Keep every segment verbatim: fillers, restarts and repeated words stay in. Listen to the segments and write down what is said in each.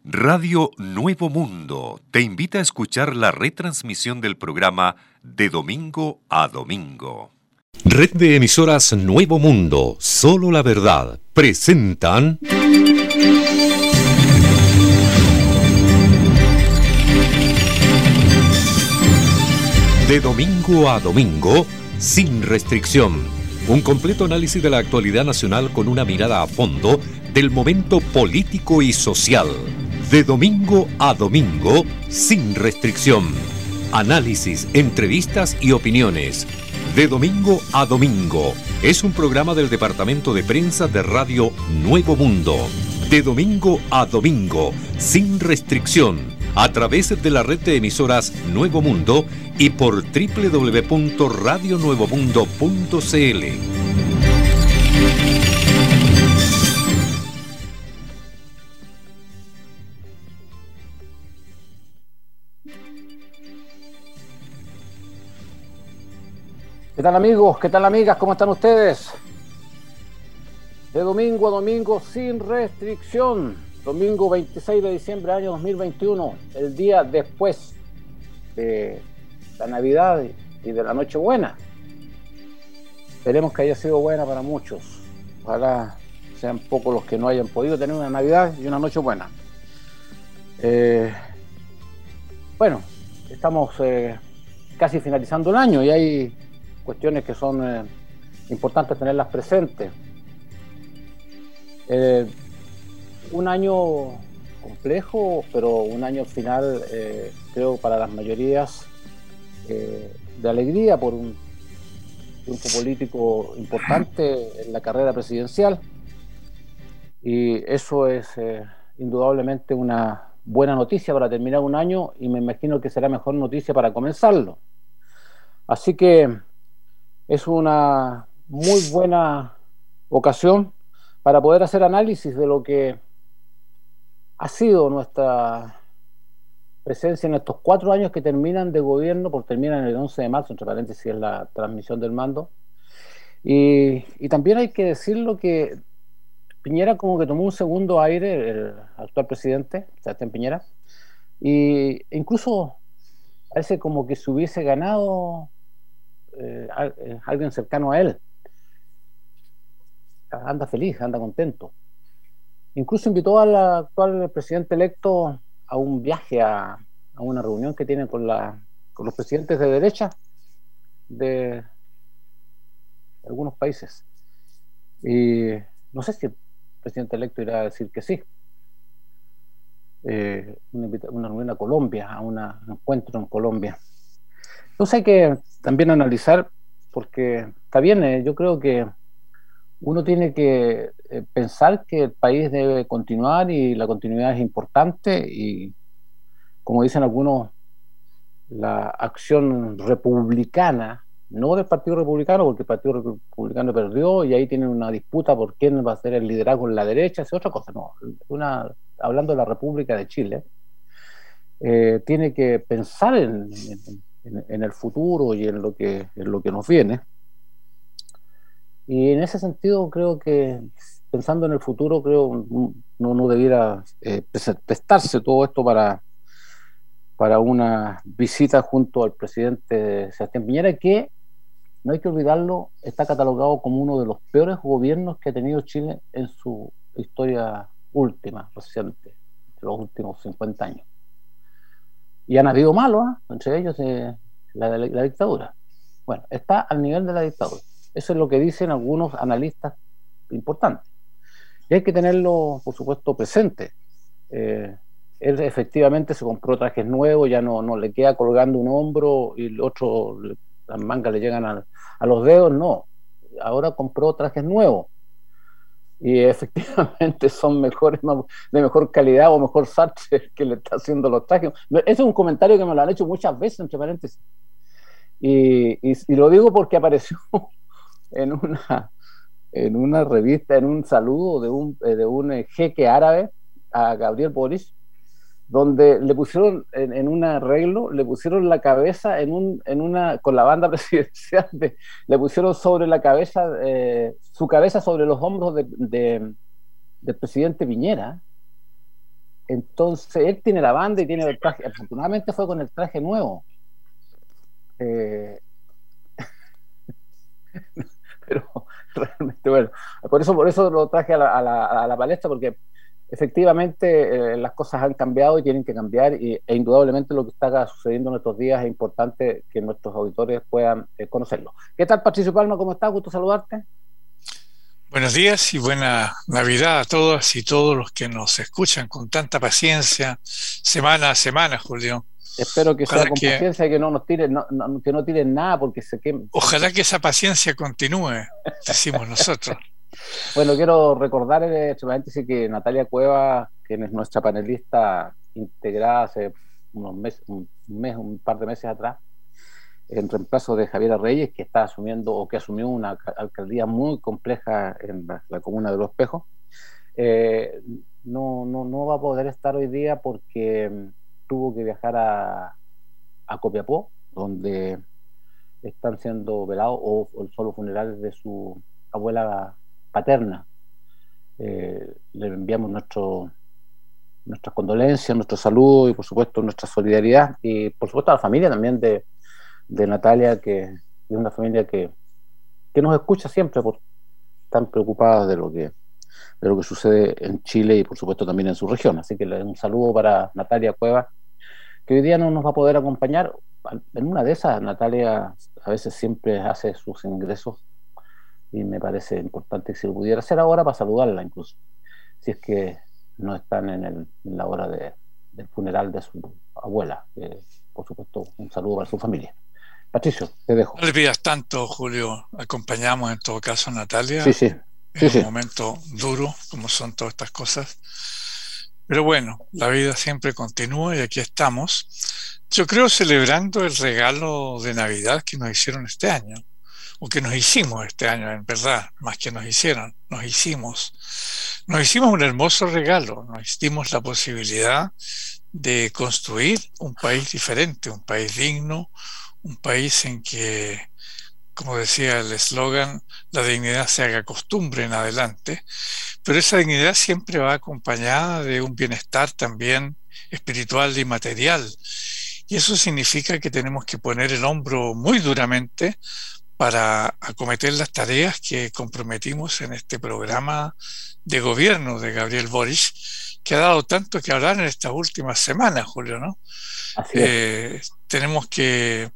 Radio Nuevo Mundo te invita a escuchar la retransmisión del programa De Domingo a Domingo. Red de emisoras Nuevo Mundo, solo la verdad, presentan... De Domingo a Domingo, sin restricción. Un completo análisis de la actualidad nacional con una mirada a fondo del momento político y social. De Domingo a Domingo, sin restricción. Análisis, entrevistas y opiniones. De Domingo a Domingo es un programa del Departamento de Prensa de Radio Nuevo Mundo. De Domingo a Domingo, sin restricción, a través de la red de emisoras Nuevo Mundo y por doble u doble u doble u punto radio nuevo mundo punto c l. ¿Qué tal, amigos? ¿Qué tal, amigas? ¿Cómo están ustedes? De domingo a domingo, sin restricción. Domingo veintiséis de diciembre, año dos mil veintiuno, el día después de la Navidad y de la Nochebuena. Esperemos que haya sido buena para muchos. Ojalá sean pocos los que no hayan podido tener una Navidad y una Nochebuena. Eh, bueno, estamos eh, casi finalizando el año y hay cuestiones que son eh, importantes tenerlas presentes. Eh, un año complejo, pero un año final, eh, creo, para las mayorías eh, de alegría por un triunfo político importante en la carrera presidencial, y eso es eh, indudablemente una buena noticia para terminar un año, y me imagino que será mejor noticia para comenzarlo. Así que es una muy buena ocasión para poder hacer análisis de lo que ha sido nuestra presencia en estos cuatro años que terminan de gobierno, porque terminan el once de marzo, entre paréntesis, es la transmisión del mando. Y, y también hay que decirlo que Piñera como que tomó un segundo aire, el actual presidente, Sebastián Piñera, y incluso parece como que se hubiese ganado eh, alguien cercano a él. Anda feliz, anda contento. Incluso invitó al actual presidente electo a un viaje, a, a una reunión que tiene con, la, con los presidentes de derecha de algunos países. Y no sé si el presidente electo irá a decir que sí. Eh, una, una reunión a Colombia, a una, un encuentro en Colombia. Entonces hay que también analizar, porque está bien, eh, yo creo que uno tiene que eh, pensar que el país debe continuar y la continuidad es importante, y como dicen algunos, la acción republicana, no del Partido Republicano, porque el Partido Republicano perdió y ahí tienen una disputa por quién va a ser el liderazgo en la derecha, es otra cosa, no, una, hablando de la República de Chile, eh, tiene que pensar en, en, en el futuro y en lo que, en lo que nos viene. Y en ese sentido creo que, pensando en el futuro, creo no, no debiera eh, prestarse todo esto para, para una visita junto al presidente Sebastián Piñera, que, no hay que olvidarlo, está catalogado como uno de los peores gobiernos que ha tenido Chile en su historia última, reciente, de los últimos cincuenta años. Y han habido malos, ¿eh? Entre ellos eh, la, la, la dictadura. Bueno, está al nivel de la dictadura. Eso es lo que dicen algunos analistas importantes. Y hay que tenerlo, por supuesto, presente. Eh, él efectivamente se compró trajes nuevos, ya no, no le queda colgando un hombro y el otro, las mangas le llegan a, a los dedos, no. Ahora compró trajes nuevos. Y efectivamente son mejores, de mejor calidad o mejor sastre que le está haciendo los trajes. Ese es un comentario que me lo han hecho muchas veces, entre paréntesis. Y, y, y lo digo porque apareció en una, en una revista, en un saludo de un, de un jeque árabe a Gabriel Boric, donde le pusieron en, en un arreglo, le pusieron la cabeza en un, en una, con la banda presidencial, de, le pusieron sobre la cabeza, eh, su cabeza sobre los hombros de, de, del presidente Piñera, entonces, él tiene la banda y tiene el traje, afortunadamente fue con el traje nuevo. Eh, pero realmente, bueno, por eso, por eso lo traje a la, a la, a la palestra, porque efectivamente eh, las cosas han cambiado y tienen que cambiar, y, e indudablemente lo que está sucediendo en estos días es importante que nuestros auditores puedan eh, conocerlo. ¿Qué tal, Patricio Palma? ¿Cómo estás? Gusto saludarte. Buenos días y buena Navidad a todas y todos los que nos escuchan con tanta paciencia, semana a semana, Julio. Espero que Ojalá sea con que, paciencia y que no nos tiren, no, no, que no tiren nada, porque se quemen. ojalá que esa paciencia continúe, decimos nosotros. Bueno, quiero recordar, eh, sí, que Natalia Cueva, quien es nuestra panelista integrada hace unos meses, un mes, un par de meses atrás, en reemplazo de Javiera Reyes, que está asumiendo o que asumió una alcaldía muy compleja en la, la comuna de Los Espejos, eh, no, no, no va a poder estar hoy día porque um, tuvo que viajar a, a Copiapó, donde están siendo velados o, o son los funerales de su abuela paterna. Eh, le enviamos nuestro, nuestras condolencias, nuestro saludo y por supuesto nuestra solidaridad, y por supuesto a la familia también de, de Natalia, que es una familia que, que nos escucha siempre, por tan preocupada de lo que de lo que sucede en Chile y por supuesto también en su región. Así que un saludo para Natalia Cueva, que hoy día no nos va a poder acompañar. En una de esas, Natalia a veces siempre hace sus ingresos y me parece importante que si lo pudiera hacer ahora para saludarla, incluso si es que no están en, el, en la hora de, del funeral de su abuela. Eh, por supuesto, un saludo para su familia. Patricio, te dejo. No le pidas tanto, Julio. Acompañamos en todo caso a Natalia. Sí, sí. Sí, en sí. un momento duro, como son todas estas cosas. Pero bueno, la vida siempre continúa y aquí estamos. Yo creo celebrando el regalo de Navidad que nos hicieron este año, o que nos hicimos este año, en verdad, más que nos hicieron, nos hicimos. Nos hicimos un hermoso regalo, nos dimos la posibilidad de construir un país diferente, un país digno, un país en que, como decía el eslogan, la dignidad se haga costumbre en adelante, pero esa dignidad siempre va acompañada de un bienestar también espiritual y material. Y eso significa que tenemos que poner el hombro muy duramente para acometer las tareas que comprometimos en este programa de gobierno de Gabriel Boric, que ha dado tanto que hablar en estas últimas semanas, Julio, ¿no? Así es. Eh, tenemos que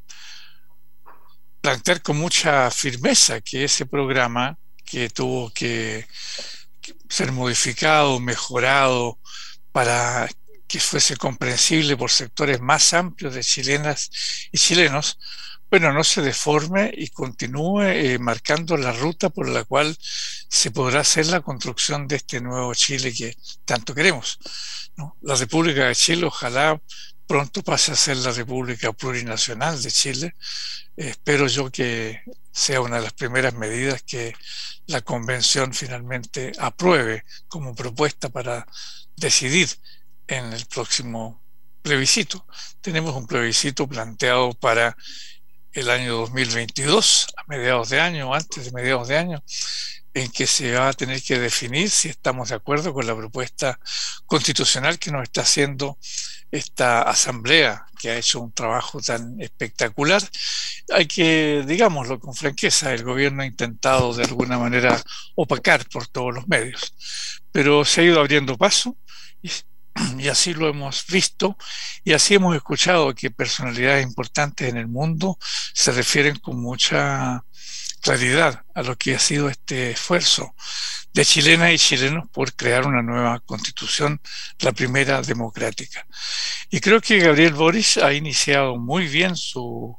plantear con mucha firmeza que ese programa, que tuvo que, que ser modificado, mejorado para que fuese comprensible por sectores más amplios de chilenas y chilenos, bueno, no se deforme y continúe eh, marcando la ruta por la cual se podrá hacer la construcción de este nuevo Chile que tanto queremos, ¿no? La República de Chile ojalá pronto pase a ser la República Plurinacional de Chile. Eh, espero yo que sea una de las primeras medidas que la Convención finalmente apruebe como propuesta para decidir en el próximo plebiscito. Tenemos un plebiscito planteado para el año dos mil veintidós, a mediados de año o antes de mediados de año, en que se va a tener que definir si estamos de acuerdo con la propuesta constitucional que nos está haciendo esta asamblea, que ha hecho un trabajo tan espectacular. Hay que, digámoslo con franqueza, el gobierno ha intentado de alguna manera opacar por todos los medios, pero se ha ido abriendo paso y, y así lo hemos visto y así hemos escuchado que personalidades importantes en el mundo se refieren con mucha claridad a lo que ha sido este esfuerzo de chilenas y chilenos por crear una nueva constitución, la primera democrática. Y creo que Gabriel Boric ha iniciado muy bien su,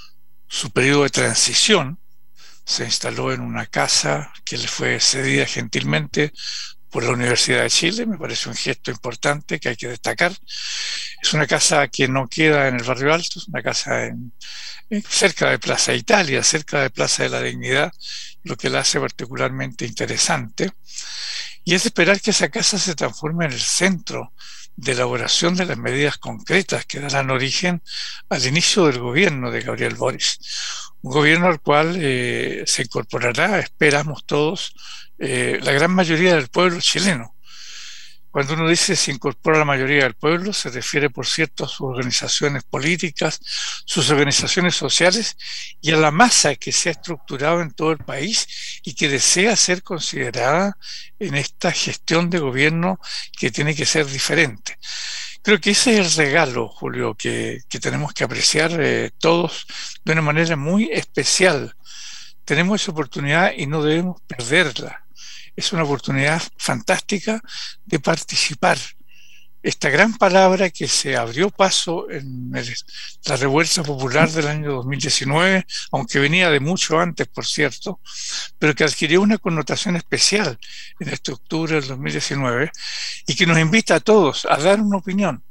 su periodo de transición. Se instaló en una casa que le fue cedida gentilmente por la Universidad de Chile, me parece un gesto importante que hay que destacar. Es una casa que no queda en el Barrio Alto, es una casa en, en, cerca de Plaza Italia, cerca de Plaza de la Dignidad, lo que la hace particularmente interesante. Y es de esperar que esa casa se transforme en el centro de elaboración de las medidas concretas que darán origen al inicio del gobierno de Gabriel Boric. Un gobierno al cual eh, se incorporará, esperamos todos, eh, la gran mayoría del pueblo chileno. Cuando uno dice se incorpora la mayoría del pueblo, se refiere, por cierto, a sus organizaciones políticas, sus organizaciones sociales y a la masa que se ha estructurado en todo el país y que desea ser considerada en esta gestión de gobierno que tiene que ser diferente. Creo que ese es el regalo, Julio, que, que tenemos que apreciar eh, todos de una manera muy especial. Tenemos esa oportunidad y no debemos perderla. Es una oportunidad fantástica de participar. Esta gran palabra que se abrió paso en el, la revuelta popular del año dos mil diecinueve, aunque venía de mucho antes, por cierto, pero que adquirió una connotación especial en este octubre del dos mil diecinueve y que nos invita a todos a dar una opinión.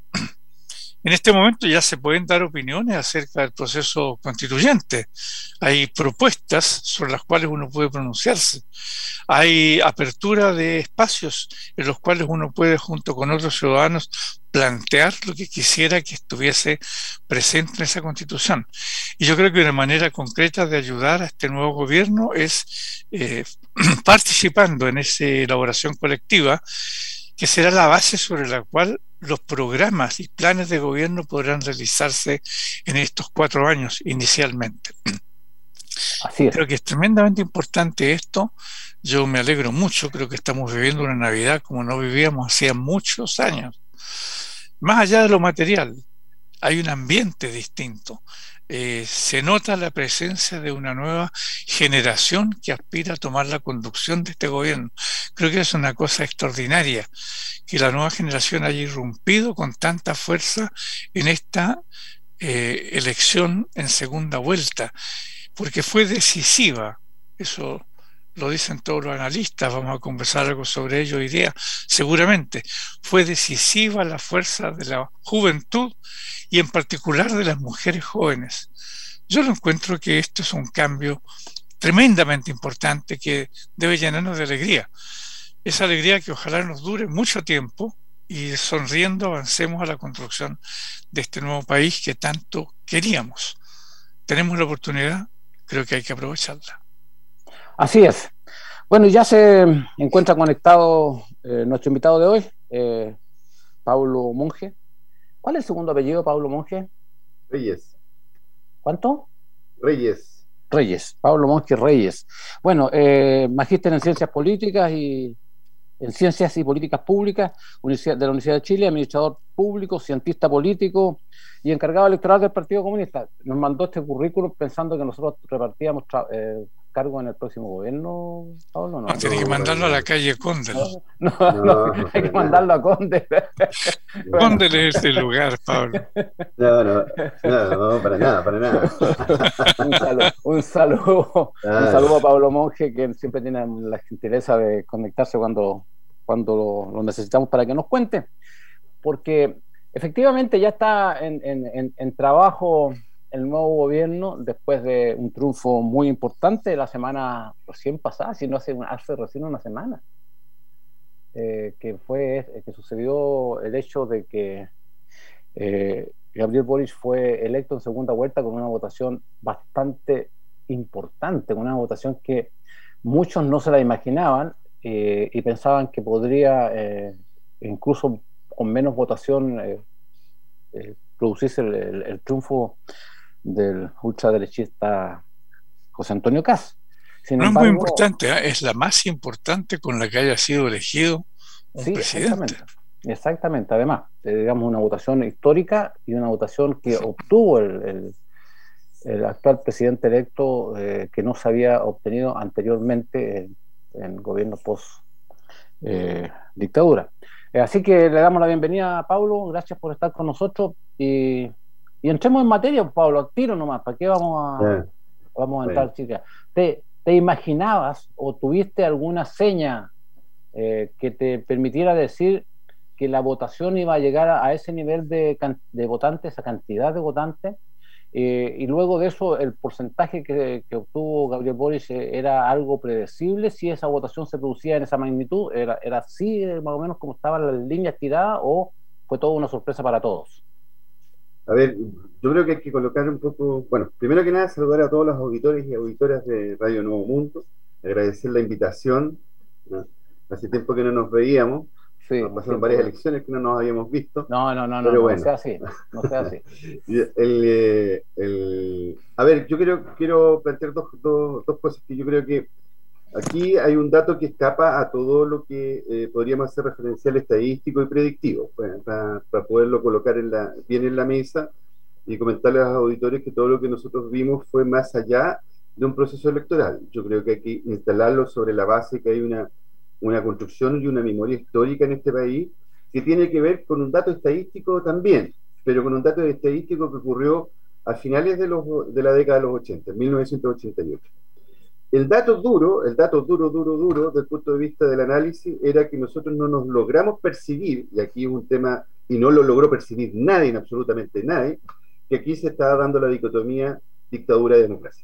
En este momento ya se pueden dar opiniones acerca del proceso constituyente. Hay propuestas sobre las cuales uno puede pronunciarse. Hay apertura de espacios en los cuales uno puede, junto con otros ciudadanos, plantear lo que quisiera que estuviese presente en esa Constitución. Y yo creo que una manera concreta de ayudar a este nuevo gobierno es eh, participando en esa elaboración colectiva, que será la base sobre la cual los programas y planes de gobierno podrán realizarse en estos cuatro años inicialmente. Así es. Creo que es tremendamente importante esto. Yo me alegro mucho, creo que estamos viviendo una Navidad como no vivíamos hacía muchos años. Más allá de lo material, hay un ambiente distinto. Eh, se nota la presencia de una nueva generación que aspira a tomar la conducción de este gobierno. Creo que es una cosa extraordinaria que la nueva generación haya irrumpido con tanta fuerza en esta eh, elección en segunda vuelta, porque fue decisiva. Eso lo dicen todos los analistas, vamos a conversar algo sobre ello hoy día, seguramente. Fue decisiva la fuerza de la juventud y en particular de las mujeres jóvenes. Yo lo encuentro que esto es un cambio tremendamente importante que debe llenarnos de alegría. Esa alegría que ojalá nos dure mucho tiempo y sonriendo avancemos a la construcción de este nuevo país que tanto queríamos. Tenemos la oportunidad, creo que hay que aprovecharla. Así es. Bueno, ya se encuentra conectado eh, nuestro invitado de hoy, eh, Pablo Monge. ¿Cuál es el segundo apellido, Pablo Monge? Reyes. ¿Cuánto? Reyes. Reyes, Pablo Monge Reyes. Bueno, eh, magíster en Ciencias Políticas y en Ciencias y Políticas Públicas de la Universidad de Chile, administrador público, cientista político y encargado electoral del Partido Comunista. Nos mandó este currículum pensando que nosotros repartíamos eh, cargo en el próximo gobierno, Pablo. No, no tiene no, que mandarlo no, a la calle Condel. No, no, no, no hay que mandarlo a Condel. Bueno. Condel es este lugar, Pablo. No, no, no, no, para nada, para nada. Un saludo, un saludo, Ah, un saludo a Pablo Monge, que siempre tiene la gentileza de conectarse cuando, cuando lo, lo necesitamos para que nos cuente, porque efectivamente ya está en, en, en, en trabajo el nuevo gobierno después de un triunfo muy importante la semana recién pasada, si no hace, hace recién una semana, eh, que fue que sucedió el hecho de que eh, Gabriel Boric fue electo en segunda vuelta con una votación bastante importante, con una votación que muchos no se la imaginaban eh, y pensaban que podría eh, incluso con menos votación eh, eh, producirse el, el, el triunfo del ultraderechista José Antonio Kast. Sin no embargo, es muy importante, ¿eh? Es la más importante con la que haya sido elegido un sí, presidente. Exactamente, exactamente. Además, eh, digamos una votación histórica y una votación que obtuvo el, el, el actual presidente electo eh, que no se había obtenido anteriormente en, en gobierno post eh, dictadura. Eh, así que le damos la bienvenida a Pablo, gracias por estar con nosotros y Y entremos en materia, Pablo, tiro nomás, ¿para qué vamos a, yeah. vamos a entrar, yeah. chica? ¿Te, ¿Te imaginabas o tuviste alguna seña eh, que te permitiera decir que la votación iba a llegar a, a ese nivel de, de votantes, esa cantidad de votantes? Eh, y luego de eso, el porcentaje que, que obtuvo Gabriel Boric era algo predecible. Si esa votación se producía en esa magnitud, ¿era, era así más o menos como estaban las líneas tiradas o fue toda una sorpresa para todos? A ver, yo creo que hay que colocar un poco, bueno, primero que nada saludar a todos los auditores y auditoras de Radio Nuevo Mundo, agradecer la invitación, ¿no? Hace tiempo que no nos veíamos, Sí, pasaron varias elecciones que no nos habíamos visto. No, no, no, no, pero no, bueno. no sea así, no sea así. el, eh, el, a ver, yo quiero, quiero plantear dos, dos, dos cosas que yo creo que aquí hay un dato que escapa a todo lo que eh, podríamos hacer referencial estadístico y predictivo, bueno, para, para poderlo colocar en la, bien en la mesa y comentarle a los auditores que todo lo que nosotros vimos fue más allá de un proceso electoral. Yo creo que hay que instalarlo sobre la base que hay una, una construcción y una memoria histórica en este país que tiene que ver con un dato estadístico también, pero con un dato estadístico que ocurrió a finales de, los, de la década de los ochenta, en mil novecientos ochenta y ocho. El dato duro, el dato duro, duro, duro, desde el punto de vista del análisis, era que nosotros no nos logramos percibir, y aquí es un tema, y no lo logró percibir nadie, absolutamente nadie, que aquí se estaba dando la dicotomía dictadura-democracia.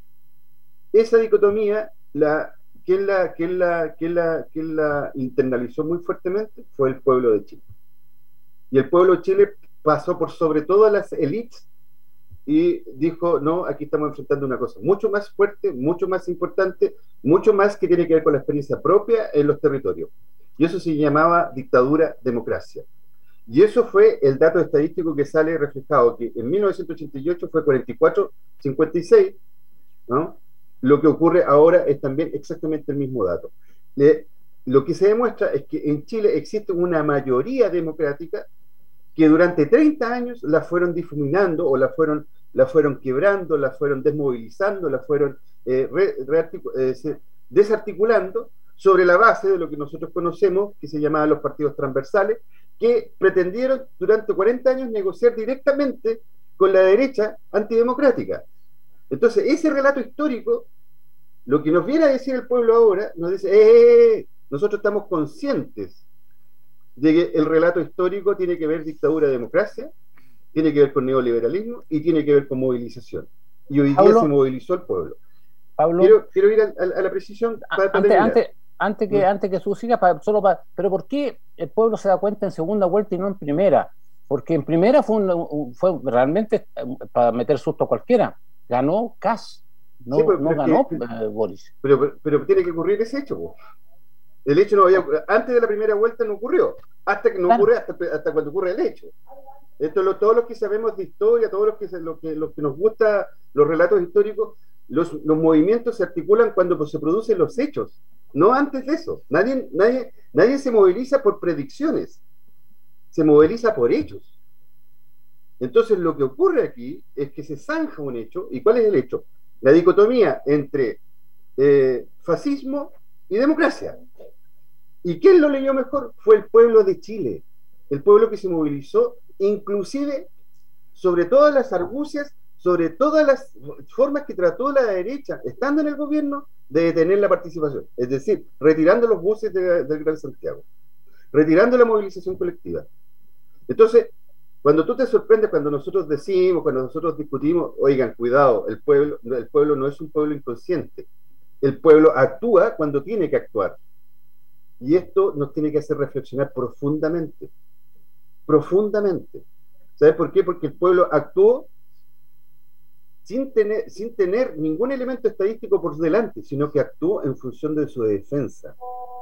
Esa dicotomía, la, ¿quién, la, quién, la, quién, la, ¿quién la internalizó muy fuertemente? Fue el pueblo de Chile. Y el pueblo de Chile pasó por sobre todas las élites y dijo, no, aquí estamos enfrentando una cosa mucho más fuerte, mucho más importante, mucho más que tiene que ver con la experiencia propia en los territorios. Y eso se llamaba dictadura-democracia. Y eso fue el dato estadístico que sale reflejado, que en mil novecientos ochenta y ocho fue cuarenta y cuatro a cincuenta y seis, ¿no? Lo que ocurre ahora es también exactamente el mismo dato. Le, lo que se demuestra es que en Chile existe una mayoría democrática que durante treinta años la fueron difuminando o la fueron, la fueron quebrando, la fueron desmovilizando, la fueron eh, re, re, eh, desarticulando sobre la base de lo que nosotros conocemos, que se llamaban los partidos transversales, que pretendieron durante cuarenta años negociar directamente con la derecha antidemocrática. Entonces, ese relato histórico, lo que nos viene a decir el pueblo ahora, nos dice, eh, eh, nosotros estamos conscientes de que el relato histórico tiene que ver dictadura-democracia, tiene que ver con neoliberalismo y tiene que ver con movilización. Y hoy Pablo, día se movilizó el pueblo. Pablo, quiero, quiero ir a, a, a la precisión para, para antes, antes, antes que, ¿Mm? antes que tú sigas, para, solo para, pero ¿por qué el pueblo se da cuenta en segunda vuelta y no en primera? Porque en primera fue, un, fue realmente para meter susto a cualquiera. Ganó Kast, no, sí, pero, no pero ganó que, eh, Boris. Pero, pero, pero tiene que ocurrir ese hecho, ¿no? El hecho no había, antes de la primera vuelta no ocurrió, hasta que no claro. ocurre, hasta, hasta cuando ocurre el hecho. Esto lo, todos los que sabemos de historia, todos los que, lo que, los que nos gusta los relatos históricos, los, los movimientos se articulan cuando pues, se producen los hechos, no antes de eso. Nadie, nadie, nadie se moviliza por predicciones, se moviliza por hechos. Entonces lo que ocurre aquí es que se zanja un hecho. ¿Y cuál es el hecho? La dicotomía entre eh, fascismo y democracia. ¿Y quién lo leyó mejor? Fue el pueblo de Chile, el pueblo que se movilizó, inclusive sobre todas las argucias, sobre todas las formas que trató la derecha, estando en el gobierno, de detener la participación. Es decir, retirando los buses de, del Gran Santiago, retirando la movilización colectiva. Entonces, cuando tú te sorprendes, cuando nosotros decimos, cuando nosotros discutimos, oigan, cuidado, el pueblo, el pueblo no es un pueblo inconsciente. El pueblo actúa cuando tiene que actuar. Y esto nos tiene que hacer reflexionar profundamente. Profundamente. ¿Sabes por qué? Porque el pueblo actuó sin tener, sin tener ningún elemento estadístico por delante, sino que actuó en función de su defensa.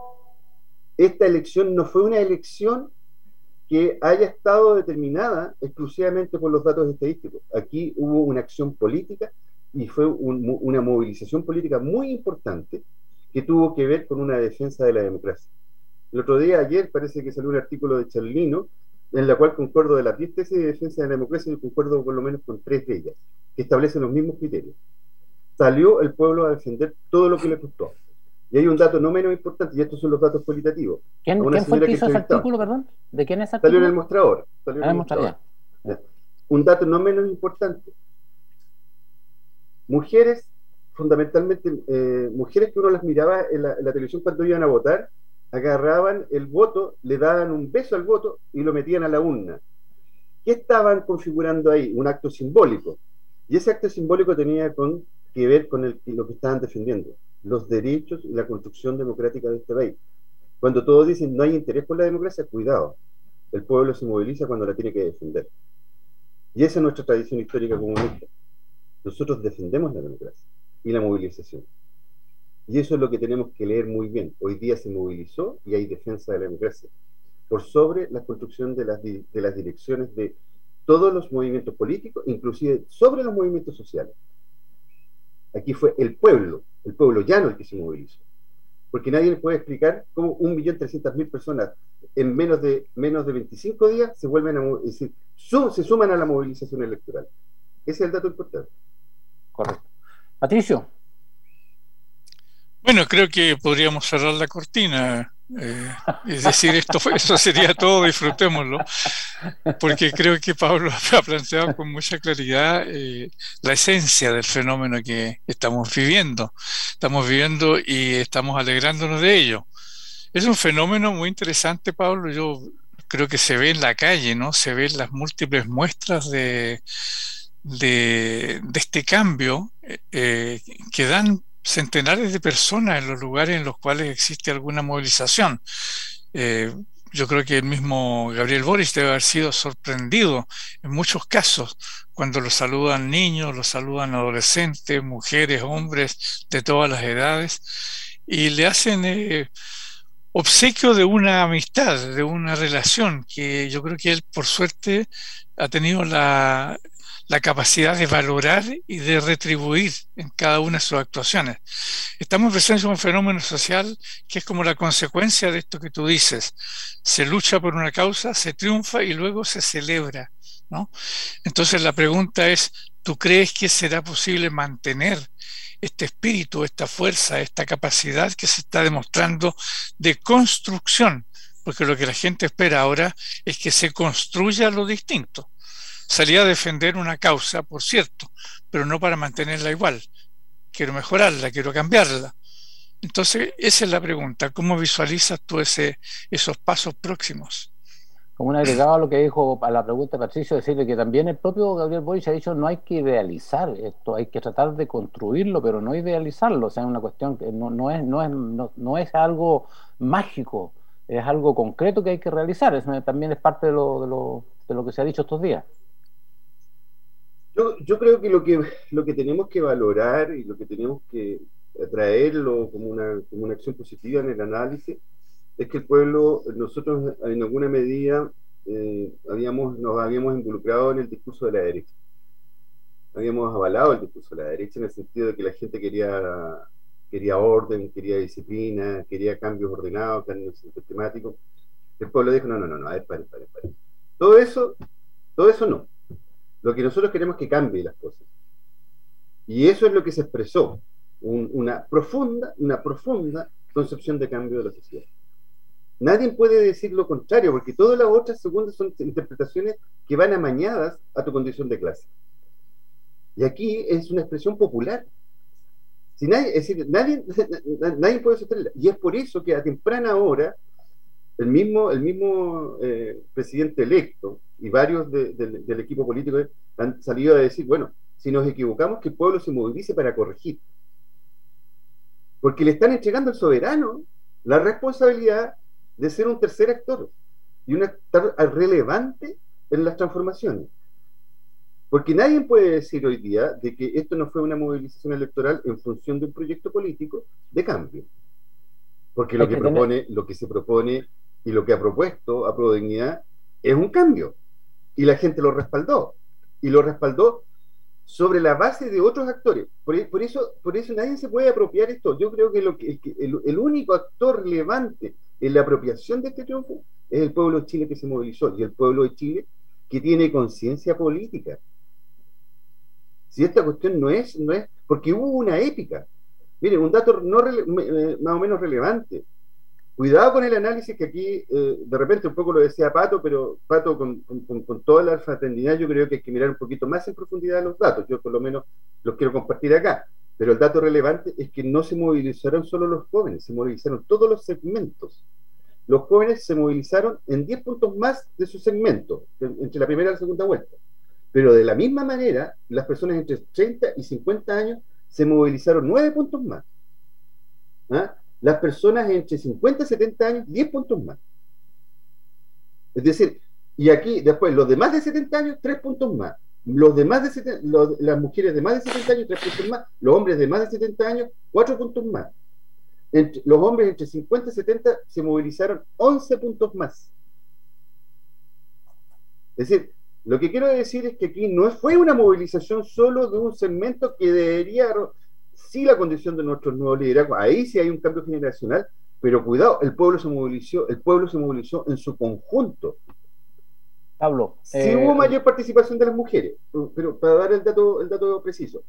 Esta elección no fue una elección que haya estado determinada exclusivamente por los datos estadísticos. Aquí hubo una acción política y fue un, una movilización política muy importante que tuvo que ver con una defensa de la democracia. El otro día, ayer, parece que salió un artículo de Charlino, en la cual concuerdo de las diez tesis de defensa de la democracia y concuerdo por lo menos con tres de ellas, que establecen los mismos criterios. Salió el pueblo a defender todo lo que le costó. Y hay un dato no menos importante, y estos son los datos cualitativos. ¿Quién, ¿quién fue el que hizo ese artículo, perdón? ¿De quién es ese artículo? Salió en el mostrador. Salió en el mostrador. Ya. Un dato no menos importante. Mujeres, fundamentalmente, eh, mujeres que uno las miraba en la, en la televisión cuando iban a votar, agarraban el voto, le daban un beso al voto y lo metían a la urna. ¿Qué estaban configurando ahí? Un acto simbólico. Y ese acto simbólico tenía con, que ver con el, lo que estaban defendiendo, los derechos y la construcción democrática de este país. Cuando todos dicen no hay interés por la democracia, cuidado, el pueblo se moviliza cuando la tiene que defender. Y esa es nuestra tradición histórica comunista. Nosotros defendemos la democracia y la movilización. Y eso es lo que tenemos que leer muy bien. Hoy día se movilizó y hay defensa de la democracia. por sobre la construcción de las, de las direcciones de todos los movimientos políticos, inclusive sobre los movimientos sociales. Aquí fue el pueblo, el pueblo llano el que se movilizó. Porque nadie le puede explicar cómo un millón trescientas mil personas en menos de, menos de veinticinco días se vuelven a, es decir, su, se suman a la movilización electoral. Ese es el dato importante. Correcto. Patricio. Bueno, creo que podríamos cerrar la cortina. Eh, es decir, esto fue, eso sería todo, disfrutémoslo, porque creo que Pablo ha planteado con mucha claridad eh, la esencia del fenómeno que estamos viviendo. Estamos viviendo y estamos alegrándonos de ello. Es un fenómeno muy interesante, Pablo. Yo creo que se ve en la calle, ¿no? Se ven las múltiples muestras de, de, de este cambio eh, que dan centenares de personas en los lugares en los cuales existe alguna movilización. Eh, yo creo que el mismo Gabriel Boric debe haber sido sorprendido en muchos casos cuando lo saludan niños, lo saludan adolescentes, mujeres, hombres de todas las edades, y le hacen eh, obsequio de una amistad, de una relación que yo creo que él, por suerte, ha tenido la... la capacidad de valorar y de retribuir en cada una de sus actuaciones. Estamos presentes en un fenómeno social que es como la consecuencia de esto que tú dices. Se lucha por una causa, se triunfa y luego se celebra, ¿no? Entonces la pregunta es, ¿tú crees que será posible mantener este espíritu, esta fuerza, esta capacidad que se está demostrando de construcción? Porque lo que la gente espera ahora es que se construya lo distinto. Salí a defender una causa, por cierto, pero no para mantenerla igual. Quiero mejorarla, quiero cambiarla. Entonces, esa es la pregunta. ¿Cómo visualizas tú ese, esos pasos próximos? Como un agregado a lo que dijo a la pregunta de Patricio, decirle que también el propio Gabriel Boric ha dicho no hay que idealizar esto, hay que tratar de construirlo, pero no idealizarlo. O sea, es una cuestión que no, no, es, no, es, no, no es algo mágico, es algo concreto que hay que realizar. Eso también es parte de lo, de lo, de lo que se ha dicho estos días. Yo, yo creo que lo, que lo que tenemos que valorar y lo que tenemos que traerlo como una, como una acción positiva en el análisis es que el pueblo, nosotros en alguna medida eh, habíamos, nos habíamos involucrado en el discurso de la derecha. Habíamos avalado el discurso de la derecha en el sentido de que la gente quería, quería orden, quería disciplina, quería cambios ordenados, cambios sistemáticos. El pueblo dijo, no, no, no, no, a ver, pare, pare, pare. Todo eso, todo eso no. Lo que nosotros queremos es que cambie las cosas. Y eso es lo que se expresó, un, una profunda, una profunda concepción de cambio de la sociedad. Nadie puede decir lo contrario, porque todas las otras segundas son interpretaciones que van amañadas a tu condición de clase. Y aquí es una expresión popular. Si nadie, es decir, nadie, nadie puede sostenerla. Y es por eso que a temprana hora el mismo, el mismo eh, presidente electo y varios de, de, del equipo político han salido a decir, bueno, si nos equivocamos, que el pueblo se movilice para corregir. Porque le están entregando al soberano la responsabilidad de ser un tercer actor y un actor relevante en las transformaciones. Porque nadie puede decir hoy día de que esto no fue una movilización electoral en función de un proyecto político de cambio. Porque lo que, propone, lo que se propone y lo que ha propuesto a Prodignidad es un cambio. Y la gente lo respaldó. Y lo respaldó sobre la base de otros actores. Por, por, eso, por eso nadie se puede apropiar esto. Yo creo que, lo que, el, el único actor relevante en la apropiación de este triunfo es el pueblo de Chile que se movilizó. Y el pueblo de Chile que tiene conciencia política. Si esta cuestión no es, no es, porque hubo una épica. Miren, un dato no rele, más o menos relevante. Cuidado con el análisis que aquí, eh, de repente un poco lo decía Pato, pero Pato con, con, con toda la fraternidad yo creo que hay que mirar un poquito más en profundidad los datos. Yo por lo menos los quiero compartir acá. Pero el dato relevante es que no se movilizaron solo los jóvenes, se movilizaron todos los segmentos. Los jóvenes se movilizaron en diez puntos más de su segmento, entre la primera y la segunda vuelta. Pero de la misma manera, las personas entre treinta y cincuenta años se movilizaron nueve puntos más. ¿Ah? Las personas entre cincuenta y setenta años, diez puntos más. Es decir, y aquí después, los de más de setenta años, tres puntos más. Los de más de setenta, los, las mujeres de más de setenta años, tres puntos más. Los hombres de más de setenta años, cuatro puntos más. Entre, los hombres entre cincuenta y setenta se movilizaron once puntos más. Es decir, lo que quiero decir es que aquí no fue una movilización solo de un segmento que debería, sí, la condición de nuestros nuevos liderazgos, ahí sí hay un cambio generacional, pero cuidado, el pueblo se movilizó, el pueblo se movilizó en su conjunto. Pablo, sí eh, hubo mayor participación de las mujeres, pero para dar el dato, el dato preciso,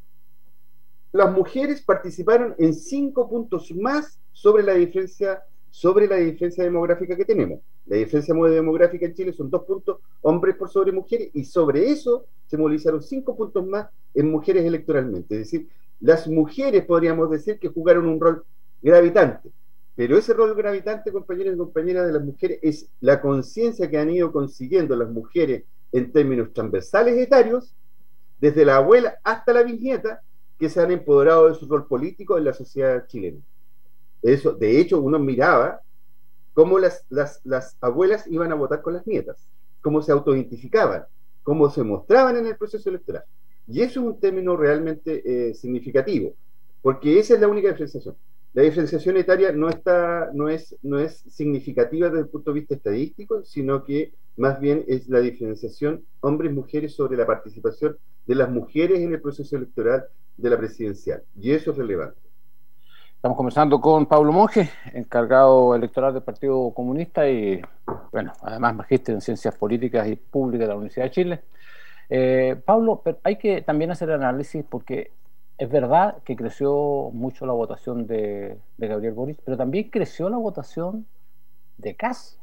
las mujeres participaron en cinco puntos más sobre la diferencia, sobre la diferencia demográfica que tenemos. La diferencia demográfica en Chile son dos puntos, hombres por sobre mujeres, y sobre eso se movilizaron cinco puntos más en mujeres electoralmente. Es decir, las mujeres podríamos decir que jugaron un rol gravitante, pero ese rol gravitante, compañeros y compañeras, de las mujeres es la conciencia que han ido consiguiendo las mujeres en términos transversales etarios, desde la abuela hasta la bisnieta, que se han empoderado de su rol político en la sociedad chilena. Eso, de hecho, uno miraba cómo las, las, las abuelas iban a votar con las nietas, cómo se autoidentificaban, cómo se mostraban en el proceso electoral. Y eso es un término realmente eh, significativo, porque esa es la única diferenciación. La diferenciación etaria no, está, no, es, no es significativa desde el punto de vista estadístico, sino que más bien es la diferenciación hombres-mujeres sobre la participación de las mujeres en el proceso electoral de la presidencial. Y eso es relevante. Estamos conversando con Pablo Monge, encargado electoral del Partido Comunista y, bueno, además magíster en Ciencias Políticas y Públicas de la Universidad de Chile. Eh, Pablo, pero hay que también hacer análisis porque es verdad que creció mucho la votación de, de Gabriel Boric, pero también creció la votación de Kast.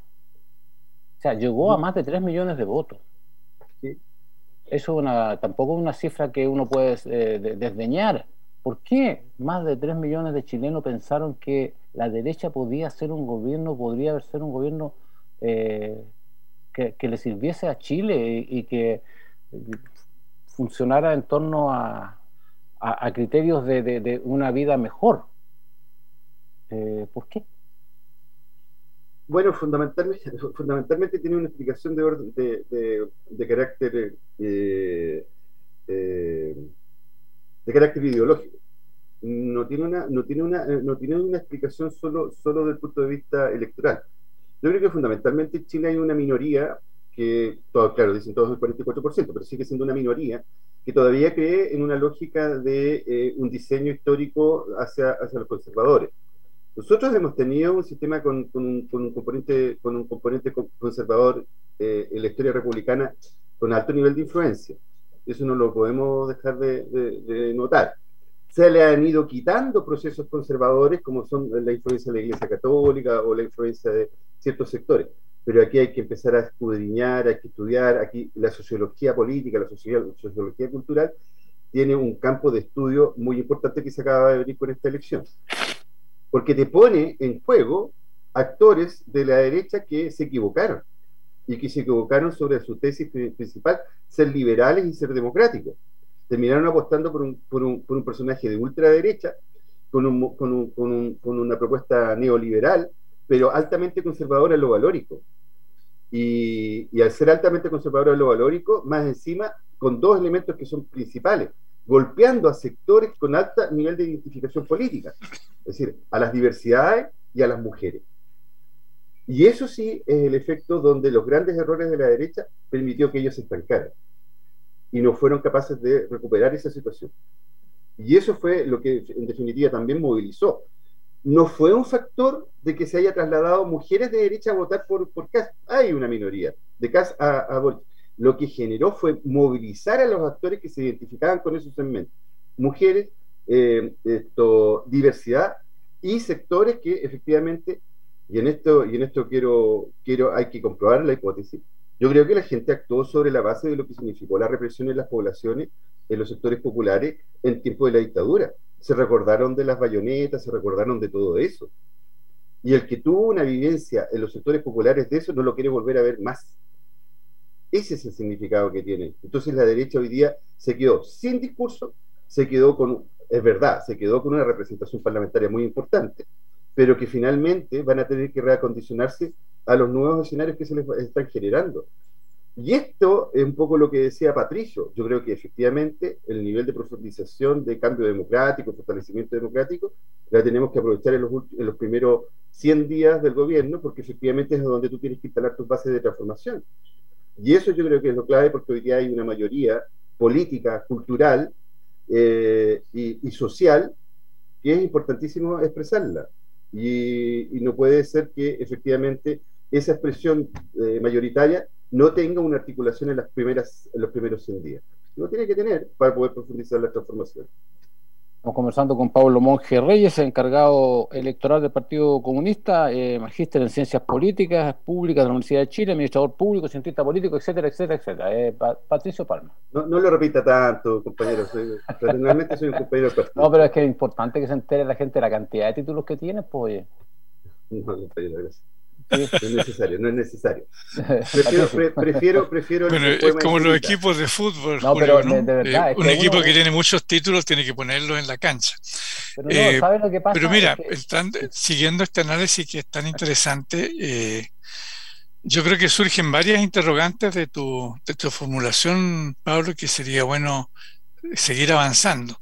O sea, llegó a más de tres millones de votos. Sí. Eso es una, tampoco es una cifra que uno puede eh, de, desdeñar. ¿Por qué más de tres millones de chilenos pensaron que la derecha podía ser un gobierno, podría ser un gobierno eh, que, que le sirviese a Chile y, y que funcionara en torno a, a, a criterios de, de, de una vida mejor? Eh, ¿Por qué? Bueno, fundamentalmente, fundamentalmente tiene una explicación de, orden, de, de, de carácter eh, eh, de carácter ideológico. No tiene una, no tiene una, no tiene una explicación solo, solo desde el punto de vista electoral. Yo creo que fundamentalmente en Chile hay una minoría que, todo, claro, dicen todos el cuarenta y cuatro por ciento, pero sigue siendo una minoría que todavía cree en una lógica de eh, un diseño histórico hacia, hacia los conservadores. Nosotros hemos tenido un sistema con, con, un, con un componente, con un componente conservador eh, en la historia republicana con alto nivel de influencia. Eso no lo podemos dejar de, de, de notar. Se le han ido quitando procesos conservadores como son la influencia de la Iglesia Católica o la influencia de ciertos sectores. Pero aquí hay que empezar a escudriñar, hay que estudiar. Aquí la sociología política, la sociología cultural tiene un campo de estudio muy importante que se acaba de venir con esta elección. Porque te pone en juego actores de la derecha que se equivocaron y que se equivocaron sobre su tesis principal, ser liberales y ser democráticos. Terminaron apostando por un, por un, por un personaje de ultraderecha, con, un, con, un, con, un, con una propuesta neoliberal, pero altamente conservadora en lo valórico. Y, y al ser altamente conservadora en lo valórico, más encima, con dos elementos que son principales, golpeando a sectores con alto nivel de identificación política, es decir, a las diversidades y a las mujeres. Y eso sí es el efecto donde los grandes errores de la derecha permitió que ellos se estancaran y no fueron capaces de recuperar esa situación. Y eso fue lo que en definitiva también movilizó. No fue un factor de que se haya trasladado mujeres de derecha a votar por, por Kast. Hay una minoría de Kast a, a Boric. Lo que generó fue movilizar a los actores que se identificaban con esos segmentos. Mujeres, eh, esto, diversidad y sectores que efectivamente, y en esto, y en esto quiero, quiero, hay que comprobar la hipótesis. Yo creo que la gente actuó sobre la base de lo que significó la represión en las poblaciones, en los sectores populares, en tiempo de la dictadura. Se recordaron de las bayonetas, se recordaron de todo eso. Y el que tuvo una vivencia en los sectores populares de eso, no lo quiere volver a ver más. Ese es el significado que tiene. Entonces la derecha hoy día se quedó sin discurso, se quedó con, es verdad, se quedó con una representación parlamentaria muy importante, pero que finalmente van a tener que reacondicionarse a los nuevos escenarios que se les están generando. Y esto es un poco lo que decía Patricio. Yo creo que efectivamente el nivel de profundización de cambio democrático, fortalecimiento democrático, la tenemos que aprovechar en los, en los primeros cien días del gobierno, porque efectivamente es donde tú tienes que instalar tus bases de transformación. Y eso yo creo que es lo clave, porque hoy día hay una mayoría política, cultural eh, y, y social que es importantísimo expresarla. Y, y no puede ser que efectivamente esa expresión eh, mayoritaria no tenga una articulación en, las primeras, en los primeros cien días. No tiene que tener para poder profundizar la transformación. Estamos conversando con Pablo Monge Reyes, encargado electoral del Partido Comunista, eh, magíster en Ciencias Políticas Públicas de la Universidad de Chile, administrador público, cientista político, etcétera, etcétera, etcétera. Eh, pa Patricio Palma. No, no lo repita tanto, compañero. Soy, fraternalmente soy un compañero del partido. No, pero es que es importante que se entere la gente de la cantidad de títulos que tiene, pues. No, compañero, gracias. Sí. No es necesario, no es necesario. Prefiero, pre, prefiero, prefiero bueno, es como los equipos de fútbol. No, Julio, pero ¿no? de, de verdad, eh, es un que equipo uno... que tiene muchos títulos tiene que ponerlos en la cancha. Pero, no, eh, ¿sabes lo que pasa? pero mira, es que... están, siguiendo este análisis que es tan interesante, eh, yo creo que surgen varias interrogantes de tu, de tu formulación, Pablo, que sería bueno seguir avanzando.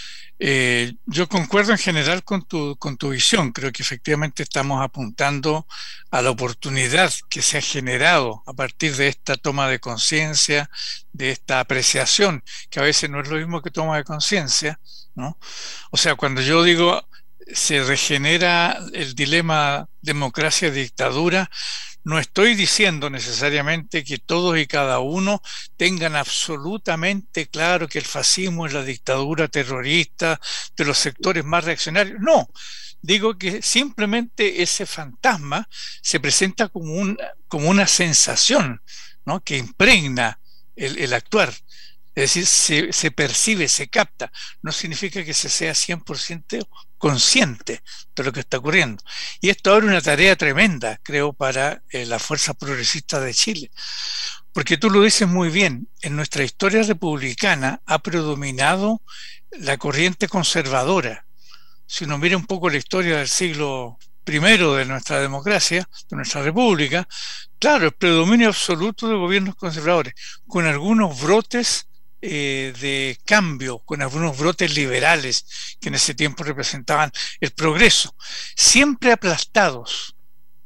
Eh, yo concuerdo en general con tu, con tu visión. Creo que efectivamente estamos apuntando a la oportunidad que se ha generado a partir de esta toma de conciencia, de esta apreciación, que a veces no es lo mismo que toma de conciencia, ¿no? O sea, cuando yo digo se regenera el dilema democracia-dictadura, no estoy diciendo necesariamente que todos y cada uno tengan absolutamente claro que el fascismo es la dictadura terrorista de los sectores más reaccionarios. No, digo que simplemente ese fantasma se presenta como, un, como una sensación, ¿no?, que impregna el, el actuar. Es decir, se, se percibe, se capta. No significa que se sea cien por ciento consciente de lo que está ocurriendo. Y esto abre una tarea tremenda, creo, para eh, la Fuerza Progresista de Chile. Porque tú lo dices muy bien, en nuestra historia republicana ha predominado la corriente conservadora. Si uno mira un poco la historia del siglo primero de nuestra democracia, de nuestra república, claro, el predominio absoluto de gobiernos conservadores, con algunos brotes Eh, de cambio, con algunos brotes liberales que en ese tiempo representaban el progreso, siempre aplastados,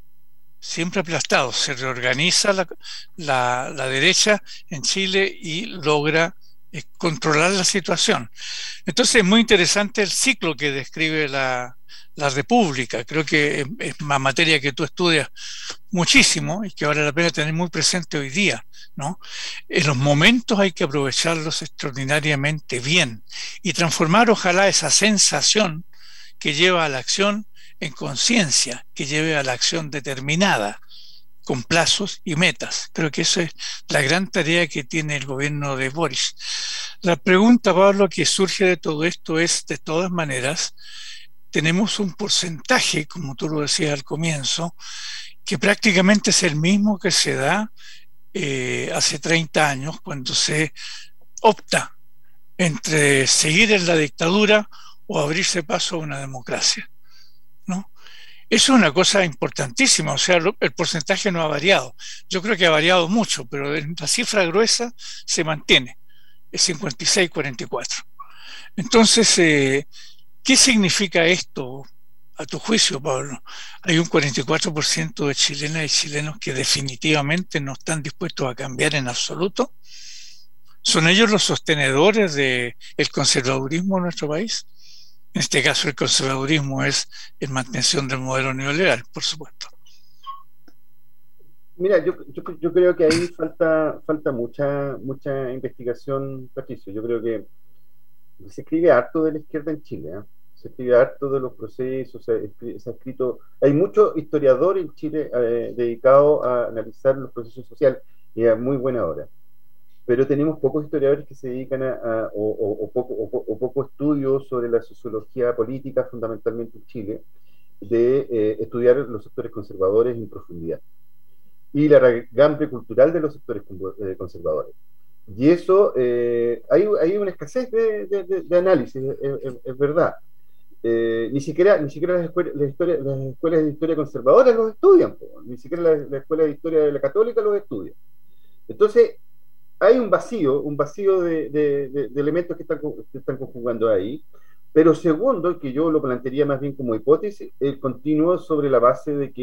siempre aplastados. Se reorganiza la, la, la derecha en Chile y logra eh, controlar la situación. Entonces es muy interesante el ciclo que describe la, la República. Creo que es, es una materia que tú estudias muchísimo y que vale la pena tener muy presente hoy día, ¿no? En los momentos hay que aprovecharlos extraordinariamente bien y transformar, ojalá, esa sensación que lleva a la acción en conciencia, que lleve a la acción determinada, con plazos y metas. Creo que esa es la gran tarea que tiene el gobierno de Boris. La pregunta, Pablo, que surge de todo esto es, de todas maneras, tenemos un porcentaje, como tú lo decías al comienzo, que prácticamente es el mismo que se da eh, hace treinta años, cuando se opta entre seguir en la dictadura o abrirse paso a una democracia, ¿no? Eso es una cosa importantísima. O sea, el porcentaje no ha variado. Yo creo que ha variado mucho, pero la cifra gruesa se mantiene, es cincuenta y seis a cuarenta y cuatro. Entonces, eh, ¿qué significa esto a tu juicio, Pablo? Hay un cuarenta y cuatro por ciento de chilenas y chilenos que definitivamente no están dispuestos a cambiar en absoluto. ¿Son ellos los sostenedores del conservadurismo en nuestro país? En este caso, el conservadurismo es la mantención del modelo neoliberal, por supuesto. Mira, yo, yo, yo creo que ahí falta, falta mucha, mucha investigación, Patricio. Yo creo que se escribe harto de la izquierda en Chile, ¿eh? Se escribe harto de los procesos, se, se ha escrito, hay muchos historiadores en Chile eh, dedicados a analizar los procesos sociales, y a muy buena hora. Pero tenemos pocos historiadores que se dedican a, a o, o, o, poco, o, o poco estudio sobre la sociología política, fundamentalmente en Chile, de eh, estudiar los sectores conservadores en profundidad y la regambre cultural de los sectores eh, conservadores. Y eso, eh, hay, hay una escasez de, de, de, de análisis, es, es, es verdad. Eh, ni siquiera, ni siquiera las, escuelas, las, historia, las escuelas de historia conservadoras los estudian, po. Ni siquiera la, la escuela de historia de la católica los estudia. Entonces, hay un vacío, un vacío de, de, de, de elementos que están, que están conjugando ahí. Pero segundo, que yo lo plantearía más bien como hipótesis, el continuo sobre la base de que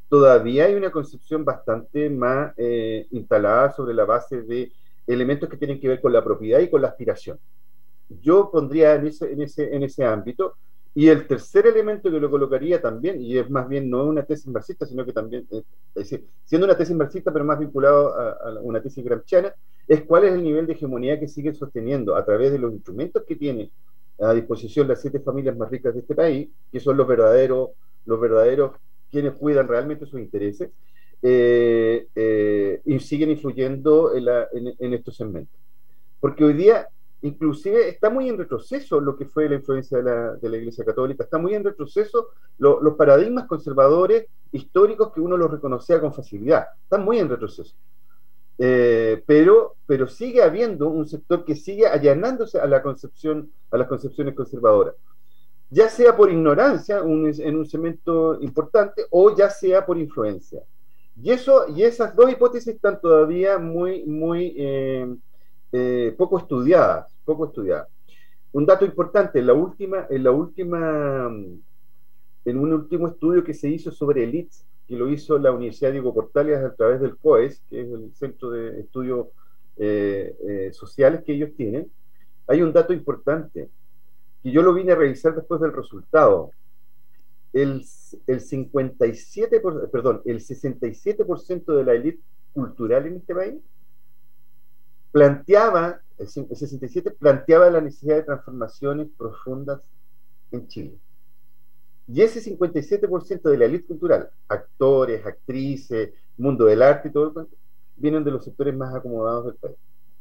todavía hay una concepción bastante más eh, instalada sobre la base de elementos que tienen que ver con la propiedad y con la aspiración. Yo pondría en ese, en ese, en ese ámbito. Y el tercer elemento que lo colocaría también, y es más bien no una tesis marxista, sino que también, eh, es decir, siendo una tesis marxista, pero más vinculado a, a una tesis gramsciana, es cuál es el nivel de hegemonía que sigue sosteniendo a través de los instrumentos que tiene a disposición las siete familias más ricas de este país, que son los verdaderos, los verdaderos quienes cuidan realmente sus intereses, eh, eh, y siguen influyendo en, la, en, en estos segmentos. Porque hoy día inclusive está muy en retroceso lo que fue la influencia de la, de la Iglesia Católica, está muy en retroceso lo, los paradigmas conservadores históricos que uno los reconocía con facilidad, están muy en retroceso. Eh, pero, pero sigue habiendo un sector que sigue allanándose a la concepción, a las concepciones conservadoras, ya sea por ignorancia un, en un segmento importante o ya sea por influencia. Y, eso, y esas dos hipótesis están todavía muy, muy eh, Eh, poco estudiadas, poco estudiadas. Un dato importante, en la última, en la última, en un último estudio que se hizo sobre elites, que lo hizo la Universidad Diego Portales a través del COES, que es el Centro de Estudios eh, eh, Sociales que ellos tienen, hay un dato importante, que yo lo vine a revisar después del resultado. El, el cincuenta y siete por ciento, perdón, el sesenta y siete por ciento de la élite cultural en este país planteaba, el sesenta y siete planteaba la necesidad de transformaciones profundas en Chile. Y ese cincuenta y siete por ciento de la élite cultural, actores, actrices, mundo del arte y todo eso, vienen de los sectores más acomodados del país.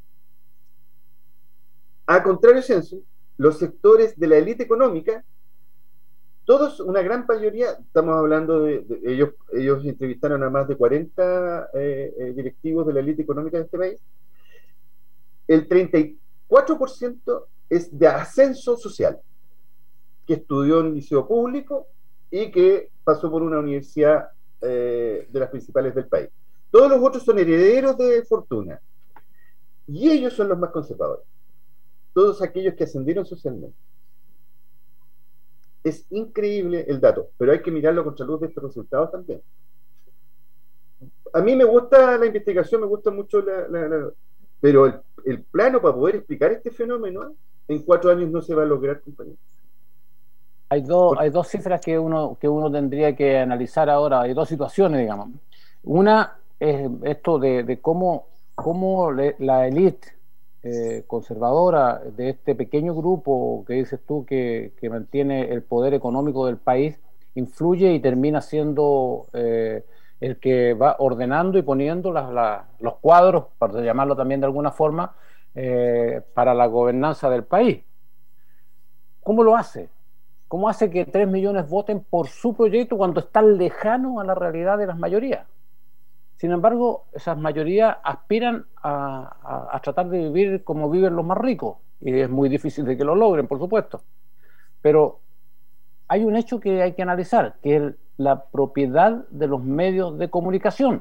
A contrario censo, los sectores de la élite económica, todos, una gran mayoría, estamos hablando de, de ellos, ellos entrevistaron a más de cuarenta eh, eh, directivos de la élite económica de este país. El treinta y cuatro por ciento es de ascenso social, que estudió en un liceo público y que pasó por una universidad eh, de las principales del país. Todos los otros son herederos de fortuna. Y ellos son los más conservadores. Todos aquellos que ascendieron socialmente. Es increíble el dato, pero hay que mirarlo contra luz de estos resultados también. A mí me gusta la investigación, me gusta mucho la... la, la pero el, el plano para poder explicar este fenómeno en cuatro años no se va a lograr, compañeros. Hay dos, hay dos cifras que uno, que uno tendría que analizar ahora, hay dos situaciones, digamos. Una es esto de, de cómo, cómo le, la élite eh, conservadora de este pequeño grupo que dices tú que, que mantiene el poder económico del país influye y termina siendo eh, el que va ordenando y poniendo las, las, los cuadros, para llamarlo también de alguna forma, eh, para la gobernanza del país. ¿Cómo lo hace? ¿Cómo hace que tres millones voten por su proyecto cuando está lejano a la realidad de las mayorías? Sin embargo, esas mayorías aspiran a, a, a tratar de vivir como viven los más ricos, y es muy difícil de que lo logren, por supuesto. Pero hay un hecho que hay que analizar, que es la propiedad de los medios de comunicación.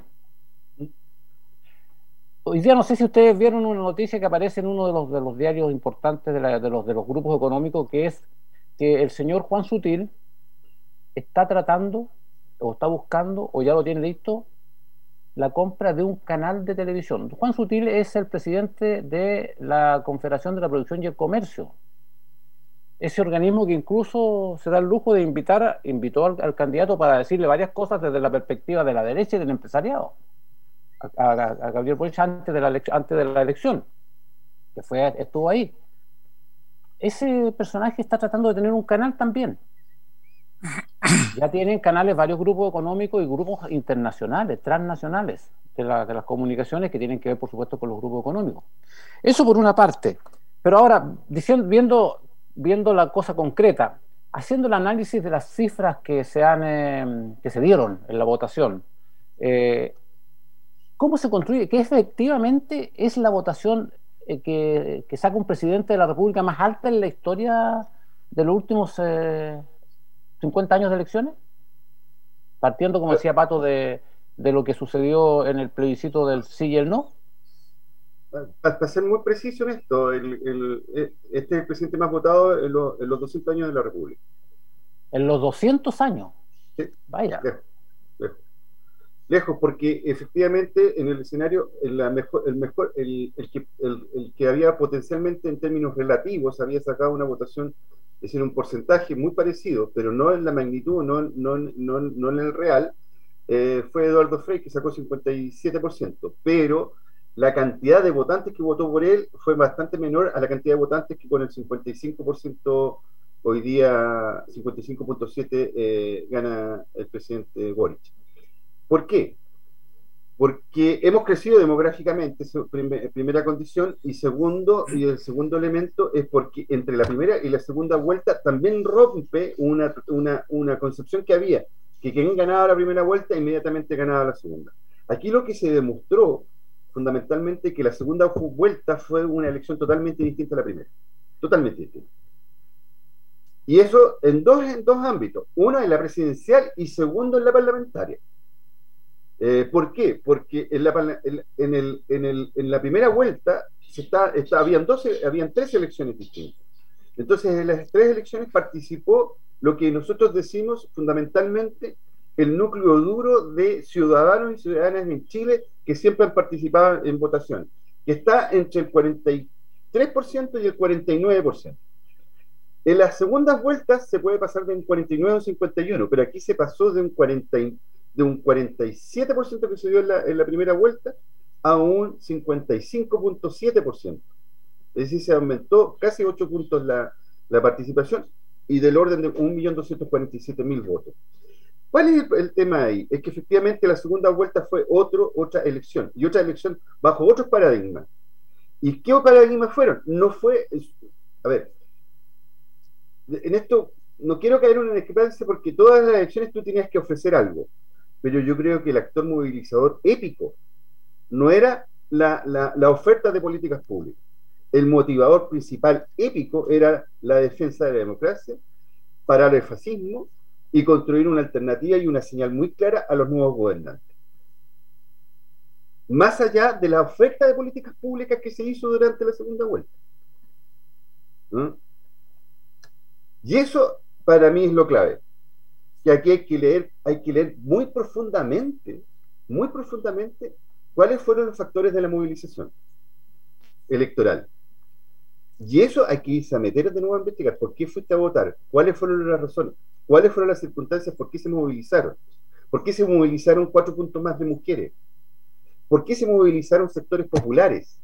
Hoy día no sé si ustedes vieron una noticia que aparece en uno de los, de los diarios importantes de, la, de, los, de los grupos económicos, que es que el señor Juan Sutil está tratando, o está buscando, o ya lo tiene listo, la compra de un canal de televisión. Juan Sutil es el presidente de la Confederación de la Producción y el Comercio. Ese organismo que incluso se da el lujo de invitar, invitó al, al candidato para decirle varias cosas desde la perspectiva de la derecha y del empresariado, a, a, a Gabriel Boric antes de, la, antes de la elección, que fue, estuvo ahí. Ese personaje está tratando de tener un canal también. Ya tienen canales varios grupos económicos y grupos internacionales, transnacionales, de, la, de las comunicaciones que tienen que ver, por supuesto, con los grupos económicos. Eso por una parte. Pero ahora, diciendo, viendo... viendo la cosa concreta, haciendo el análisis de las cifras que se han eh, que se dieron en la votación, eh, ¿cómo se construye? ¿Qué efectivamente es la votación eh, que, que saca un presidente de la República más alta en la historia de los últimos eh, cincuenta años de elecciones? Partiendo, como decía Pato, de, de lo que sucedió en el plebiscito del sí y el no. Para ser muy preciso en esto, el, el, este es el presidente más votado en, lo, en los doscientos años de la República. En los doscientos años. Sí. Vaya. Lejos, lejos. lejos, porque efectivamente en el escenario, en la mejor, el, mejor el, el, que, el, el que había potencialmente en términos relativos, había sacado una votación, es decir, un porcentaje muy parecido, pero no en la magnitud, no, no, no, no en el real, eh, fue Eduardo Frei, que sacó cincuenta y siete por ciento, pero la cantidad de votantes que votó por él fue bastante menor a la cantidad de votantes que con el cincuenta y cinco por ciento hoy día, cincuenta y cinco punto siete por ciento eh, gana el presidente Boric. ¿Por qué? Porque hemos crecido demográficamente, primera condición, y segundo, y el segundo elemento es porque entre la primera y la segunda vuelta también rompe una, una, una concepción que había, que quien ganaba la primera vuelta inmediatamente ganaba la segunda. Aquí lo que se demostró fundamentalmente que la segunda vuelta fue una elección totalmente distinta a la primera, totalmente distinta. Y eso en dos, en dos ámbitos, uno en la presidencial y segundo en la parlamentaria. Eh, ¿Por qué? Porque en la, en el, en el, en la primera vuelta se está, está, habían, doce, habían tres elecciones distintas. Entonces, en las tres elecciones participó lo que nosotros decimos fundamentalmente el núcleo duro de ciudadanos y ciudadanas en Chile que siempre han participado en votación, que está entre el cuarenta y tres por ciento y el cuarenta y nueve por ciento. En las segundas vueltas se puede pasar de un cuarenta y nueve a un cincuenta y uno, pero aquí se pasó de un cuarenta de un cuarenta y siete por ciento que se dio en la, en la primera vuelta a un cincuenta y cinco punto siete por ciento. Es decir, se aumentó casi ocho puntos la, la participación y del orden de un millón doscientos cuarenta y siete mil votos. ¿Cuál es el, el tema ahí? Es que efectivamente la segunda vuelta fue otro, otra elección, y otra elección bajo otros paradigmas. ¿Y qué paradigmas fueron? No fue... A ver, en esto no quiero caer en una discrepancia porque todas las elecciones tú tenías que ofrecer algo, pero yo creo que el actor movilizador épico no era la, la, la oferta de políticas públicas. El motivador principal épico era la defensa de la democracia, parar el fascismo y construir una alternativa y una señal muy clara a los nuevos gobernantes. Más allá de la oferta de políticas públicas que se hizo durante la segunda vuelta. ¿no? Y eso para mí es lo clave. Que aquí hay que leer, hay que leer muy profundamente, muy profundamente, cuáles fueron los factores de la movilización electoral. Y eso hay que irse a meter de nuevo a investigar. ¿Por qué fuiste a votar? ¿Cuáles fueron las razones? ¿Cuáles fueron las circunstancias? ¿Por qué se movilizaron? ¿Por qué se movilizaron cuatro puntos más de mujeres? ¿Por qué se movilizaron sectores populares?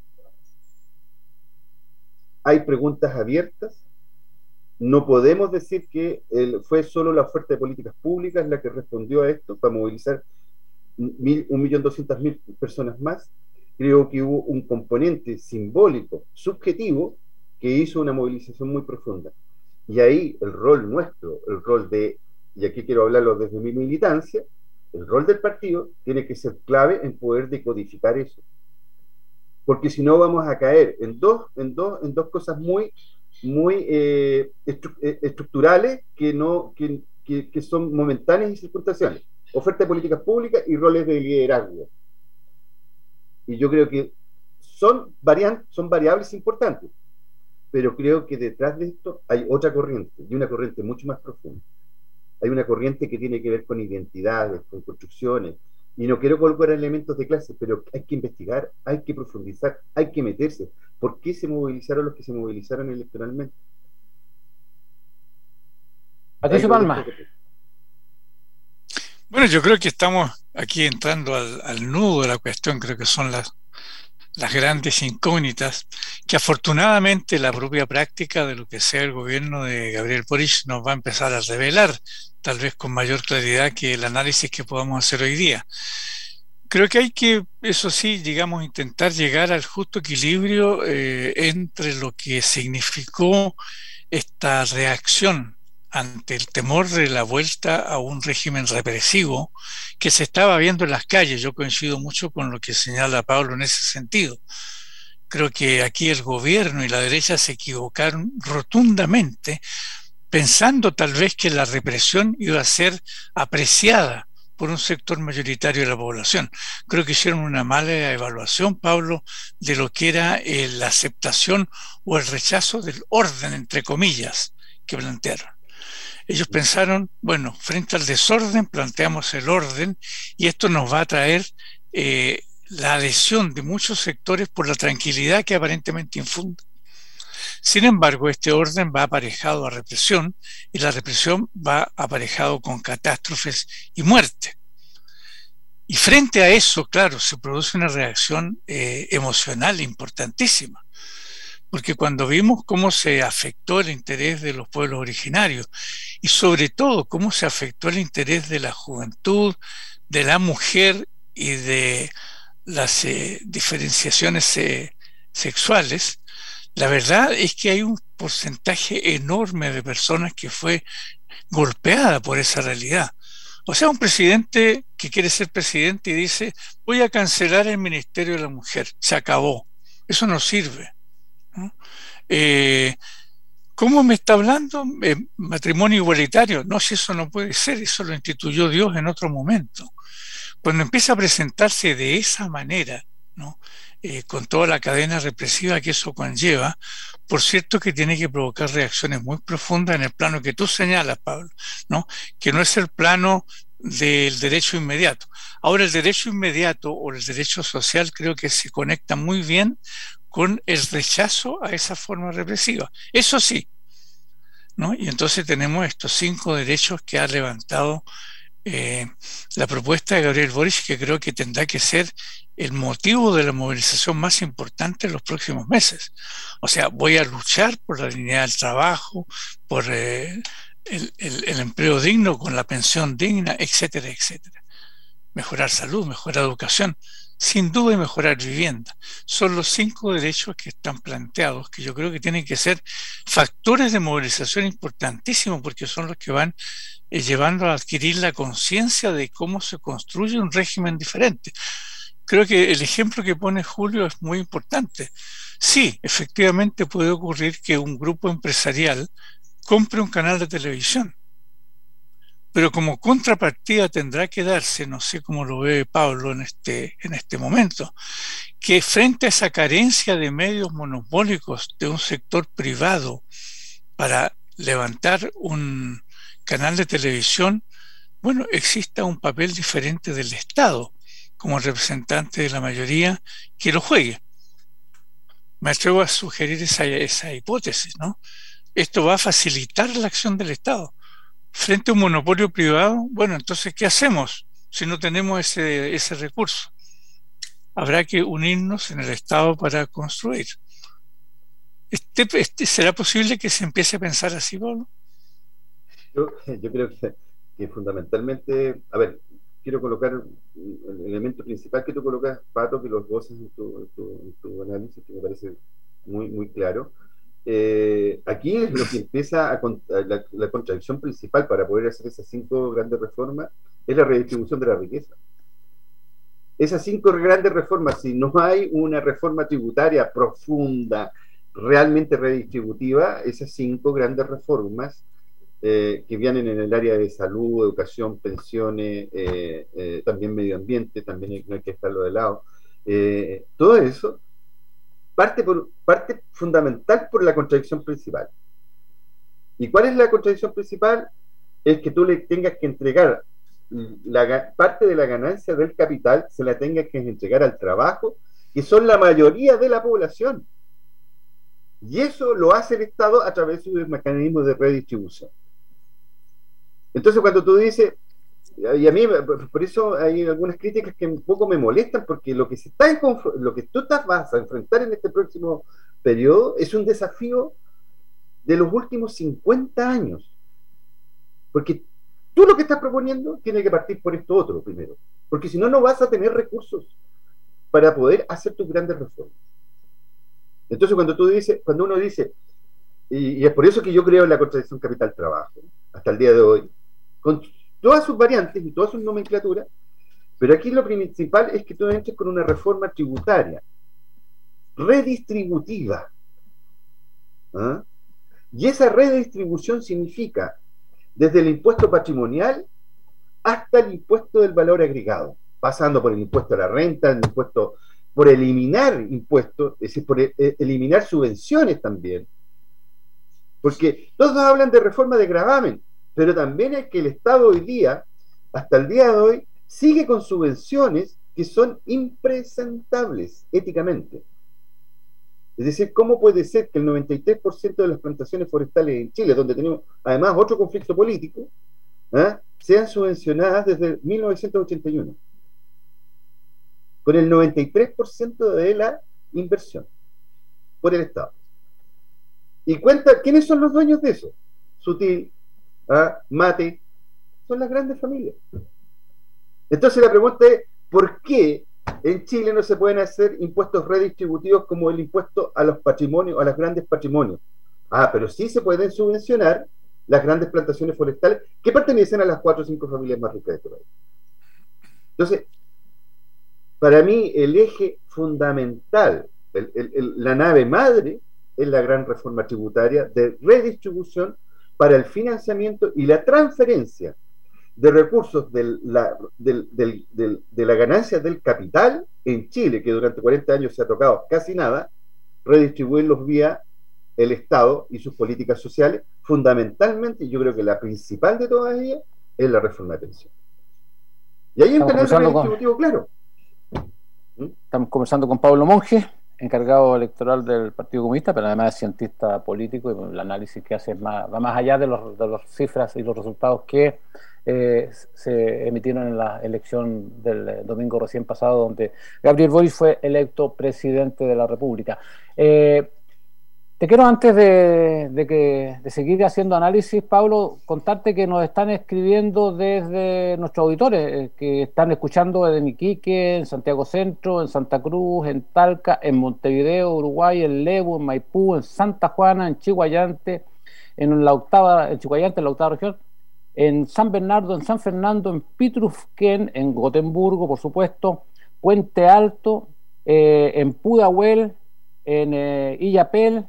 Hay preguntas abiertas. No podemos decir que el, fue solo la oferta de políticas públicas la que respondió a esto para movilizar mil, un millón doscientas mil personas más. Creo que hubo un componente simbólico, subjetivo, que hizo una movilización muy profunda. Y ahí el rol nuestro, el rol de, y aquí quiero hablarlo desde mi militancia, el rol del partido tiene que ser clave en poder decodificar eso. Porque si no vamos a caer en dos, en dos, en dos cosas muy... muy eh, estru estructurales que, no, que, que, que son momentáneas y circunstanciales. Oferta de políticas públicas y roles de liderazgo. Y yo creo que son, varian son variables importantes, pero creo que detrás de esto hay otra corriente, y una corriente mucho más profunda. Hay una corriente que tiene que ver con identidades, con construcciones, y no quiero colocar elementos de clase, pero hay que investigar, hay que profundizar, hay que meterse. ¿Por qué se movilizaron los que se movilizaron electoralmente? Patricio Palma. Bueno, yo creo que estamos aquí entrando al, al nudo de la cuestión, creo que son las, las grandes incógnitas, que afortunadamente la propia práctica de lo que sea el gobierno de Gabriel Boric nos va a empezar a revelar, tal vez con mayor claridad que el análisis que podamos hacer hoy día. Creo que hay que, eso sí, digamos, intentar llegar al justo equilibrio eh, entre lo que significó esta reacción ante el temor de la vuelta a un régimen represivo que se estaba viendo en las calles. Yo coincido mucho con lo que señala Pablo en ese sentido. Creo que aquí el gobierno y la derecha se equivocaron rotundamente, pensando tal vez que la represión iba a ser apreciada por un sector mayoritario de la población. Creo que hicieron una mala evaluación, Pablo, de lo que era eh, la aceptación o el rechazo del orden, entre comillas, que plantearon. Ellos pensaron, bueno, frente al desorden planteamos el orden y esto nos va a traer eh, la adhesión de muchos sectores por la tranquilidad que aparentemente infunde. Sin embargo, este orden va aparejado a represión y la represión va aparejado con catástrofes y muerte. Y frente a eso, claro, se produce una reacción eh, emocional importantísima, porque cuando vimos cómo se afectó el interés de los pueblos originarios y sobre todo cómo se afectó el interés de la juventud, de la mujer y de las eh, diferenciaciones eh, sexuales, la verdad es que hay un porcentaje enorme de personas que fue golpeada por esa realidad. O sea, un presidente que quiere ser presidente y dice, voy a cancelar el Ministerio de la Mujer, se acabó. Eso no sirve, ¿no? Eh, ¿Cómo me está hablando? Eh, matrimonio igualitario. No, si eso no puede ser, eso lo instituyó Dios en otro momento. Cuando empieza a presentarse de esa manera, ¿no? Eh, con toda la cadena represiva que eso conlleva, por cierto que tiene que provocar reacciones muy profundas en el plano que tú señalas, Pablo, ¿no? Que no es el plano del derecho inmediato. Ahora, el derecho inmediato o el derecho social creo que se conecta muy bien con el rechazo a esa forma represiva. Eso sí, ¿no? Y entonces tenemos estos cinco derechos que ha levantado eh, la propuesta de Gabriel Boric, que creo que tendrá que ser el motivo de la movilización más importante en los próximos meses. O sea, voy a luchar por la dignidad del trabajo, por eh, el, el, el empleo digno, con la pensión digna, etcétera, etcétera. Mejorar salud, mejorar educación, sin duda y mejorar vivienda. Son los cinco derechos que están planteados, que yo creo que tienen que ser factores de movilización importantísimos, porque son los que van eh, llevando a adquirir la conciencia de cómo se construye un régimen diferente. Creo que el ejemplo que pone Julio es muy importante. Sí, efectivamente puede ocurrir que un grupo empresarial compre un canal de televisión, pero como contrapartida tendrá que darse, no sé cómo lo ve Pablo en este, en este momento, que frente a esa carencia de medios monopólicos de un sector privado para levantar un canal de televisión, bueno, exista un papel diferente del Estado como representante de la mayoría que lo juegue. Me atrevo a sugerir esa, esa hipótesis, ¿no? Esto va a facilitar la acción del Estado. Frente a un monopolio privado, bueno, entonces, ¿qué hacemos si no tenemos ese, ese recurso? Habrá que unirnos en el Estado para construir. Este, este, ¿Será posible que se empiece a pensar así, Pablo? Yo, yo creo que, que fundamentalmente, a ver, quiero colocar el elemento principal que tú colocas, Pato, que los goces en tu, en tu, en tu análisis, que me parece muy, muy claro. Eh, aquí es lo que empieza a, a la, la contradicción principal para poder hacer esas cinco grandes reformas, es la redistribución de la riqueza. Esas cinco grandes reformas, si no hay una reforma tributaria profunda, realmente redistributiva, esas cinco grandes reformas eh, que vienen en el área de salud, educación, pensiones, eh, eh, también medio ambiente, también hay, no hay que dejarlo de lado, eh, todo eso Parte, por, parte fundamental por la contradicción principal. ¿Y cuál es la contradicción principal? Es que tú le tengas que entregar la parte de la ganancia del capital, se la tengas que entregar al trabajo, que son la mayoría de la población. Y eso lo hace el Estado a través de sus mecanismos de redistribución. Entonces, cuando tú dices, y a mí, por eso hay algunas críticas que un poco me molestan, porque lo que se está en lo que tú estás, vas a enfrentar en este próximo periodo es un desafío de los últimos cincuenta años. Porque tú lo que estás proponiendo tiene que partir por esto otro primero. Porque si no, no vas a tener recursos para poder hacer tus grandes reformas. Entonces, cuando tú dices, cuando uno dice, y, y es por eso que yo creo en la contradicción capital-trabajo, hasta el día de hoy, con todas sus variantes y todas sus nomenclaturas, pero aquí lo principal es que tú entres con una reforma tributaria, redistributiva. ¿Ah? Y esa redistribución significa desde el impuesto patrimonial hasta el impuesto del valor agregado, pasando por el impuesto a la renta, el impuesto por eliminar impuestos, es decir, por eliminar subvenciones también. Porque todos hablan de reforma de gravamen, pero también es que el Estado hoy día, hasta el día de hoy, sigue con subvenciones que son impresentables éticamente. Es decir, ¿cómo puede ser que el noventa y tres por ciento de las plantaciones forestales en Chile, donde tenemos además otro conflicto político, ¿eh? sean subvencionadas desde mil novecientos ochenta y uno? Con el noventa y tres por ciento de la inversión por el Estado. Y cuenta, ¿quiénes son los dueños de eso? Sutil, ¿eh? Mate, son las grandes familias. Entonces la pregunta es, ¿por qué en Chile no se pueden hacer impuestos redistributivos como el impuesto a los patrimonios, a los grandes patrimonios? Ah, pero sí se pueden subvencionar las grandes plantaciones forestales que pertenecen a las cuatro o cinco familias más ricas de este país. Entonces, para mí el eje fundamental, el, el, el, la nave madre, es la gran reforma tributaria de redistribución para el financiamiento y la transferencia de recursos de la, del, del, del, de la ganancia del capital en Chile, que durante cuarenta años se ha tocado casi nada, redistribuirlos vía el Estado y sus políticas sociales, fundamentalmente, y yo creo que la principal de todas ellas, es la reforma de pensión. Y hay un canal redistributivo con... claro. ¿Mm? Estamos conversando con Pablo Monge, encargado electoral del Partido Comunista, pero además es cientista político, y el análisis que hace es más, va más allá de las de los cifras y los resultados que eh, se emitieron en la elección del domingo recién pasado, donde Gabriel Boric fue electo presidente de la República. Eh, te quiero, antes de, de, que, de seguir haciendo análisis, Pablo, contarte que nos están escribiendo desde nuestros auditores, eh, que están escuchando en Iquique, en Santiago Centro, en Santa Cruz, en Talca, en Montevideo, Uruguay, en Lebu, en Maipú, en Santa Juana, en Chihuayante, en la octava, en Chihuayante, en la octava región, en San Bernardo, en San Fernando, en Pitrufquén, en Gotemburgo, por supuesto, Puente Alto, eh, en Pudahuel, en eh, Illapel,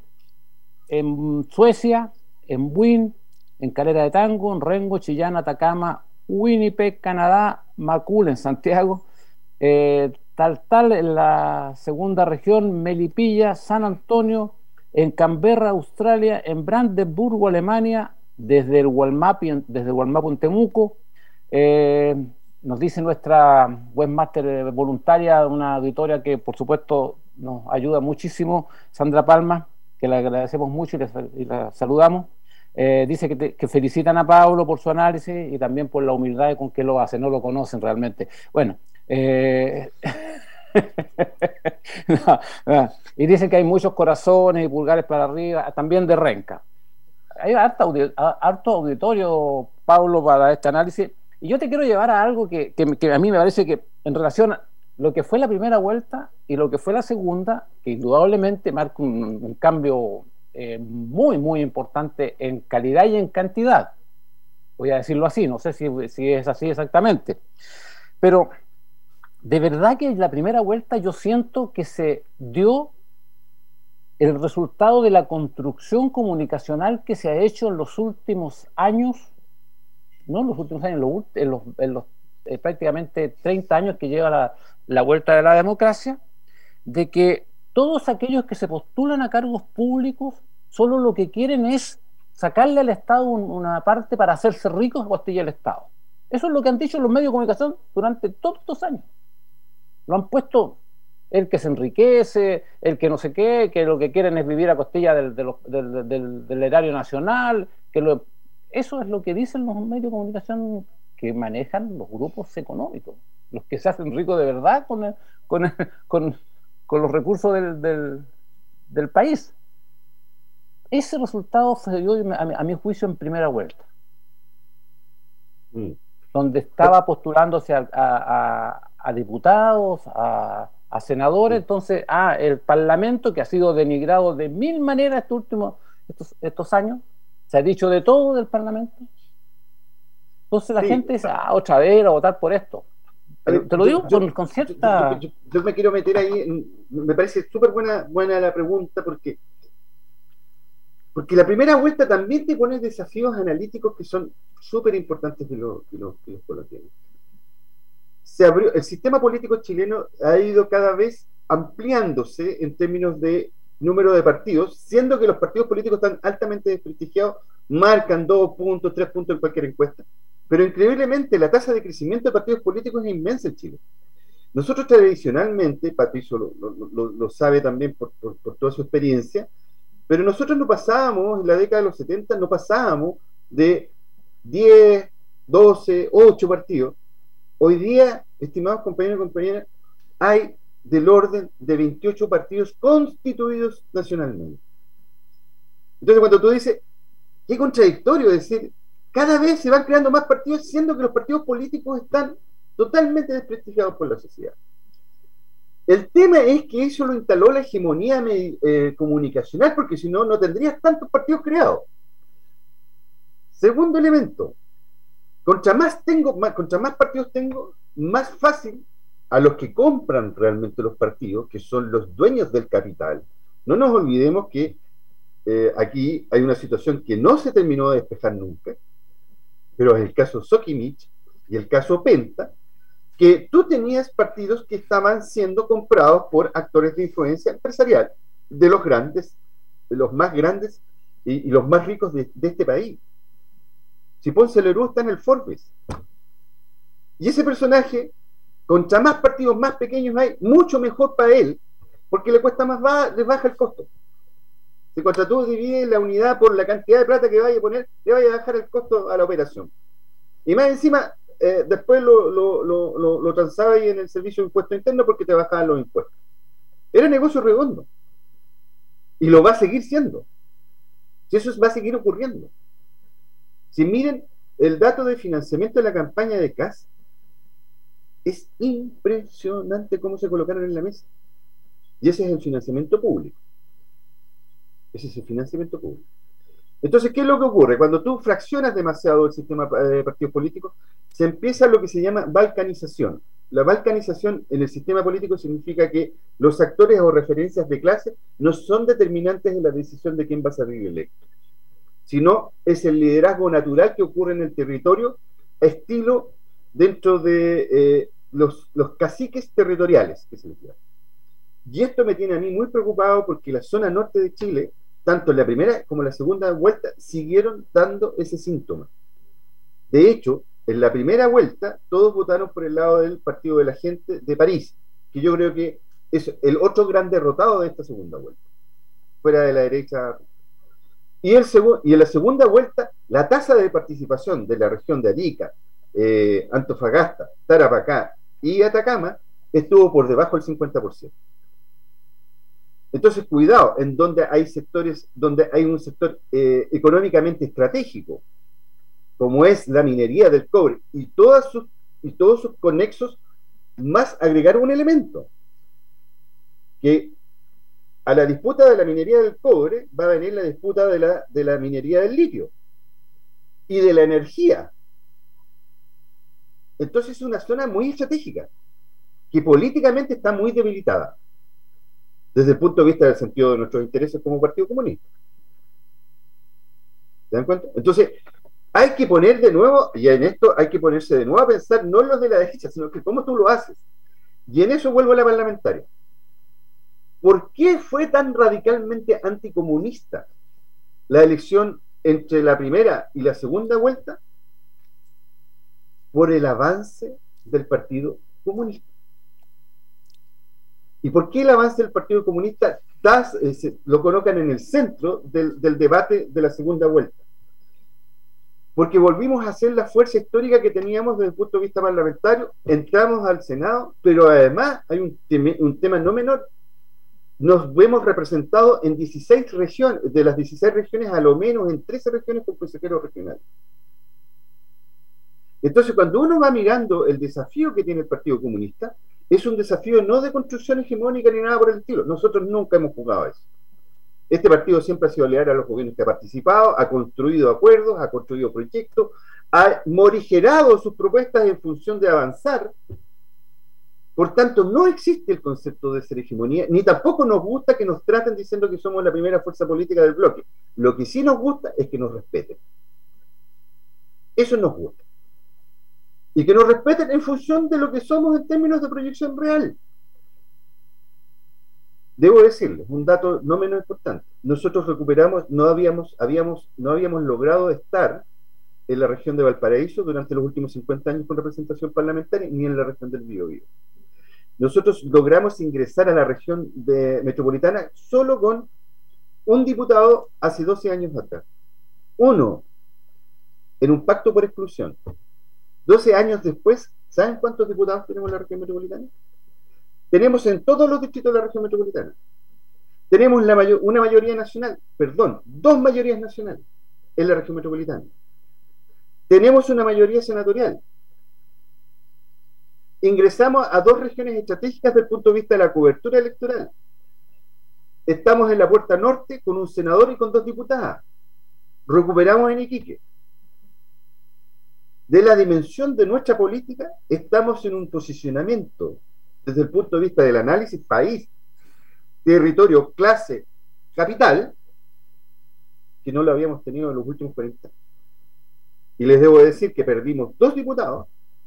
en Suecia, en Buin, en Calera de Tango, en Rengo, Chillán, Atacama, Winnipeg, Canadá, Macul, en Santiago, eh, Taltal, en la segunda región, Melipilla, San Antonio, en Canberra, Australia, en Brandenburgo, Alemania, desde el Gualmapi, desde el Gualmapu en Temuco, eh, nos dice nuestra webmaster voluntaria, una auditoria que por supuesto nos ayuda muchísimo, Sandra Palma, que le agradecemos mucho y le, y le saludamos. Eh, dice que, te, que felicitan a Pablo por su análisis y también por la humildad con que lo hace, no lo conocen realmente. Bueno, eh, no, no. Y dicen que hay muchos corazones y pulgares para arriba, también de Renca. Hay harto, audi harto auditorio, Pablo, para este análisis, y yo te quiero llevar a algo que, que, que a mí me parece que en relación a lo que fue la primera vuelta y lo que fue la segunda, que indudablemente marca un, un cambio eh, muy, muy importante en calidad y en cantidad. Voy a decirlo así, no sé si, si es así exactamente. Pero de verdad que en la primera vuelta yo siento que se dio el resultado de la construcción comunicacional que se ha hecho en los últimos años, no en los últimos años, en los, en los, en los eh, prácticamente treinta años que lleva la, la vuelta de la democracia, de que todos aquellos que se postulan a cargos públicos solo lo que quieren es sacarle al Estado un, una parte para hacerse ricos a costilla del Estado. Eso es lo que han dicho los medios de comunicación durante todos estos años. Lo han puesto el que se enriquece, el que no sé qué, que lo que quieren es vivir a costilla del, del, del, del, del erario nacional, que lo, eso es lo que dicen los medios de comunicación que manejan los grupos económicos, los que se hacen ricos de verdad con, el, con, el, con, con los recursos del, del, del país. Ese resultado se dio a mi, a mi juicio en primera vuelta, mm. donde estaba postulándose a, a, a, a diputados, a, a senadores, mm. entonces ah, el Parlamento, que ha sido denigrado de mil maneras estos últimos estos, estos años, se ha dicho de todo del Parlamento. Entonces la sí. gente dice, ah, otra vez a votar por esto. Pero, te lo digo yo, con, con cierta... Yo, yo, yo, yo me quiero meter ahí, me parece súper buena, buena la pregunta, porque porque la primera vuelta también te pone desafíos analíticos que son súper importantes de los que los, los colombianos. Se abrió, el sistema político chileno ha ido cada vez ampliándose en términos de número de partidos, siendo que los partidos políticos están altamente desprestigiados, marcan dos puntos, tres puntos en cualquier encuesta, pero increíblemente la tasa de crecimiento de partidos políticos es inmensa en Chile. Nosotros tradicionalmente, Patricio lo, lo, lo, lo sabe también por, por, por toda su experiencia, pero nosotros no pasábamos, en la década de los setenta, no pasábamos de diez, doce, ocho partidos. Hoy día, estimados compañeros y compañeras, hay del orden de veintiocho partidos constituidos nacionalmente. Entonces, cuando tú dices, qué contradictorio decir, cada vez se van creando más partidos, siendo que los partidos políticos están totalmente desprestigiados por la sociedad. El tema es que eso lo instaló la hegemonía eh, comunicacional, porque si no, no tendrías tantos partidos creados. Segundo elemento, contra más tengo, más, contra más partidos tengo, más fácil a los que compran realmente los partidos, que son los dueños del capital. No nos olvidemos que eh, aquí hay una situación que no se terminó de despejar nunca, pero es el caso Sokimich y el caso Penta, que tú tenías partidos que estaban siendo comprados por actores de influencia empresarial, de los grandes, de los más grandes y, y los más ricos de, de este país. Si Ponce Lerú está en el Forbes. Y ese personaje, contra más partidos más pequeños hay, mucho mejor para él, porque le cuesta más, baja, le baja el costo. Si contra tú divides la unidad por la cantidad de plata que vaya a poner, le vaya a bajar el costo a la operación. Y más encima, eh, después lo, lo, lo, lo, lo transaba ahí en el servicio de impuesto interno porque te bajaban los impuestos. Era negocio redondo. Y lo va a seguir siendo. Si eso va a seguir ocurriendo. Si miren el dato de financiamiento de la campaña de Kast, es impresionante cómo se colocaron en la mesa. Y ese es el financiamiento público. Ese es el financiamiento público. Entonces, ¿qué es lo que ocurre? Cuando tú fraccionas demasiado el sistema de partidos políticos, se empieza lo que se llama balcanización. La balcanización en el sistema político significa que los actores o referencias de clase no son determinantes en la decisión de quién va a salir electo, sino es el liderazgo natural que ocurre en el territorio, estilo dentro de eh, los, los caciques territoriales, que se les llama. Y esto me tiene a mí muy preocupado porque la zona norte de Chile, tanto en la primera como en la segunda vuelta, siguieron dando ese síntoma. De hecho, en la primera vuelta, todos votaron por el lado del Partido de la Gente de París, que yo creo que es el otro gran derrotado de esta segunda vuelta, fuera de la derecha. Y, el y en la segunda vuelta, la tasa de participación de la región de Arica, eh, Antofagasta, Tarapacá y Atacama estuvo por debajo del cincuenta por ciento. Entonces, cuidado, en donde hay sectores, donde hay un sector eh, económicamente estratégico, como es la minería del cobre, y, todas sus, y todos sus conexos, más agregar un elemento, que a la disputa de la minería del cobre va a venir la disputa de la, de la minería del litio y de la energía. Entonces es una zona muy estratégica, que políticamente está muy debilitada, desde el punto de vista del sentido de nuestros intereses como Partido Comunista. ¿Se dan cuenta? Entonces, hay que poner de nuevo, y en esto hay que ponerse de nuevo a pensar, no en los de la derecha, sino que cómo tú lo haces. Y en eso vuelvo a la parlamentaria. ¿Por qué fue tan radicalmente anticomunista la elección entre la primera y la segunda vuelta? Por el avance del Partido Comunista. ¿Y por qué el avance del Partido Comunista das, eh, se, lo colocan en el centro del, del debate de la segunda vuelta? Porque volvimos a ser la fuerza histórica que teníamos desde el punto de vista parlamentario, entramos al Senado, pero además hay un, tem un tema no menor. Nos vemos representados en dieciséis regiones, de las dieciséis regiones, a lo menos en trece regiones con consejeros regionales. Entonces, cuando uno va mirando el desafío que tiene el Partido Comunista, es un desafío no de construcción hegemónica ni nada por el estilo. Nosotros nunca hemos jugado a eso. Este partido siempre ha sido leal a los gobiernos que ha participado, ha construido acuerdos, ha construido proyectos, ha morigerado sus propuestas en función de avanzar. Por tanto, no existe el concepto de ser hegemonía, ni tampoco nos gusta que nos traten diciendo que somos la primera fuerza política del bloque. Lo que sí nos gusta es que nos respeten. Eso nos gusta. Y que nos respeten en función de lo que somos en términos de proyección real. debo decirles, un dato no menos importante, nosotros recuperamos, no habíamos, habíamos, no habíamos logrado estar en la región de Valparaíso durante los últimos cincuenta años con representación parlamentaria, ni en la región del Biobío. Nosotros logramos ingresar a la región de, metropolitana solo con un diputado hace doce años atrás. Uno, en un pacto por exclusión. doce años después, ¿saben cuántos diputados tenemos en la región metropolitana? Tenemos en todos los distritos de la región metropolitana. Tenemos la mayor, una mayoría nacional, perdón, dos mayorías nacionales en la región metropolitana. Tenemos una mayoría senatorial. Ingresamos a dos regiones estratégicas desde el punto de vista de la cobertura electoral. Estamos en la puerta norte con un senador y con dos diputadas. Recuperamos en Iquique. De la dimensión de nuestra política, estamos en un posicionamiento desde el punto de vista del análisis país, territorio, clase, capital, que no lo habíamos tenido en los últimos cuarenta años. Y les debo decir que perdimos dos diputados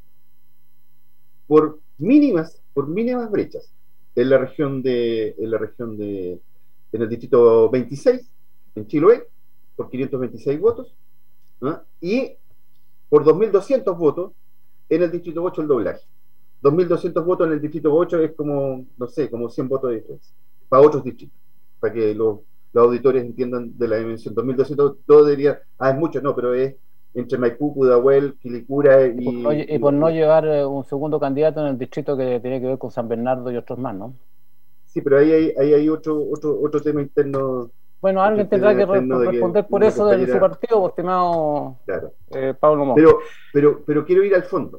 por mínimas, por mínimas brechas en la región de, en la región de, en el distrito veintiséis, en Chiloé, por quinientos veintiséis votos, ¿no? Y por dos mil doscientos votos en el distrito ocho el doblaje. dos mil doscientos votos en el distrito ocho es como, no sé, como cien votos de diferencia, para otros distritos, para que los, los auditores entiendan de la dimensión. dos mil doscientos, todo diría, ah, es mucho, no, pero es entre Maipú, Pudahuel, Quilicura y... Y por, no, y por no llevar un segundo candidato en el distrito que tiene que ver con San Bernardo y otros más, ¿no? Sí, pero ahí hay, ahí hay otro, otro, otro tema interno. Bueno, alguien tendrá que re responder que por eso compañera... de su partido, estimado claro. eh, Pablo Monge. Pero, pero, pero quiero ir al fondo.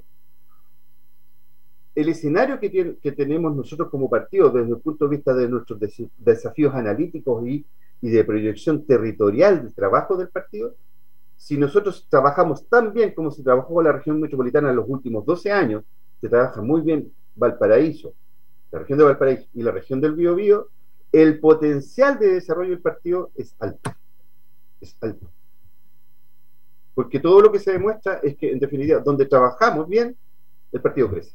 El escenario que, tiene, que tenemos nosotros como partido desde el punto de vista de nuestros des desafíos analíticos y, y de proyección territorial del trabajo del partido, si nosotros trabajamos tan bien como se trabajó en la región metropolitana en los últimos doce años, se trabaja muy bien Valparaíso, la región de Valparaíso y la región del Biobío, el potencial de desarrollo del partido es alto. Es alto. Porque todo lo que se demuestra es que, en definitiva, donde trabajamos bien, el partido crece.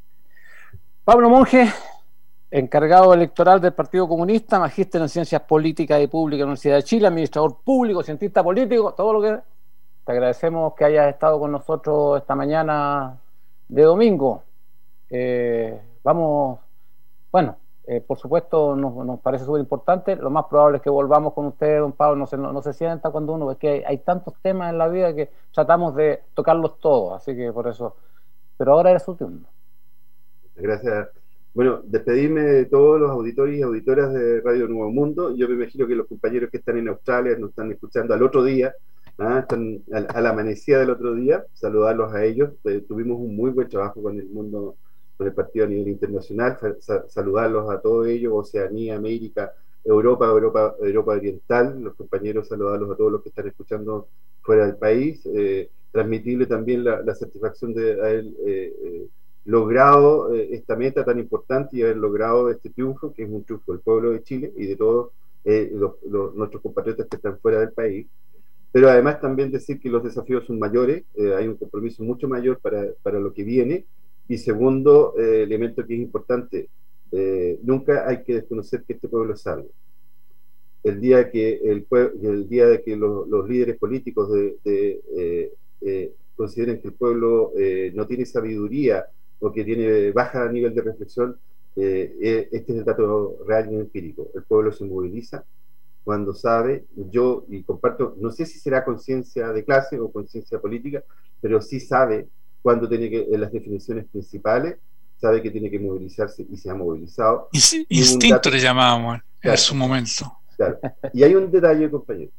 Pablo Monge, encargado electoral del Partido Comunista, magíster en Ciencias Políticas y Públicas en la Universidad de Chile, administrador público, cientista político, todo lo que... Te agradecemos que hayas estado con nosotros esta mañana de domingo. Eh, vamos, bueno, eh, por supuesto nos, nos parece súper importante. Lo más probable es que volvamos con usted, don Pablo. No se, no, no se sienta cuando uno... Es que hay, hay tantos temas en la vida que tratamos de tocarlos todos, así que por eso... Pero ahora era su turno. Gracias. Bueno, despedirme de todos los auditores y auditoras de Radio Nuevo Mundo. Yo me imagino que los compañeros que están en Australia nos están escuchando al otro día, ¿ah? Están a, a la amanecida del otro día. Saludarlos a ellos. Eh, tuvimos un muy buen trabajo con el mundo, con el partido a nivel internacional. Sa saludarlos a todos ellos, Oceanía, América, Europa, Europa, Europa Oriental. Los compañeros, saludarlos a todos los que están escuchando fuera del país. Eh, transmitirle también la, la satisfacción de haber eh, eh, logrado eh, esta meta tan importante y haber logrado este triunfo, que es un triunfo del pueblo de Chile y de todos eh, los, los, nuestros compatriotas que están fuera del país. Pero además también decir que los desafíos son mayores, eh, hay un compromiso mucho mayor para, para lo que viene. Y segundo eh, elemento que es importante, eh, nunca hay que desconocer que este pueblo es sabio. El día que el, el día de que los, los líderes políticos de, de, eh, eh, consideren que el pueblo eh, no tiene sabiduría o que tiene baja nivel de reflexión, eh, eh, este es el dato real y empírico. El pueblo se moviliza cuando sabe, yo y comparto, no sé si será conciencia de clase o conciencia política, pero sí sabe cuando tiene que, en las definiciones principales, sabe que tiene que movilizarse y se ha movilizado. Instinto dato, le llamábamos claro, en su momento. Claro. Y hay un detalle, compañero.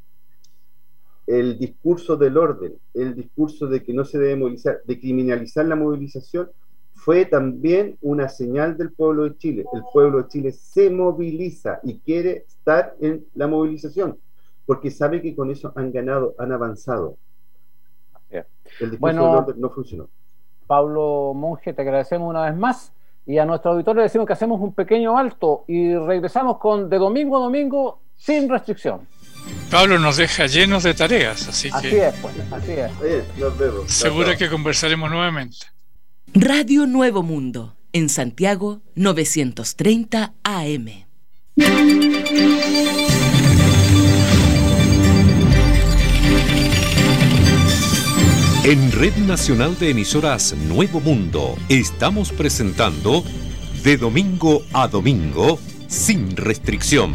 El discurso del orden, el discurso de que no se debe movilizar, de criminalizar la movilización, fue también una señal del pueblo de Chile. El pueblo de Chile se moviliza y quiere estar en la movilización, porque sabe que con eso han ganado, han avanzado. Bien. El discurso bueno, del orden no funcionó. Pablo Monge, te agradecemos una vez más, y a nuestros auditores le decimos que hacemos un pequeño alto y regresamos con de domingo a domingo sin restricción. Pablo nos deja llenos de tareas, así, así que es, pues, así es. Eh, nos vemos. Seguro que conversaremos nuevamente. Radio Nuevo Mundo, en Santiago, novecientos treinta A M. En Red Nacional de Emisoras Nuevo Mundo estamos presentando De Domingo a Domingo, sin restricción.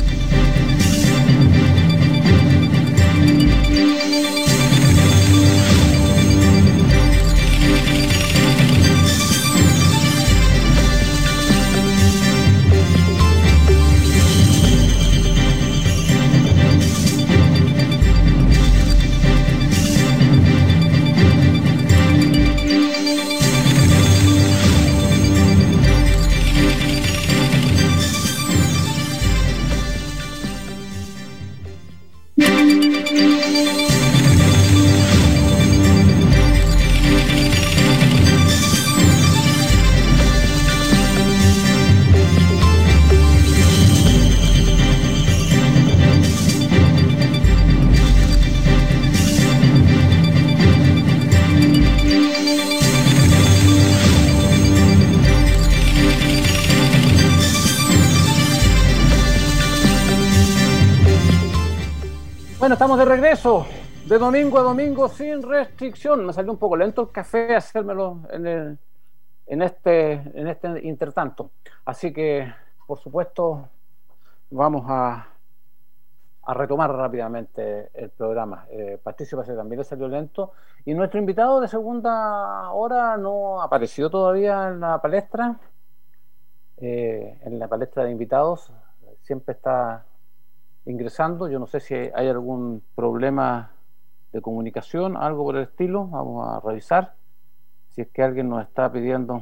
Bueno, estamos de regreso, de domingo a domingo sin restricción. Me salió un poco lento el café hacérmelo en, el, en, este, en este intertanto. Así que, por supuesto, vamos a, a retomar rápidamente el programa. Eh, Patricio parece que también le salió lento. Y nuestro invitado de segunda hora no apareció todavía en la palestra. Eh, en la palestra de invitados siempre está ingresando. Yo no sé si hay algún problema de comunicación, algo por el estilo. Vamos a revisar si es que alguien nos está pidiendo.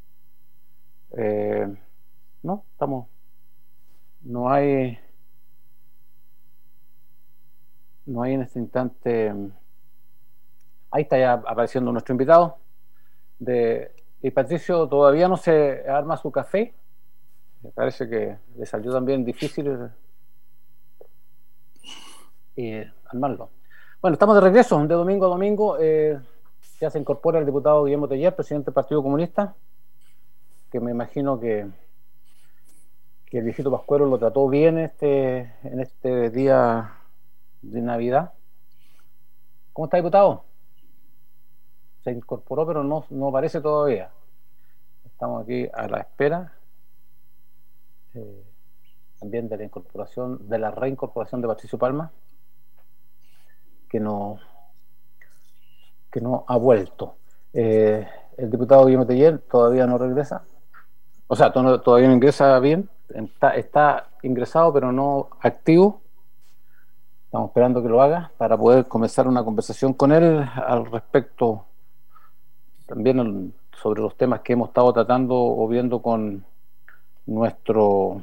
Eh, no, estamos, no hay, no hay en este instante. Ahí está ya apareciendo nuestro invitado. De, y Patricio todavía no se arma su café. Me parece que le salió también difícil Eh, armarlo. Bueno, estamos de regreso de domingo a domingo. Eh, ya se incorpora el diputado Guillermo Teller, presidente del Partido Comunista, que me imagino que, que el viejito Pascuero lo trató bien este, en este día de Navidad. ¿Cómo está, diputado? Se incorporó, pero no, no aparece todavía. Estamos aquí a la espera eh, también de la incorporación, de la reincorporación de Patricio Palma, que no que no ha vuelto. Eh, el diputado Guillermo Teller todavía no regresa, o sea, to- todavía no ingresa bien, está, está ingresado pero no activo. Estamos esperando que lo haga para poder comenzar una conversación con él al respecto, también el, sobre los temas que hemos estado tratando o viendo con nuestro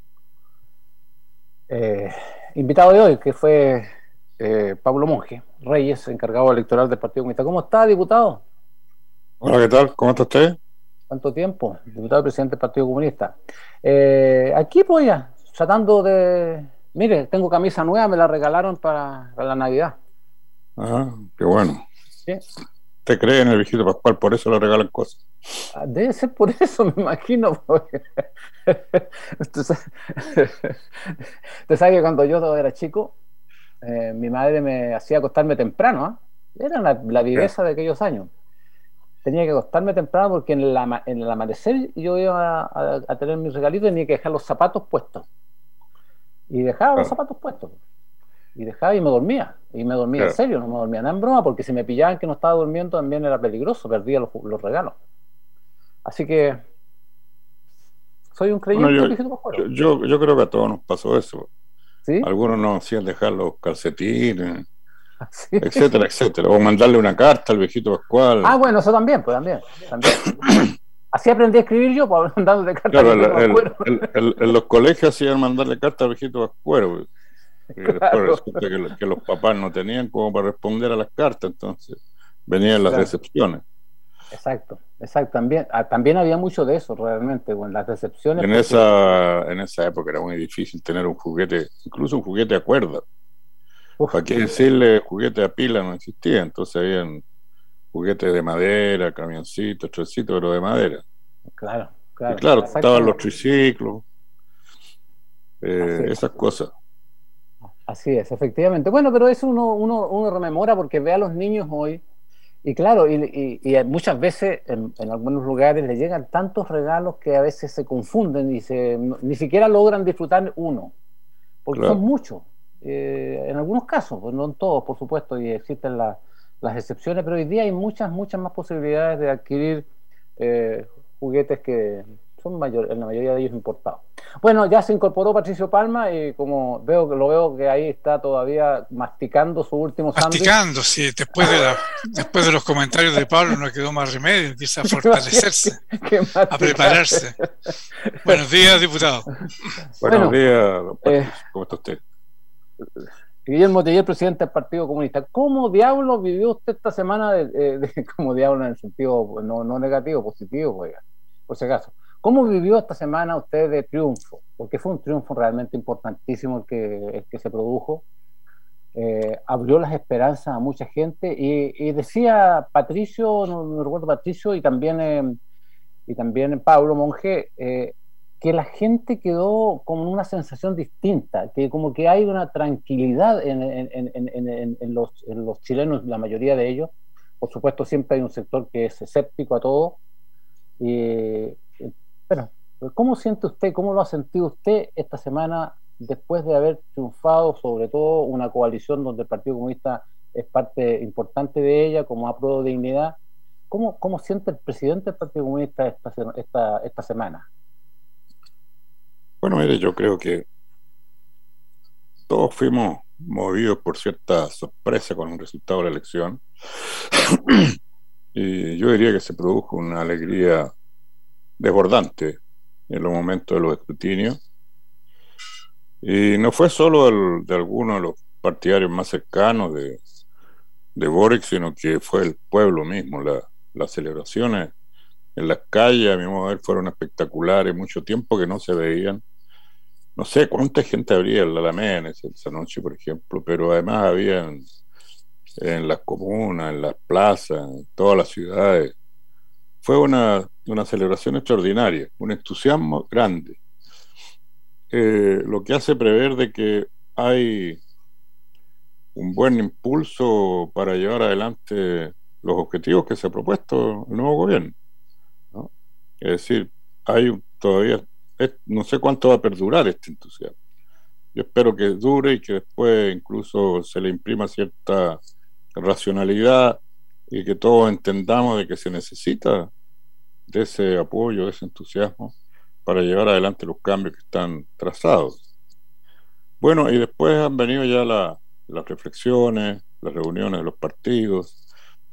eh, invitado de hoy, que fue Eh, Pablo Monge Reyes, encargado electoral del Partido Comunista. ¿Cómo está, diputado? Hola, ¿qué tal? ¿Cómo está usted? ¿Cuánto tiempo? Diputado y presidente del Partido Comunista. Eh, aquí, pues ya, tratando de... Mire, tengo camisa nueva, me la regalaron para, para la Navidad. Ah, qué bueno. ¿Sí? ¿Te cree en el viejito Pascual? Por eso le regalan cosas. Ah, debe ser por eso, me imagino. Porque... Usted sabe... Usted sabe que cuando yo era chico, Eh, mi madre me hacía acostarme temprano, ¿eh? Era la, la viveza de aquellos años. Tenía que acostarme temprano porque en, la, en el amanecer yo iba a, a, a tener mis regalitos y tenía que dejar los zapatos puestos. Y dejaba Claro. los zapatos puestos. Y dejaba y me dormía. Y me dormía Claro. en serio, no me dormía nada en broma, porque si me pillaban que no estaba durmiendo también era peligroso, perdía los, los regalos. Así que soy un creyente. Bueno, yo, viejito Pascuero. yo, yo, yo creo que a todos nos pasó eso. ¿Sí? Algunos nos hacían dejar los calcetines, ¿Sí? etcétera, etcétera. O mandarle una carta al viejito Pascual. Ah, bueno, eso también, pues también. también. Así aprendí a escribir yo, pues, dándole cartas. Claro, al el, viejito el, Pascuero. el, el, en los colegios hacían mandarle carta al viejito Pascuero. Y después Claro. resulta que, lo- que los papás no tenían como para responder a las cartas, entonces venían las Claro. decepciones. Exacto, exacto. También, ah, también había mucho de eso realmente, con las decepciones. En porque- esa, en esa época era muy difícil tener un juguete, incluso un juguete a cuerda. Uf, ¿Para qué decirle juguete a pila? No existía, entonces habían juguetes de madera, camioncitos, trencitos, pero de madera. claro, claro. Y claro, exacto. estaban los triciclos. eh, esas cosas. Así es, efectivamente. Bueno, pero eso uno, uno, uno rememora porque ve a los niños hoy y claro, y, y, y muchas veces en, en algunos lugares les llegan tantos regalos que a veces se confunden y se, ni siquiera logran disfrutar uno, porque Claro. son muchos. Eh, en algunos casos, pues no en todos, por supuesto, y existen la, las excepciones, pero hoy día hay muchas, muchas más posibilidades de adquirir eh, juguetes que son mayor, en la mayoría de ellos importados. Bueno, ya se incorporó Patricio Palma y como veo que lo veo que ahí está todavía masticando su último sándwich. Masticando, sí, después de, la, después de los comentarios de Pablo no quedó más remedio, empieza a fortalecerse, a prepararse. Buenos días, diputado. Buenos Bueno, días, don Patricio. Eh, ¿Cómo está usted? Guillermo Teller, presidente del Partido Comunista. ¿Cómo diablos vivió usted esta semana? De, de, de, como diablos en el sentido no, no negativo, positivo, oiga, por si acaso. ¿Cómo vivió esta semana usted de triunfo? Porque fue un triunfo realmente importantísimo el que, el que se produjo. Eh, abrió las esperanzas a mucha gente y, y decía Patricio, no, no recuerdo Patricio, y también, eh, y también Pablo Monge, eh, que la gente quedó con una sensación distinta, que como que hay una tranquilidad en, en, en, en, en, en, los, en los chilenos, la mayoría de ellos. Por supuesto, siempre hay un sector que es escéptico a todo. Y, bueno, ¿cómo siente usted, cómo lo ha sentido usted esta semana después de haber triunfado, sobre todo una coalición donde el Partido Comunista es parte importante de ella, como Apruebo Dignidad? ¿Cómo, cómo siente el presidente del Partido Comunista esta, esta, esta semana? Bueno, mire, yo creo que todos fuimos movidos por cierta sorpresa con el resultado de la elección. Y yo diría que se produjo una alegría desbordante en los momentos de los escrutinios. Y no fue solo el, de algunos de los partidarios más cercanos de, de Boric, sino que fue el pueblo mismo. La, las celebraciones en las calles, a mi modo de ver, fueron espectaculares, mucho tiempo que no se veían. No sé cuánta gente habría en la Alameda esa noche, por ejemplo, pero además había en, en las comunas, en las plazas, en todas las ciudades. Fue una, una celebración extraordinaria, un entusiasmo grande, eh, lo que hace prever de que hay un buen impulso para llevar adelante los objetivos que se ha propuesto el nuevo gobierno, ¿no? Es decir, hay un, todavía, es, no sé cuánto va a perdurar este entusiasmo. Yo espero que dure y que después incluso se le imprima cierta racionalidad y que todos entendamos de que se necesita de ese apoyo, de ese entusiasmo para llevar adelante los cambios que están trazados. Bueno, y después han venido ya la, las reflexiones, las reuniones de los partidos,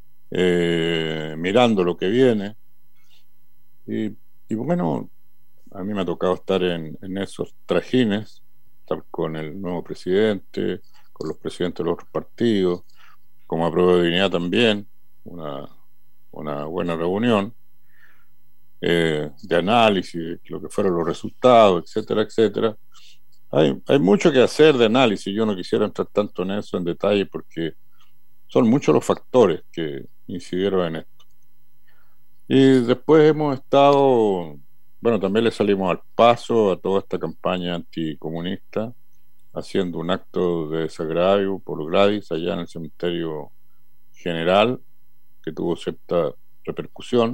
eh, mirando lo que viene. Y, y bueno, a mí me ha tocado estar en, en esos trajines, estar con el nuevo presidente, con los presidentes de los otros partidos, como Apruebo Dignidad también, una, una buena reunión eh, de análisis de lo que fueron los resultados, etcétera, etcétera. Hay, hay mucho que hacer de análisis, yo no quisiera entrar tanto en eso en detalle porque son muchos los factores que incidieron en esto. Y después hemos estado, bueno, también le salimos al paso a toda esta campaña anticomunista, haciendo un acto de desagravio por Gladys allá en el cementerio general, que tuvo cierta repercusión,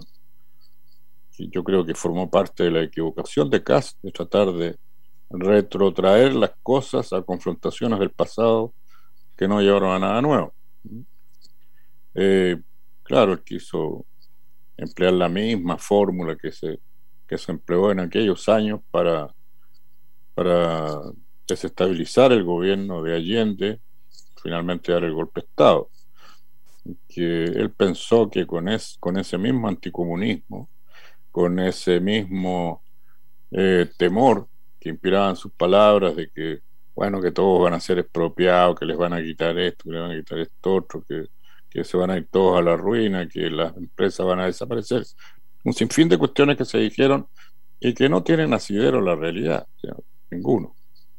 y yo creo que formó parte de la equivocación de Kast de tratar de retrotraer las cosas a confrontaciones del pasado que no llevaron a nada nuevo. Eh, claro, él quiso emplear la misma fórmula que se, que se empleó en aquellos años para, para desestabilizar el gobierno de Allende, finalmente dar el golpe de Estado. Que él pensó que con, es, con ese mismo anticomunismo, con ese mismo eh, temor que inspiraban sus palabras de que, bueno, que todos van a ser expropiados, que les van a quitar esto, que les van a quitar esto otro, que, que se van a ir todos a la ruina, que las empresas van a desaparecer. Un sinfín de cuestiones que se dijeron y que no tienen asidero en la realidad, o sea, ninguno.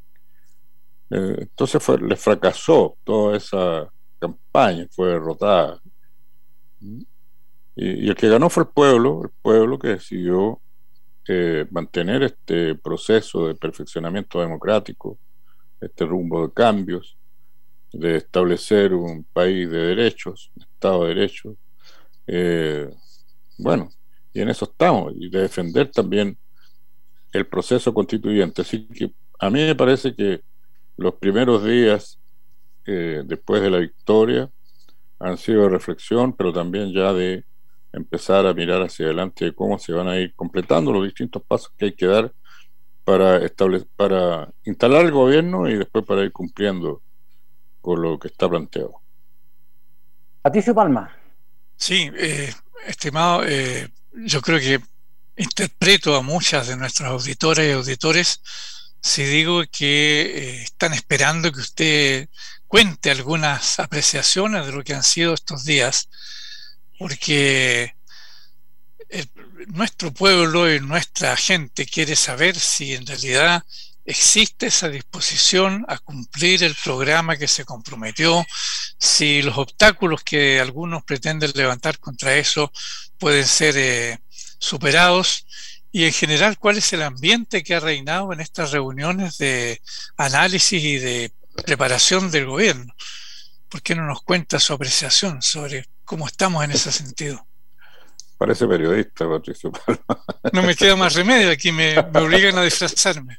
Eh, entonces fue, les fracasó toda esa campaña, fue derrotada. Y, y el que ganó fue el pueblo, el pueblo que decidió eh, mantener este proceso de perfeccionamiento democrático, este rumbo de cambios, de establecer un país de derechos, un Estado de derechos. Eh, bueno, y en eso estamos, y de defender también el proceso constituyente. Así que a mí me parece que los primeros días eh, después de la victoria han sido de reflexión, pero también ya de empezar a mirar hacia adelante de cómo se van a ir completando los distintos pasos que hay que dar para establecer, para instalar el gobierno y después para ir cumpliendo con lo que está planteado. Patricio Palma. Sí, eh, estimado, eh, yo creo que interpreto a muchas de nuestras auditoras y auditores si digo que eh, están esperando que usted cuente algunas apreciaciones de lo que han sido estos días, porque el, nuestro pueblo y nuestra gente quiere saber si en realidad existe esa disposición a cumplir el programa que se comprometió, si los obstáculos que algunos pretenden levantar contra eso pueden ser eh, superados, y en general cuál es el ambiente que ha reinado en estas reuniones de análisis y de preparación del gobierno. ¿Por qué no nos cuenta su apreciación sobre cómo estamos en ese sentido? Parece periodista, Patricio Palma. No me queda más remedio, aquí me, me obligan a disfrazarme.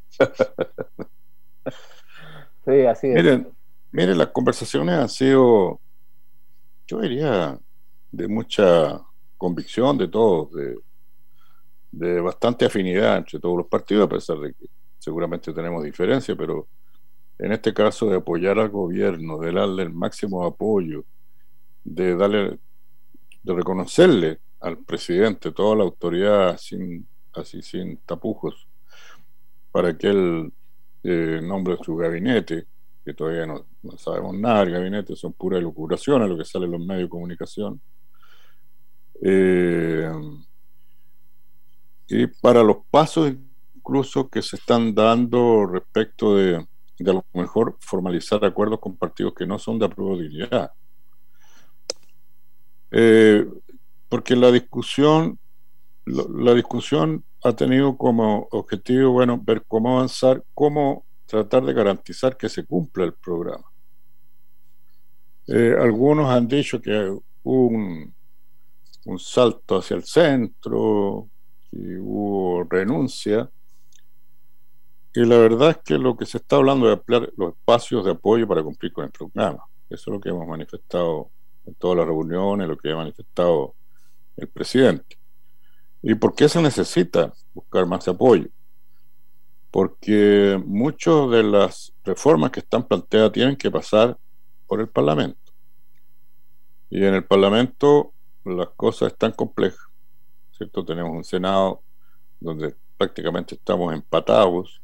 Sí, así es. Miren, miren, las conversaciones han sido, yo diría, de mucha convicción de todos, de, de bastante afinidad entre todos los partidos, a pesar de que seguramente tenemos diferencias, pero en este caso de apoyar al gobierno, de darle el máximo apoyo, de darle, de reconocerle al presidente toda la autoridad sin, así sin tapujos, para que él eh, nombre su gabinete, que todavía no, no sabemos nada del gabinete, son puras elucubraciones lo que sale en los medios de comunicación. Eh, y para los pasos incluso que se están dando respecto de, de a lo mejor formalizar acuerdos con partidos que no son de aprobabilidad. Eh, porque la discusión la, la discusión ha tenido como objetivo, bueno, ver cómo avanzar, cómo tratar de garantizar que se cumpla el programa. Eh, algunos han dicho que hubo un, un salto hacia el centro, y hubo renuncia, y la verdad es que lo que se está hablando es de ampliar los espacios de apoyo para cumplir con el programa. Eso es lo que hemos manifestado en todas las reuniones, lo que ha manifestado el presidente. ¿Y por qué se necesita buscar más apoyo? Porque muchas de las reformas que están planteadas tienen que pasar por el Parlamento. Y en el Parlamento las cosas están complejas, ¿cierto? Tenemos un Senado donde prácticamente estamos empatados.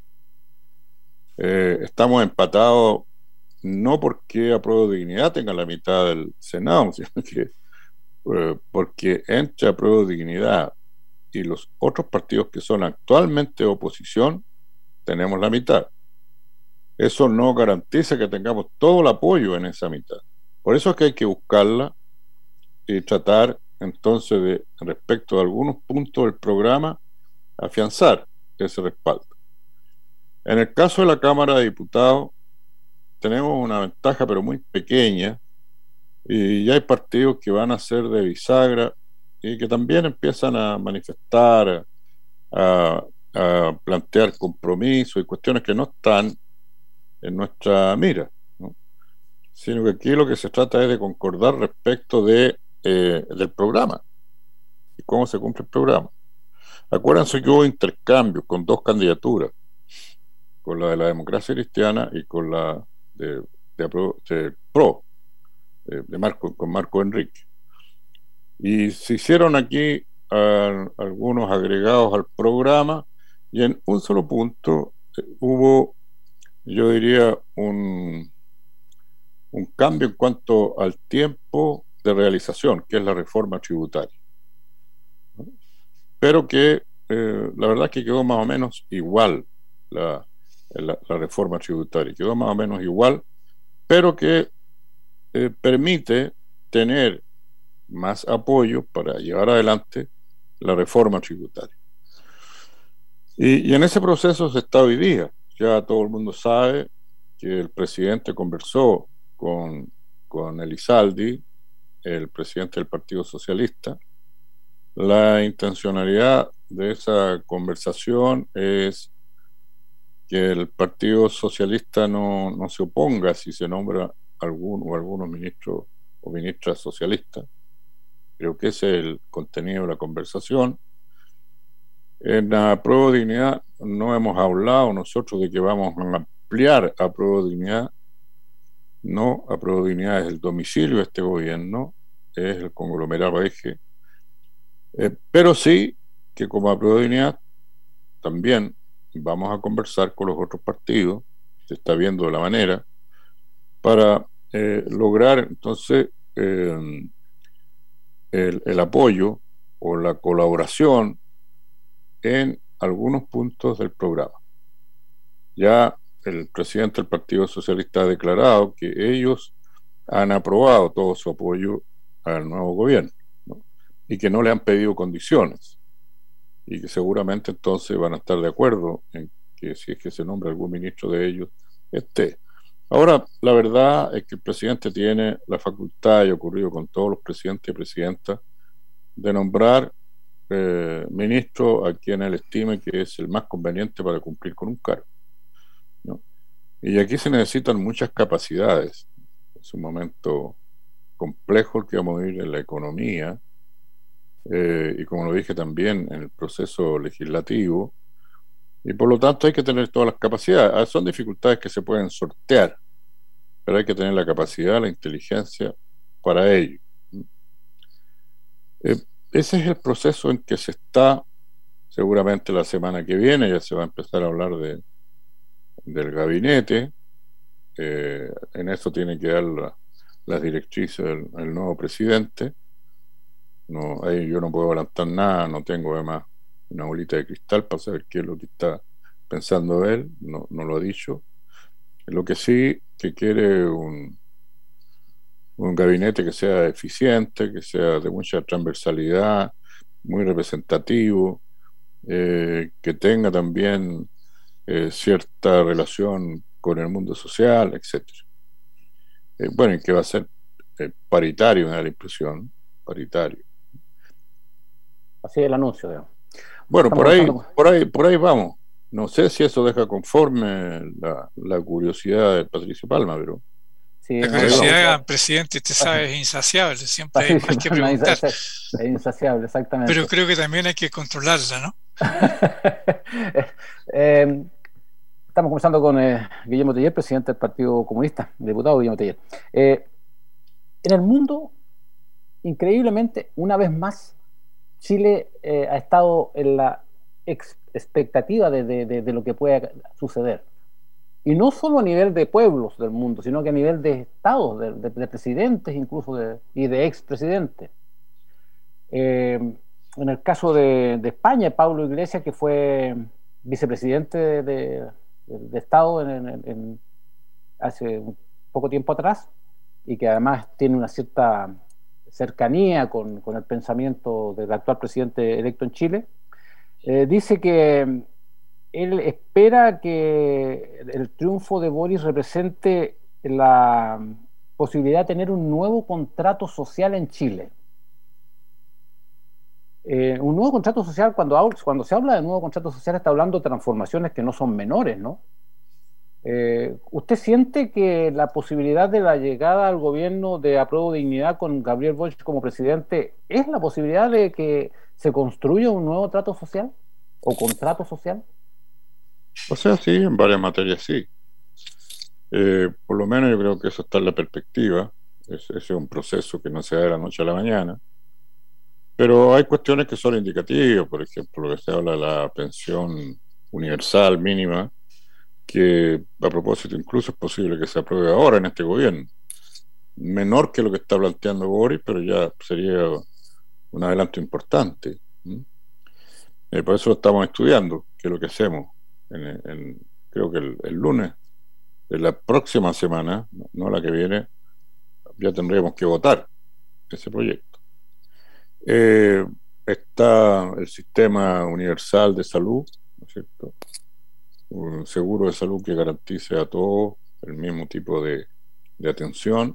Eh, estamos empatados no porque Apruebo Dignidad tenga la mitad del Senado, sino que eh, porque entre Apruebo Dignidad y los otros partidos que son actualmente oposición, tenemos la mitad. Eso no garantiza que tengamos todo el apoyo en esa mitad. Por eso es que hay que buscarla y tratar entonces de, respecto a algunos puntos del programa, afianzar ese respaldo. En el caso de la Cámara de Diputados, tenemos una ventaja pero muy pequeña, y ya hay partidos que van a ser de bisagra y que también empiezan a manifestar, a, a plantear compromisos y cuestiones que no están en nuestra mira, ¿no? Sino que aquí lo que se trata es de concordar respecto de, eh, del programa y cómo se cumple el programa. Acuérdense que hubo intercambios con dos candidaturas, con la de la Democracia Cristiana y con la de, de, de, de PRO, de, de Marco, con Marco Enrique. Y se hicieron aquí uh, algunos agregados al programa, y en un solo punto eh, hubo, yo diría, un, un cambio en cuanto al tiempo de realización, que es la reforma tributaria. ¿No? Pero que eh, la verdad es que quedó más o menos igual la, la, la reforma tributaria, quedó más o menos igual, pero que eh, permite tener más apoyo para llevar adelante la reforma tributaria. Y, y en ese proceso se está hoy día. Ya todo el mundo sabe que el presidente conversó con, con Elizalde, el presidente del Partido Socialista. La intencionalidad de esa conversación es que el Partido Socialista no, no se oponga si se nombra algún o algunos ministros o ministras socialistas. Creo que ese es el contenido de la conversación. En la Prueba de Dignidad no hemos hablado nosotros de que vamos a ampliar a Prueba de Dignidad. No, a Prueba de Dignidad es el domicilio de este gobierno, es el conglomerado eje. Eh, pero sí que como a Prueba de Dignidad también vamos a conversar con los otros partidos, se está viendo de la manera, para eh, lograr entonces eh, el, el apoyo o la colaboración en algunos puntos del programa. Ya el presidente del Partido Socialista ha declarado que ellos han aprobado todo su apoyo al nuevo gobierno, ¿no? Y que no le han pedido condiciones, y que seguramente entonces van a estar de acuerdo en que si es que se nombra algún ministro de ellos, esté. Ahora, la verdad es que el presidente tiene la facultad, y ha ocurrido con todos los presidentes y presidentas, de nombrar eh, ministro a quien él estime que es el más conveniente para cumplir con un cargo, ¿no? Y aquí se necesitan muchas capacidades. Es un momento complejo el que vamos a vivir en la economía, eh, y como lo dije también en el proceso legislativo, y por lo tanto hay que tener todas las capacidades. Son dificultades que se pueden sortear, pero hay que tener la capacidad, la inteligencia para ello. Eh, ese es el proceso en que se está. Seguramente la semana que viene ya se va a empezar a hablar de, del gabinete. Eh, en eso tiene que dar la, las directrices del, el nuevo presidente. No, ahí yo no puedo adelantar nada, no tengo además una bolita de cristal para saber qué es lo que está pensando él, no, no lo ha dicho. Lo que sí que quiere un, un gabinete que sea eficiente, que sea de mucha transversalidad, muy representativo, eh, que tenga también eh, cierta relación con el mundo social, etcétera. Eh, bueno, y que va a ser eh, paritario, me da la impresión, paritario. Así es el anuncio, digamos. Bueno, por ahí, por ahí, por ahí vamos. No sé si eso deja conforme la, la curiosidad de Patricio Palma, pero... Sí, la curiosidad, presidente, usted sabe, es insaciable, siempre hay más que preguntar. Es insaciable, exactamente. Pero creo que también hay que controlarla, ¿no? eh, estamos conversando con eh, Guillermo Teller, presidente del Partido Comunista, diputado Guillermo Teller. Eh, en el mundo, increíblemente, una vez más, Chile eh, ha estado en la expectativa de, de, de, de lo que pueda suceder. Y no solo a nivel de pueblos del mundo, sino que a nivel de estados, de, de, de presidentes incluso, de, y de expresidentes. Eh, en el caso de, de España, Pablo Iglesias, que fue vicepresidente de, de, de Estado en, en, en, hace un poco tiempo atrás, y que además tiene una cierta cercanía con, con el pensamiento del actual presidente electo en Chile, eh, dice que él espera que el triunfo de Boris represente la posibilidad de tener un nuevo contrato social en Chile. Eh, un nuevo contrato social, cuando, cuando se habla de nuevo contrato social, está hablando de transformaciones que no son menores, ¿no? Eh, ¿Usted siente que la posibilidad de la llegada al gobierno de Apruebo Dignidad con Gabriel Boric como presidente es la posibilidad de que se construya un nuevo trato social o contrato social? O sea, sí, en varias materias sí. Eh, por lo menos yo creo que eso está en la perspectiva. Ese es un proceso que no se da de la noche a la mañana. Pero hay cuestiones que son indicativas, por ejemplo, lo que se habla de la pensión universal mínima, que a propósito incluso es posible que se apruebe ahora en este gobierno. Menor que lo que está planteando Boris, pero ya sería un adelanto importante. ¿Mm? Eh, por eso lo estamos estudiando, que es lo que hacemos. En, en, creo que el, el lunes de la próxima semana, no la que viene, ya tendríamos que votar ese proyecto. Eh, está el sistema universal de salud, ¿no es cierto? Un seguro de salud que garantice a todos el mismo tipo de, de atención.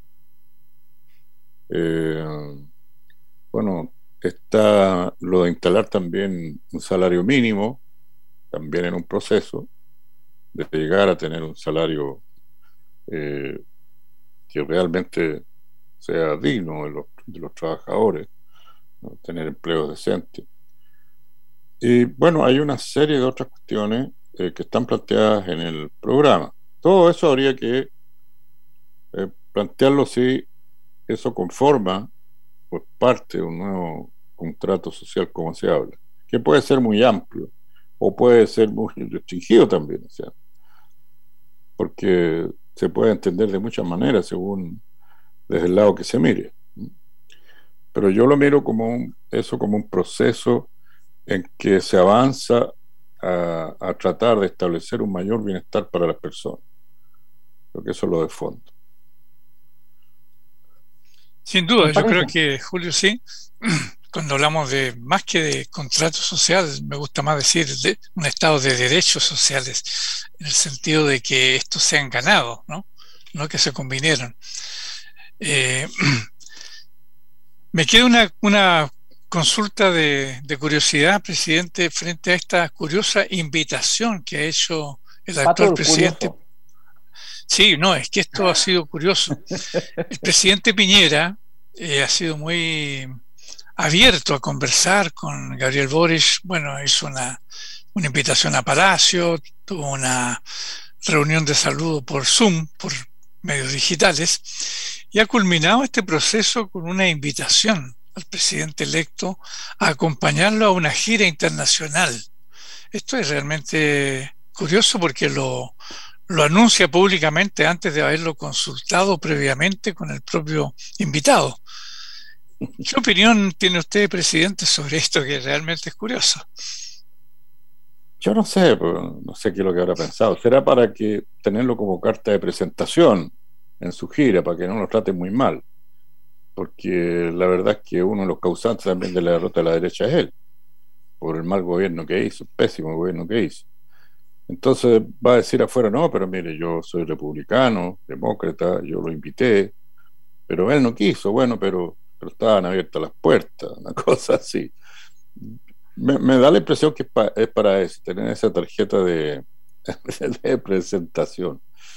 Eh, bueno, está lo de instalar también un salario mínimo, también en un proceso de llegar a tener un salario eh, que realmente sea digno de los, de los trabajadores, ¿no? Tener empleos decentes. Y bueno, hay una serie de otras cuestiones eh, que están planteadas en el programa. Todo eso habría que eh, plantearlo si eso conforma por parte de un nuevo contrato social, como se habla, que puede ser muy amplio o puede ser muy restringido también, o sea, porque se puede entender de muchas maneras según desde el lado que se mire. Pero yo lo miro como un, eso como un proceso en que se avanza a, a tratar de establecer un mayor bienestar para las personas. Creo que eso es lo de fondo. Sin duda, yo creo que, Julio, sí, cuando hablamos de más que de contrato social, me gusta más decir de un estado de derechos sociales, en el sentido de que estos se han ganado, ¿no? No que se convinieron. Eh, me queda una, una consulta de, de curiosidad, presidente, frente a esta curiosa invitación que ha hecho el actual Pato, presidente. Curioso. Sí, no, es que esto ha sido curioso. El presidente Piñera eh, ha sido muy abierto a conversar con Gabriel Boric. Bueno, hizo una, una invitación a Palacio, tuvo una reunión de saludo por Zoom, por medios digitales, y ha culminado este proceso con una invitación al presidente electo a acompañarlo a una gira internacional. Esto es realmente curioso porque lo, lo anuncia públicamente antes de haberlo consultado previamente con el propio invitado. ¿Qué opinión tiene usted, presidente, sobre esto que realmente es curioso? Yo no sé, no sé qué es lo que habrá pensado. Será para que tenerlo como carta de presentación en su gira, para que no lo trate muy mal. Porque la verdad es que uno de los causantes también de la derrota de la derecha es él, por el mal gobierno que hizo, pésimo gobierno que hizo. Entonces va a decir afuera, no, pero mire, yo soy republicano, demócrata, yo lo invité, pero él no quiso, bueno, pero, pero estaban abiertas las puertas, una cosa así. Me, me da la impresión que es, pa, es para eso, tener esa tarjeta de, de presentación.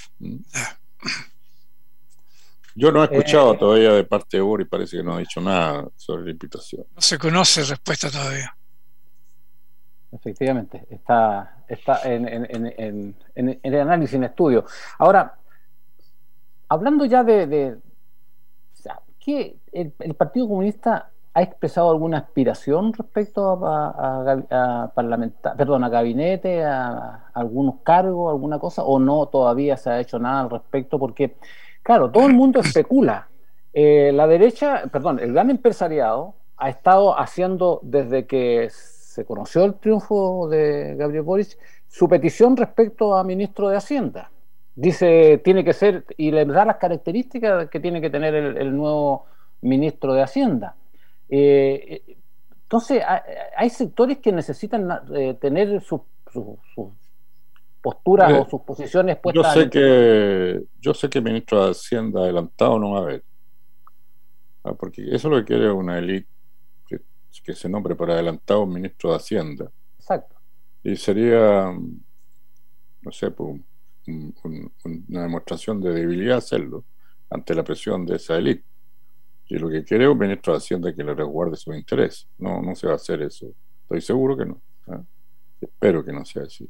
Yo no he escuchado eh, todavía de parte de Uri, parece que no ha dicho nada sobre la invitación. No se conoce respuesta todavía. Efectivamente, está, está en, en, en, en, en el análisis, en estudio. Ahora, hablando ya de, de o sea, ¿qué, el, el Partido Comunista ha expresado alguna aspiración respecto a, a, a parlamentar, perdón, a gabinete, a, a algunos cargos, alguna cosa, o no todavía se ha hecho nada al respecto? Porque, claro, todo el mundo especula. Eh, la derecha, perdón, el gran empresariado ha estado haciendo desde que se conoció el triunfo de Gabriel Boric su petición respecto a ministro de Hacienda. Dice, tiene que ser, y le da las características que tiene que tener el, el nuevo ministro de Hacienda. Eh, entonces, hay sectores que necesitan eh, tener sus su, su posturas eh, o sus posiciones puestas. Yo sé que yo sé que el ministro de Hacienda adelantado no va a haber, ah, porque eso es lo que quiere una élite que, que se nombre por adelantado un ministro de Hacienda. Exacto. Y sería, no sé, pues, un, un, una demostración de debilidad hacerlo ante la presión de esa élite. Y lo que quiere un ministro de Hacienda es que le resguarde sus intereses. No, no se va a hacer eso. Estoy seguro que no. ¿eh? Espero que no sea así.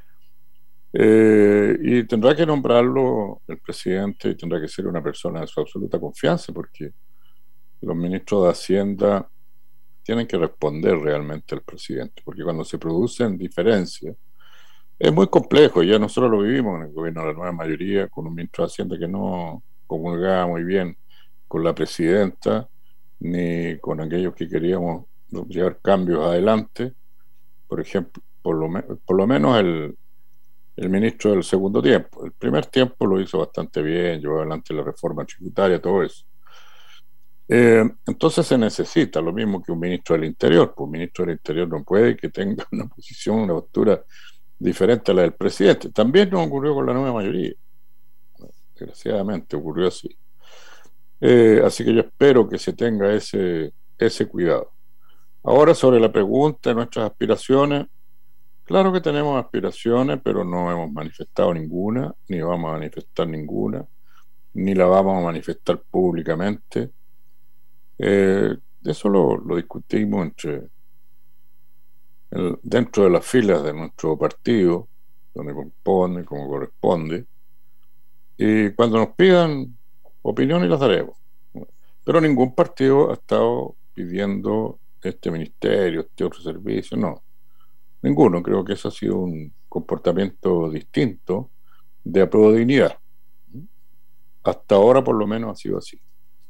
Eh, y tendrá que nombrarlo el presidente y tendrá que ser una persona de su absoluta confianza, porque los ministros de Hacienda tienen que responder realmente al presidente, porque cuando se producen diferencias, es muy complejo. Ya nosotros lo vivimos en el gobierno de la nueva mayoría, con un ministro de Hacienda que no comulgaba muy bien con la presidenta, ni con aquellos que queríamos llevar cambios adelante. Por ejemplo, por lo, me, por lo menos el, el ministro del segundo tiempo. El primer tiempo lo hizo bastante bien, llevó adelante la reforma tributaria, todo eso. Eh, entonces se necesita lo mismo que un ministro del Interior, pues un ministro del Interior no puede que tenga una posición, una postura diferente a la del presidente. También nos ocurrió con la nueva mayoría, desgraciadamente ocurrió así. Eh, así que yo espero que se tenga ese, ese cuidado. Ahora, sobre la pregunta de nuestras aspiraciones, claro que tenemos aspiraciones, pero no hemos manifestado ninguna, ni vamos a manifestar ninguna, ni la vamos a manifestar públicamente. Eh, eso lo, lo discutimos entre el, dentro de las filas de nuestro partido, donde corresponde, como corresponde, y cuando nos pidan opiniones las daremos. Pero ningún partido ha estado pidiendo este ministerio, este otro servicio, no. Ninguno. Creo que eso ha sido un comportamiento distinto de apruebo de dignidad. Hasta ahora, por lo menos, ha sido así.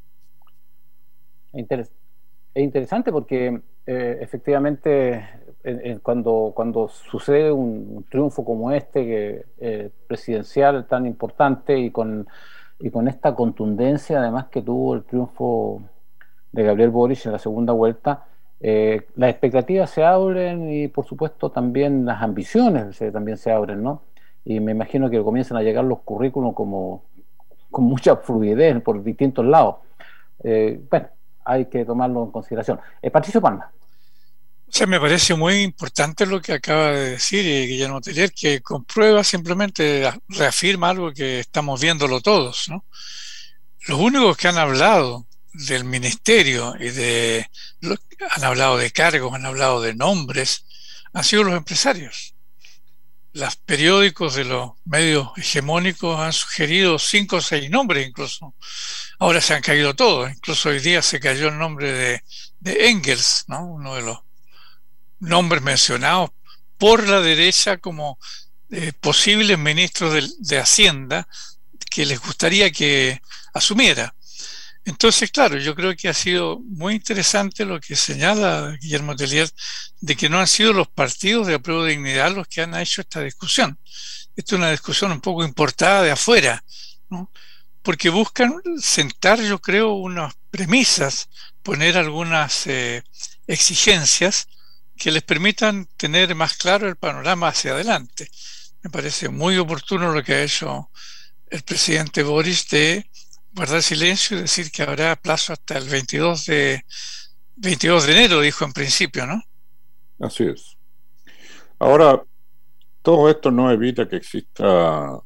Es interesante porque eh, efectivamente eh, eh, cuando, cuando sucede un, un triunfo como este, que, eh, presidencial tan importante y con, y con esta contundencia además que tuvo el triunfo de Gabriel Boric en la segunda vuelta, eh, las expectativas se abren y por supuesto también las ambiciones se, también se abren, ¿no? Y me imagino que comienzan a llegar los currículos como con mucha fluidez por distintos lados. Eh, bueno, hay que tomarlo en consideración. Eh, Patricio Palma. O sea, me parece muy importante lo que acaba de decir eh, Guillermo Tellier, que comprueba simplemente, reafirma algo que estamos viéndolo todos, ¿no? Los únicos que han hablado del ministerio y de lo, han hablado de cargos, han hablado de nombres, han sido los empresarios. Los periódicos de los medios hegemónicos han sugerido cinco o seis nombres incluso. Ahora se han caído todos. Incluso hoy día se cayó el nombre de, de Engels, ¿no? Uno de los nombres mencionados por la derecha como eh, posibles ministros de, de Hacienda que les gustaría que asumiera. Entonces, claro, yo creo que ha sido muy interesante lo que señala Guillermo Tellier, de que no han sido los partidos de apruebo de dignidad los que han hecho esta discusión. Esta es una discusión un poco importada de afuera, ¿no? Porque buscan sentar, yo creo, unas premisas, poner algunas eh, exigencias que les permitan tener más claro el panorama hacia adelante. Me parece muy oportuno lo que ha hecho el presidente Boric de guardar silencio y decir que habrá plazo hasta el veintidós de enero, dijo en principio, ¿no? Así es. Ahora, todo esto no evita que exista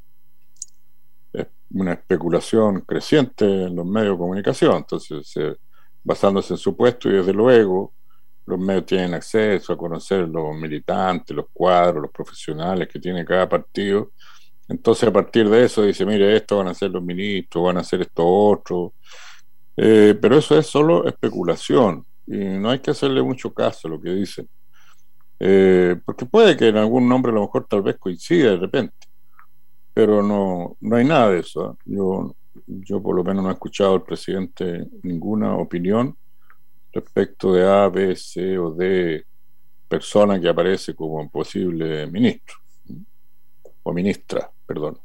una especulación creciente en los medios de comunicación. Entonces, eh, basándose en supuestos, y desde luego los medios tienen acceso a conocer los militantes, los cuadros, los profesionales que tiene cada partido. Entonces, a partir de eso dice, mire, esto van a ser los ministros, van a hacer esto otro. Eh, pero eso es solo especulación y no hay que hacerle mucho caso a lo que dicen. Eh, porque puede que en algún nombre a lo mejor tal vez coincida de repente, pero no, no hay nada de eso, ¿eh? Yo, yo por lo menos no he escuchado al presidente ninguna opinión respecto de A, B, C o D persona que aparece como posible ministro o ministra, perdón.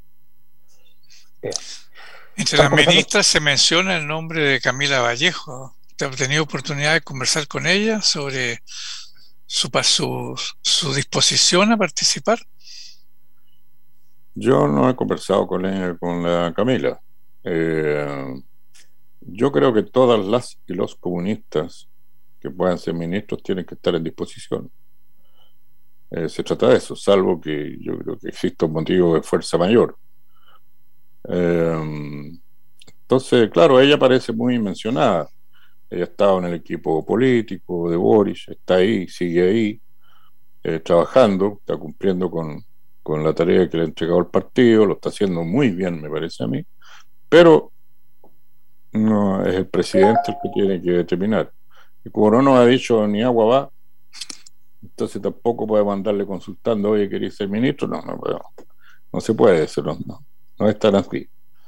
Entre las ministras se menciona el nombre de Camila Vallejo. ¿Te has tenido oportunidad de conversar con ella sobre su, su, su disposición a participar? Yo no he conversado con ella, con la Camila. Eh, yo creo que todas las y los comunistas que puedan ser ministros tienen que estar en disposición. Eh, se trata de eso, salvo que yo creo que existe un motivo de fuerza mayor. Eh, entonces, claro, ella parece muy mencionada. Ella estaba en el equipo político de Boric, está ahí, sigue ahí, eh, trabajando, está cumpliendo con, con la tarea que le ha entregado el partido, lo está haciendo muy bien, me parece a mí, pero no es el presidente el que tiene que determinar. Y como no nos ha dicho ni agua va, entonces tampoco podemos andarle consultando, oye, ¿queréis ser ministro? No, no, no, no se puede eso, no, no, no es tan así.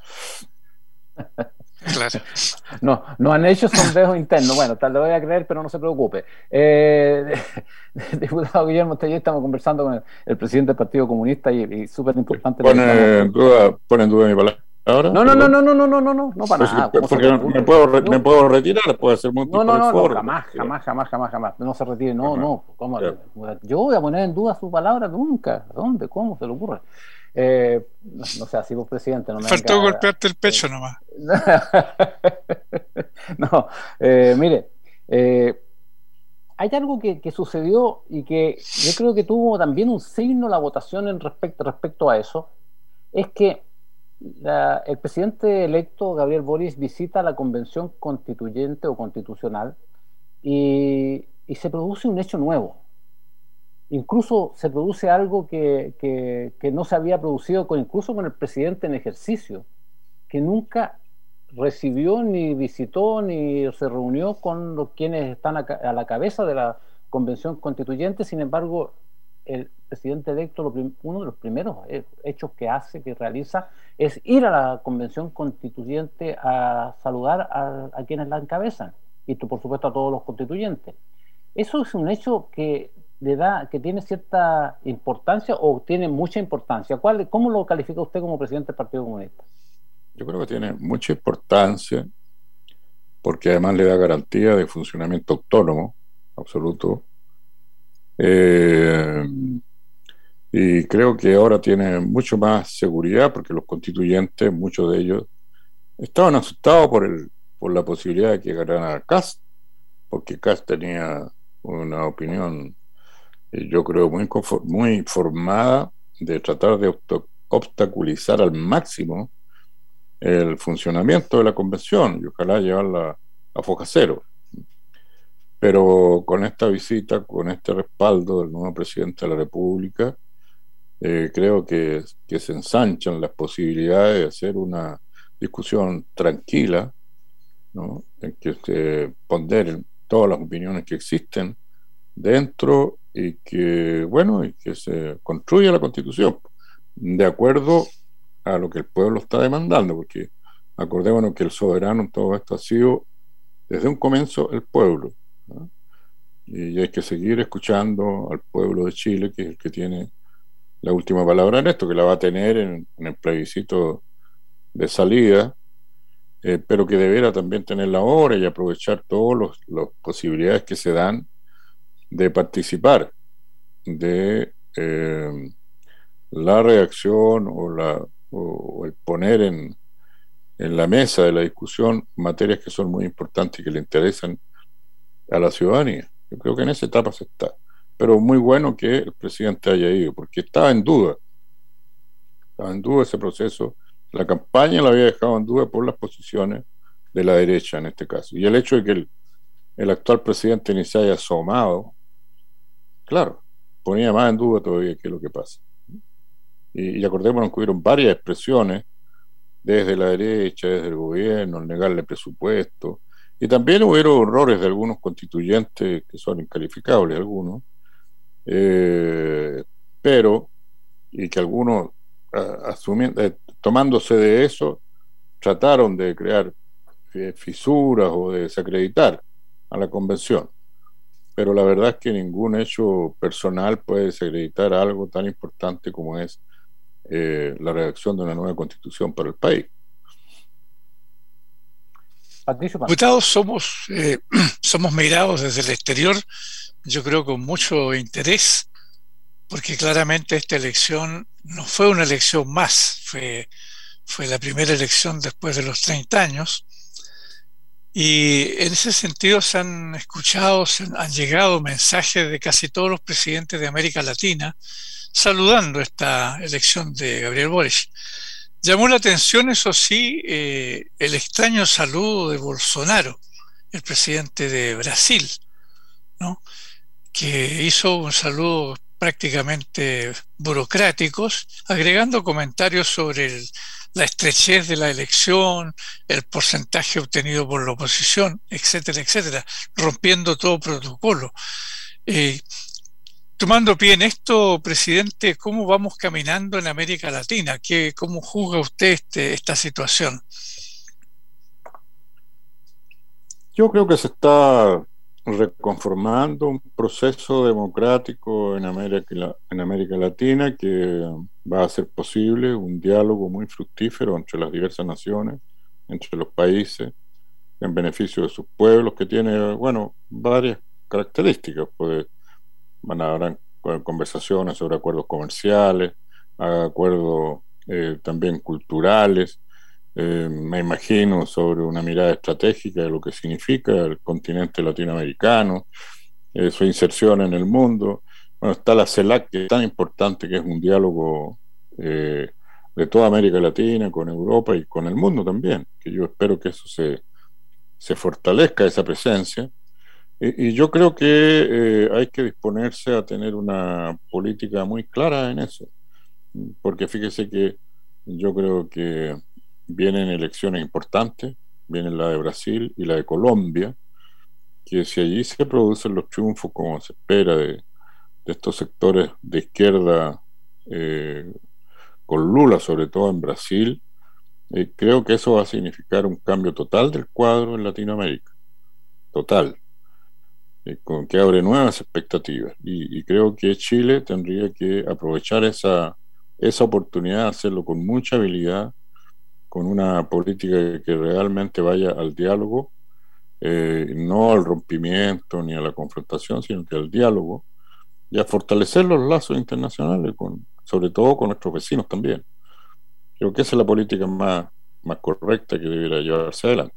Claro. No, no han hecho sondeos internos. Bueno, tal vez voy a creer, pero no se preocupe. Eh, diputado Guillermo Tellier, estamos conversando con el, el presidente del Partido Comunista y, y súper importante. Pone en duda, pone en duda mi palabra. ahora? No, no, no, no, no, no, no, no, no, no para Pues, nada. porque me puedo, re, me puedo retirar, puedo hacer un no, tipo no, de no, foro. no, jamás, jamás, jamás, jamás, jamás, no se retire, no, Jamás. no, ¿cómo? Ya. Yo voy a poner en duda su palabra nunca, ¿dónde? ¿Cómo se le ocurre? Eh, no, no sé, así vos, presidente, no me Faltó venga, golpearte el pecho eh, nomás. no, eh, mire, eh, hay algo que, que sucedió y que yo creo que tuvo también un signo la votación en respecto, respecto a eso, es que la, el presidente electo Gabriel Boric visita la convención constituyente o constitucional y, y se produce un hecho nuevo. Incluso se produce algo que, que, que no se había producido con, incluso con el presidente en ejercicio, que nunca recibió ni visitó ni se reunió con los quienes están a, a la cabeza de la convención constituyente. Sin embargo, el presidente electo, lo prim, uno de los primeros hechos que hace, que realiza, es ir a la convención constituyente a saludar a, a quienes la encabezan y por supuesto a todos los constituyentes. Eso es un hecho que le da, que tiene cierta importancia o tiene mucha importancia. ¿Cuál, ¿Cómo lo califica usted como presidente del Partido Comunista? Yo creo que tiene mucha importancia porque además le da garantía de funcionamiento autónomo, absoluto. Eh, y creo que ahora tiene mucho más seguridad porque los constituyentes, muchos de ellos, estaban asustados por, el, por la posibilidad de que ganara Kast, porque Kast tenía una opinión, yo creo, muy, muy formada de tratar de obstaculizar al máximo el funcionamiento de la convención y ojalá llevarla a foja cero. Pero con esta visita, con este respaldo del nuevo presidente de la República, eh, creo que, que se ensanchan las posibilidades de hacer una discusión tranquila, ¿no? En que se ponderen todas las opiniones que existen dentro y que, bueno, y que se construya la Constitución de acuerdo a lo que el pueblo está demandando, porque acordémonos que el soberano en todo esto ha sido desde un comienzo el pueblo, ¿no? Y hay que seguir escuchando al pueblo de Chile, que es el que tiene la última palabra en esto, que la va a tener en, en el plebiscito de salida, eh, pero que deberá también tenerla ahora y aprovechar todas las posibilidades que se dan de participar de eh, la reacción o, la, o el poner en, en la mesa de la discusión materias que son muy importantes y que le interesan a la ciudadanía. Yo creo que en esa etapa se está. Pero muy bueno que el presidente haya ido, porque estaba en duda. Estaba en duda ese proceso. La campaña la había dejado en duda por las posiciones de la derecha en este caso. Y el hecho de que el, el actual presidente ni se haya asomado, claro, ponía más en duda todavía qué es lo que pasa. Y, y acordémonos que hubieron varias expresiones desde la derecha, desde el gobierno, al negarle presupuesto. Y también hubieron errores de algunos constituyentes que son incalificables, algunos, eh, pero, y que algunos, asumiendo, eh, tomándose de eso, trataron de crear eh, fisuras o de desacreditar a la convención. Pero la verdad es que ningún hecho personal puede desacreditar algo tan importante como es eh, la redacción de una nueva constitución para el país. Diputados, somos, eh, somos mirados desde el exterior, yo creo con mucho interés, porque claramente esta elección no fue una elección más, fue, fue la primera elección después de los treinta años, y en ese sentido se han escuchado, se han, han llegado mensajes de casi todos los presidentes de América Latina saludando esta elección de Gabriel Boric. Llamó la atención, eso sí, eh, el extraño saludo de Bolsonaro, el presidente de Brasil, ¿no? Que hizo un saludo prácticamente burocráticos, agregando comentarios sobre el, la estrechez de la elección, el porcentaje obtenido por la oposición, etcétera, etcétera, rompiendo todo protocolo. Eh, Tomando pie en esto, presidente, ¿cómo vamos caminando en América Latina? ¿Qué, ¿Cómo juzga usted este, esta situación? Yo creo que se está reconformando un proceso democrático en América, en América Latina que va a hacer posible un diálogo muy fructífero entre las diversas naciones, entre los países, en beneficio de sus pueblos, que tiene, bueno, varias características. Pues van a haber conversaciones sobre acuerdos comerciales, acuerdos eh, también culturales, eh, me imagino sobre una mirada estratégica de lo que significa el continente latinoamericano, eh, su inserción en el mundo. Bueno, está la CELAC, que es tan importante, que es un diálogo eh, de toda América Latina, con Europa y con el mundo también, que yo espero que eso se, se fortalezca, esa presencia. Y, y yo creo que eh, hay que disponerse a tener una política muy clara en eso, porque fíjese que yo creo que vienen elecciones importantes, vienen la de Brasil y la de Colombia, que si allí se producen los triunfos como se espera de, de estos sectores de izquierda, eh, con Lula sobre todo en Brasil, eh, creo que eso va a significar un cambio total del cuadro en Latinoamérica, total, eh, con que abre nuevas expectativas, y, y creo que Chile tendría que aprovechar esa, esa oportunidad, hacerlo con mucha habilidad, con una política que realmente vaya al diálogo, eh, no al rompimiento ni a la confrontación, sino que al diálogo, y a fortalecer los lazos internacionales, con, sobre todo con nuestros vecinos también. Creo que esa es la política más, más correcta que debiera llevarse adelante.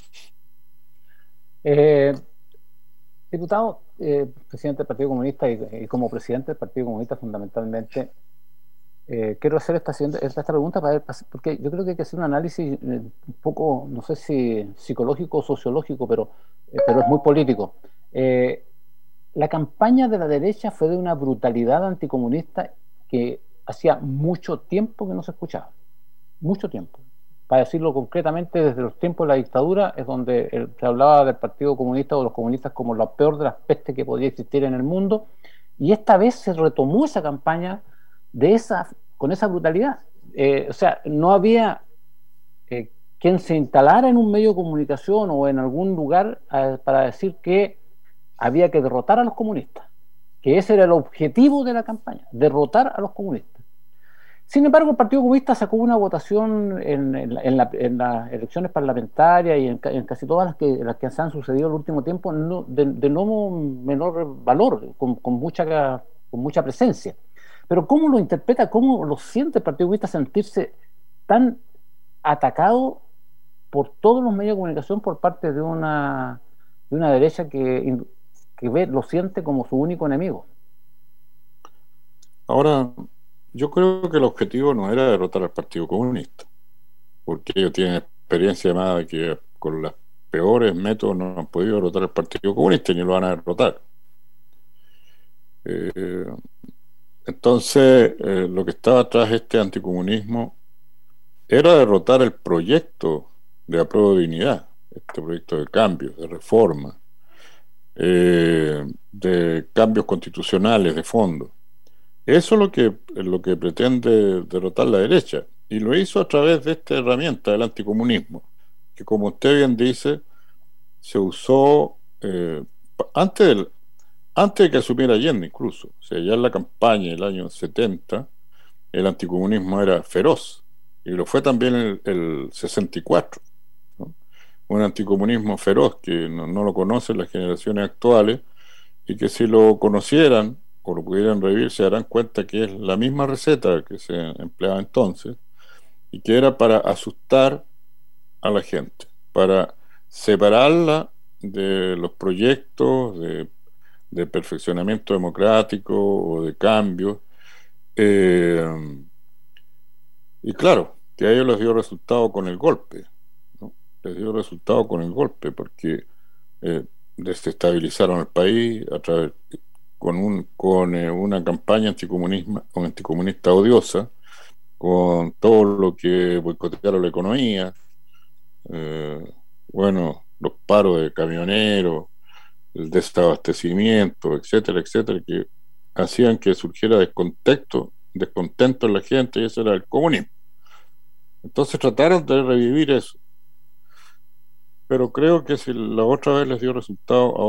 Eh, diputado, eh, presidente del Partido Comunista y, y como presidente del Partido Comunista fundamentalmente, Eh, quiero hacer esta, esta pregunta para ver, porque yo creo que hay que hacer un análisis eh, un poco, no sé si psicológico o sociológico, pero, eh, pero es muy político. Eh, la campaña de la derecha fue de una brutalidad anticomunista que hacía mucho tiempo que no se escuchaba. Mucho tiempo. Para decirlo concretamente, desde los tiempos de la dictadura es donde el, se hablaba del Partido Comunista o de los comunistas como la peor de las pestes que podía existir en el mundo, y esta vez se retomó esa campaña de esa, con esa brutalidad. Eh, o sea, no había eh, quien se instalara en un medio de comunicación o en algún lugar eh, para decir que había que derrotar a los comunistas, que ese era el objetivo de la campaña, derrotar a los comunistas. Sin embargo, el Partido Comunista sacó una votación en, en, en, la, en las elecciones parlamentarias y en, en casi todas las que, las que se han sucedido el último tiempo no, de, de no menor valor, con, con, mucha, con mucha presencia. Pero ¿cómo lo interpreta, cómo lo siente el Partido Comunista sentirse tan atacado por todos los medios de comunicación por parte de una, de una derecha que, que ve, lo siente como su único enemigo? Ahora, yo creo que el objetivo no era derrotar al Partido Comunista, porque ellos tienen experiencia más de que con los peores métodos no han podido derrotar al Partido Comunista ni lo van a derrotar. Eh, entonces, eh, lo que estaba atrás de este anticomunismo era derrotar el proyecto de apruebo de dignidad, este proyecto de cambio, de reforma, eh, de cambios constitucionales de fondo. Eso es lo que, es lo que pretende derrotar la derecha, y lo hizo a través de esta herramienta del anticomunismo, que, como usted bien dice, se usó eh, antes, del, antes de que asumiera Allende incluso. O sea, ya en la campaña del año setenta el anticomunismo era feroz, y lo fue también en el, el sesenta y cuatro, ¿no? Un anticomunismo feroz que no, no lo conocen las generaciones actuales, y que si lo conocieran o lo pudieran revivir, se darán cuenta que es la misma receta que se empleaba entonces, y que era para asustar a la gente, para separarla de los proyectos de, de perfeccionamiento democrático o de cambio. Eh, y claro, que a ellos les dio resultado con el golpe, ¿no? Les dio resultado con el golpe, porque eh, desestabilizaron el país a través con, un, con eh, una campaña anticomunista, anticomunista odiosa, con todo lo que boicotearon la economía, eh, bueno, los paros de camioneros, el desabastecimiento, etcétera, etcétera, que hacían que surgiera descontento, descontento en la gente, y eso era el comunismo. Entonces trataron de revivir eso. Pero creo que si la otra vez les dio resultado, ahora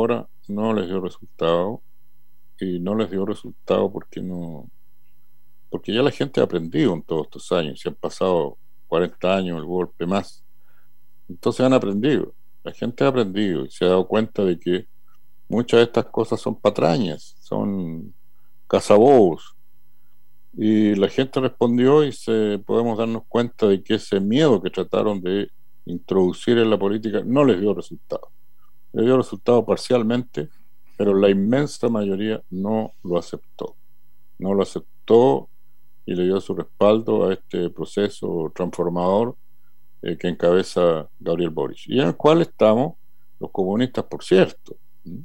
no les dio resultado, y no les dio resultado porque no, porque ya la gente ha aprendido en todos estos años, se han pasado cuarenta años el golpe más, entonces han aprendido, la gente ha aprendido y se ha dado cuenta de que muchas de estas cosas son patrañas, son cazabobos, y la gente respondió y se, podemos darnos cuenta de que ese miedo que trataron de introducir en la política no les dio resultado. Les dio resultado parcialmente, pero la inmensa mayoría no lo aceptó. No lo aceptó y le dio su respaldo a este proceso transformador eh, que encabeza Gabriel Boric, y en el cual estamos los comunistas, por cierto.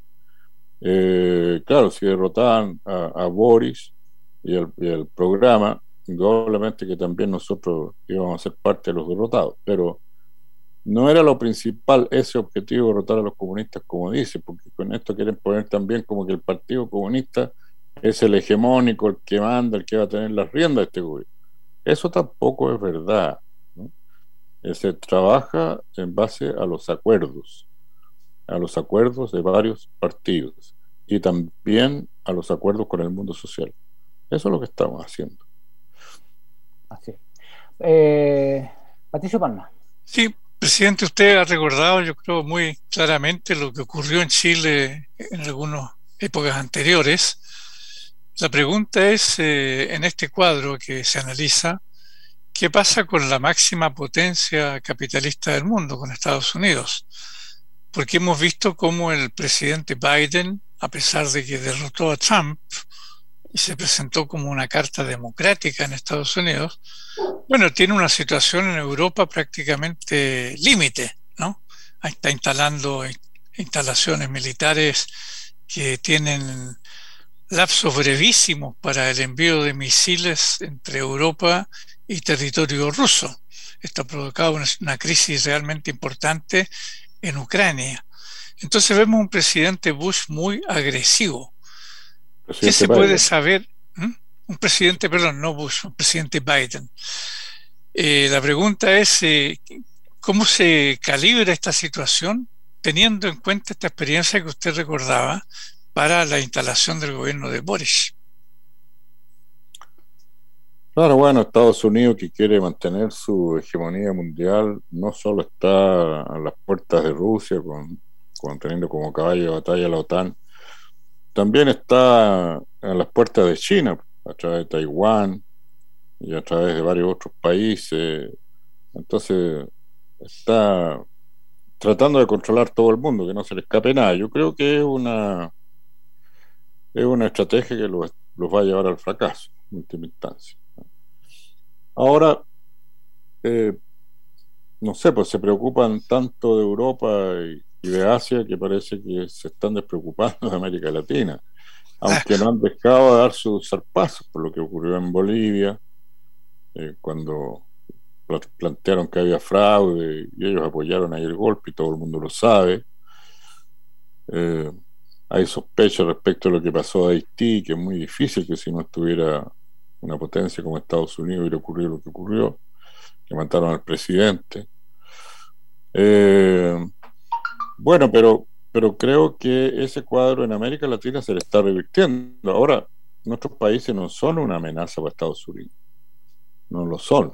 Eh, claro, si derrotaban a, a Boric y el, y el programa, indudablemente que también nosotros íbamos a ser parte de los derrotados, pero no era lo principal ese objetivo, derrotar a los comunistas, como dice, porque con esto quieren poner también como que el Partido Comunista es el hegemónico, el que manda, el que va a tener las riendas de este gobierno. Eso tampoco es verdad, ¿no? Se trabaja en base a los acuerdos, a los acuerdos de varios partidos y también a los acuerdos con el mundo social. Eso es lo que estamos haciendo. Así. Eh, Patricio Palma. Sí, presidente, usted ha recordado, yo creo, muy claramente lo que ocurrió en Chile en algunas épocas anteriores. La pregunta es, eh, en este cuadro que se analiza, ¿qué pasa con la máxima potencia capitalista del mundo, con Estados Unidos? Porque hemos visto cómo el presidente Biden, a pesar de que derrotó a Trump y se presentó como una carta democrática en Estados Unidos, bueno, tiene una situación en Europa prácticamente límite, ¿no? Está instalando instalaciones militares que tienen lapsos brevísimos para el envío de misiles entre Europa y territorio ruso. Esto ha provocado una, una crisis realmente importante en Ucrania. Entonces vemos un presidente Bush muy agresivo. Presidente ¿Qué se Biden. puede saber? ¿Mm? Un presidente, perdón, no Bush, un presidente Biden. Eh, la pregunta es, eh, ¿cómo se calibra esta situación teniendo en cuenta esta experiencia que usted recordaba para la instalación del gobierno de Boric? Claro, bueno, Estados Unidos, que quiere mantener su hegemonía mundial, no solo está a las puertas de Rusia, con, con teniendo como caballo de batalla la OTAN, también está a las puertas de China, a través de Taiwán y a través de varios otros países. Entonces está tratando de controlar todo el mundo, que no se le escape nada. Yo creo que es una es una estrategia que los, los va a llevar al fracaso en última instancia. Ahora, eh, no sé, pues se preocupan tanto de Europa y, y de Asia que parece que se están despreocupando de América Latina, aunque no han dejado de dar sus zarpazos por lo que ocurrió en Bolivia, eh, cuando plantearon que había fraude y ellos apoyaron ahí el golpe y todo el mundo lo sabe. Eh, hay sospechas respecto a lo que pasó a Haití, que es muy difícil que si no estuviera una potencia como Estados Unidos hubiera ocurrido lo que ocurrió, que mataron al presidente. Eh, bueno, pero, pero creo que ese cuadro en América Latina se le está revirtiendo. Ahora, nuestros países no son una amenaza para Estados Unidos, no lo son.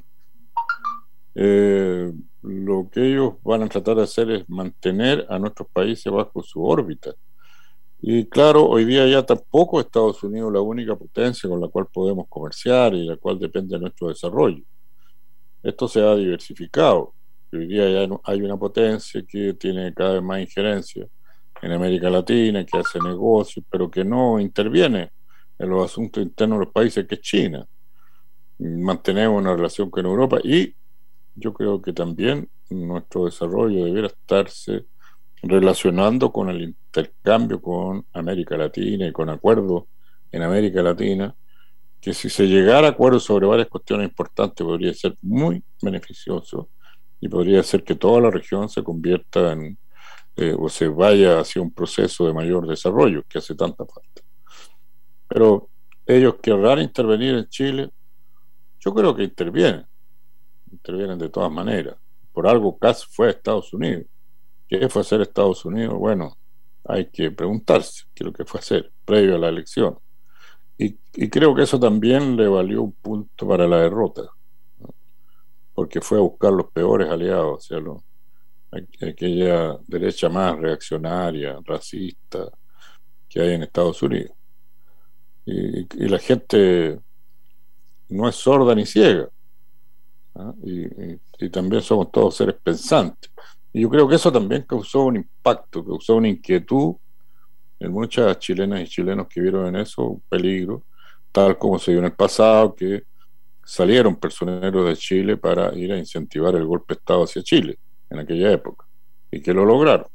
Eh, lo que ellos van a tratar de hacer es mantener a nuestros países bajo su órbita. Y claro, hoy día ya tampoco Estados Unidos es la única potencia con la cual podemos comerciar y la cual depende de nuestro desarrollo. Esto se ha diversificado. Hoy día ya hay una potencia que tiene cada vez más injerencia en América Latina, que hace negocios, pero que no interviene en los asuntos internos de los países, que es China. Mantenemos una relación con Europa y yo creo que también nuestro desarrollo debiera estarse relacionando con el intercambio con América Latina y con acuerdos en América Latina, que si se llegara a acuerdos sobre varias cuestiones importantes podría ser muy beneficioso y podría ser que toda la región se convierta en eh, o se vaya hacia un proceso de mayor desarrollo que hace tanta falta. Pero ellos querrán intervenir en Chile. Yo creo que intervienen intervienen de todas maneras. Por algo casi fue a Estados Unidos. ¿Qué fue hacer Estados Unidos? Bueno, hay que preguntarse qué es lo que fue a hacer previo a la elección. Y, y creo que eso también le valió un punto para la derrota, ¿no? Porque fue a buscar los peores aliados, o sea, lo, aquella derecha más reaccionaria, racista que hay en Estados Unidos. Y, y la gente no es sorda ni ciega, ¿no? Y, y, y también somos todos seres pensantes. Y yo creo que eso también causó un impacto, causó una inquietud en muchas chilenas y chilenos que vieron en eso un peligro, tal como se dio en el pasado, que salieron personeros de Chile para ir a incentivar el golpe de Estado hacia Chile en aquella época, y que lo lograron.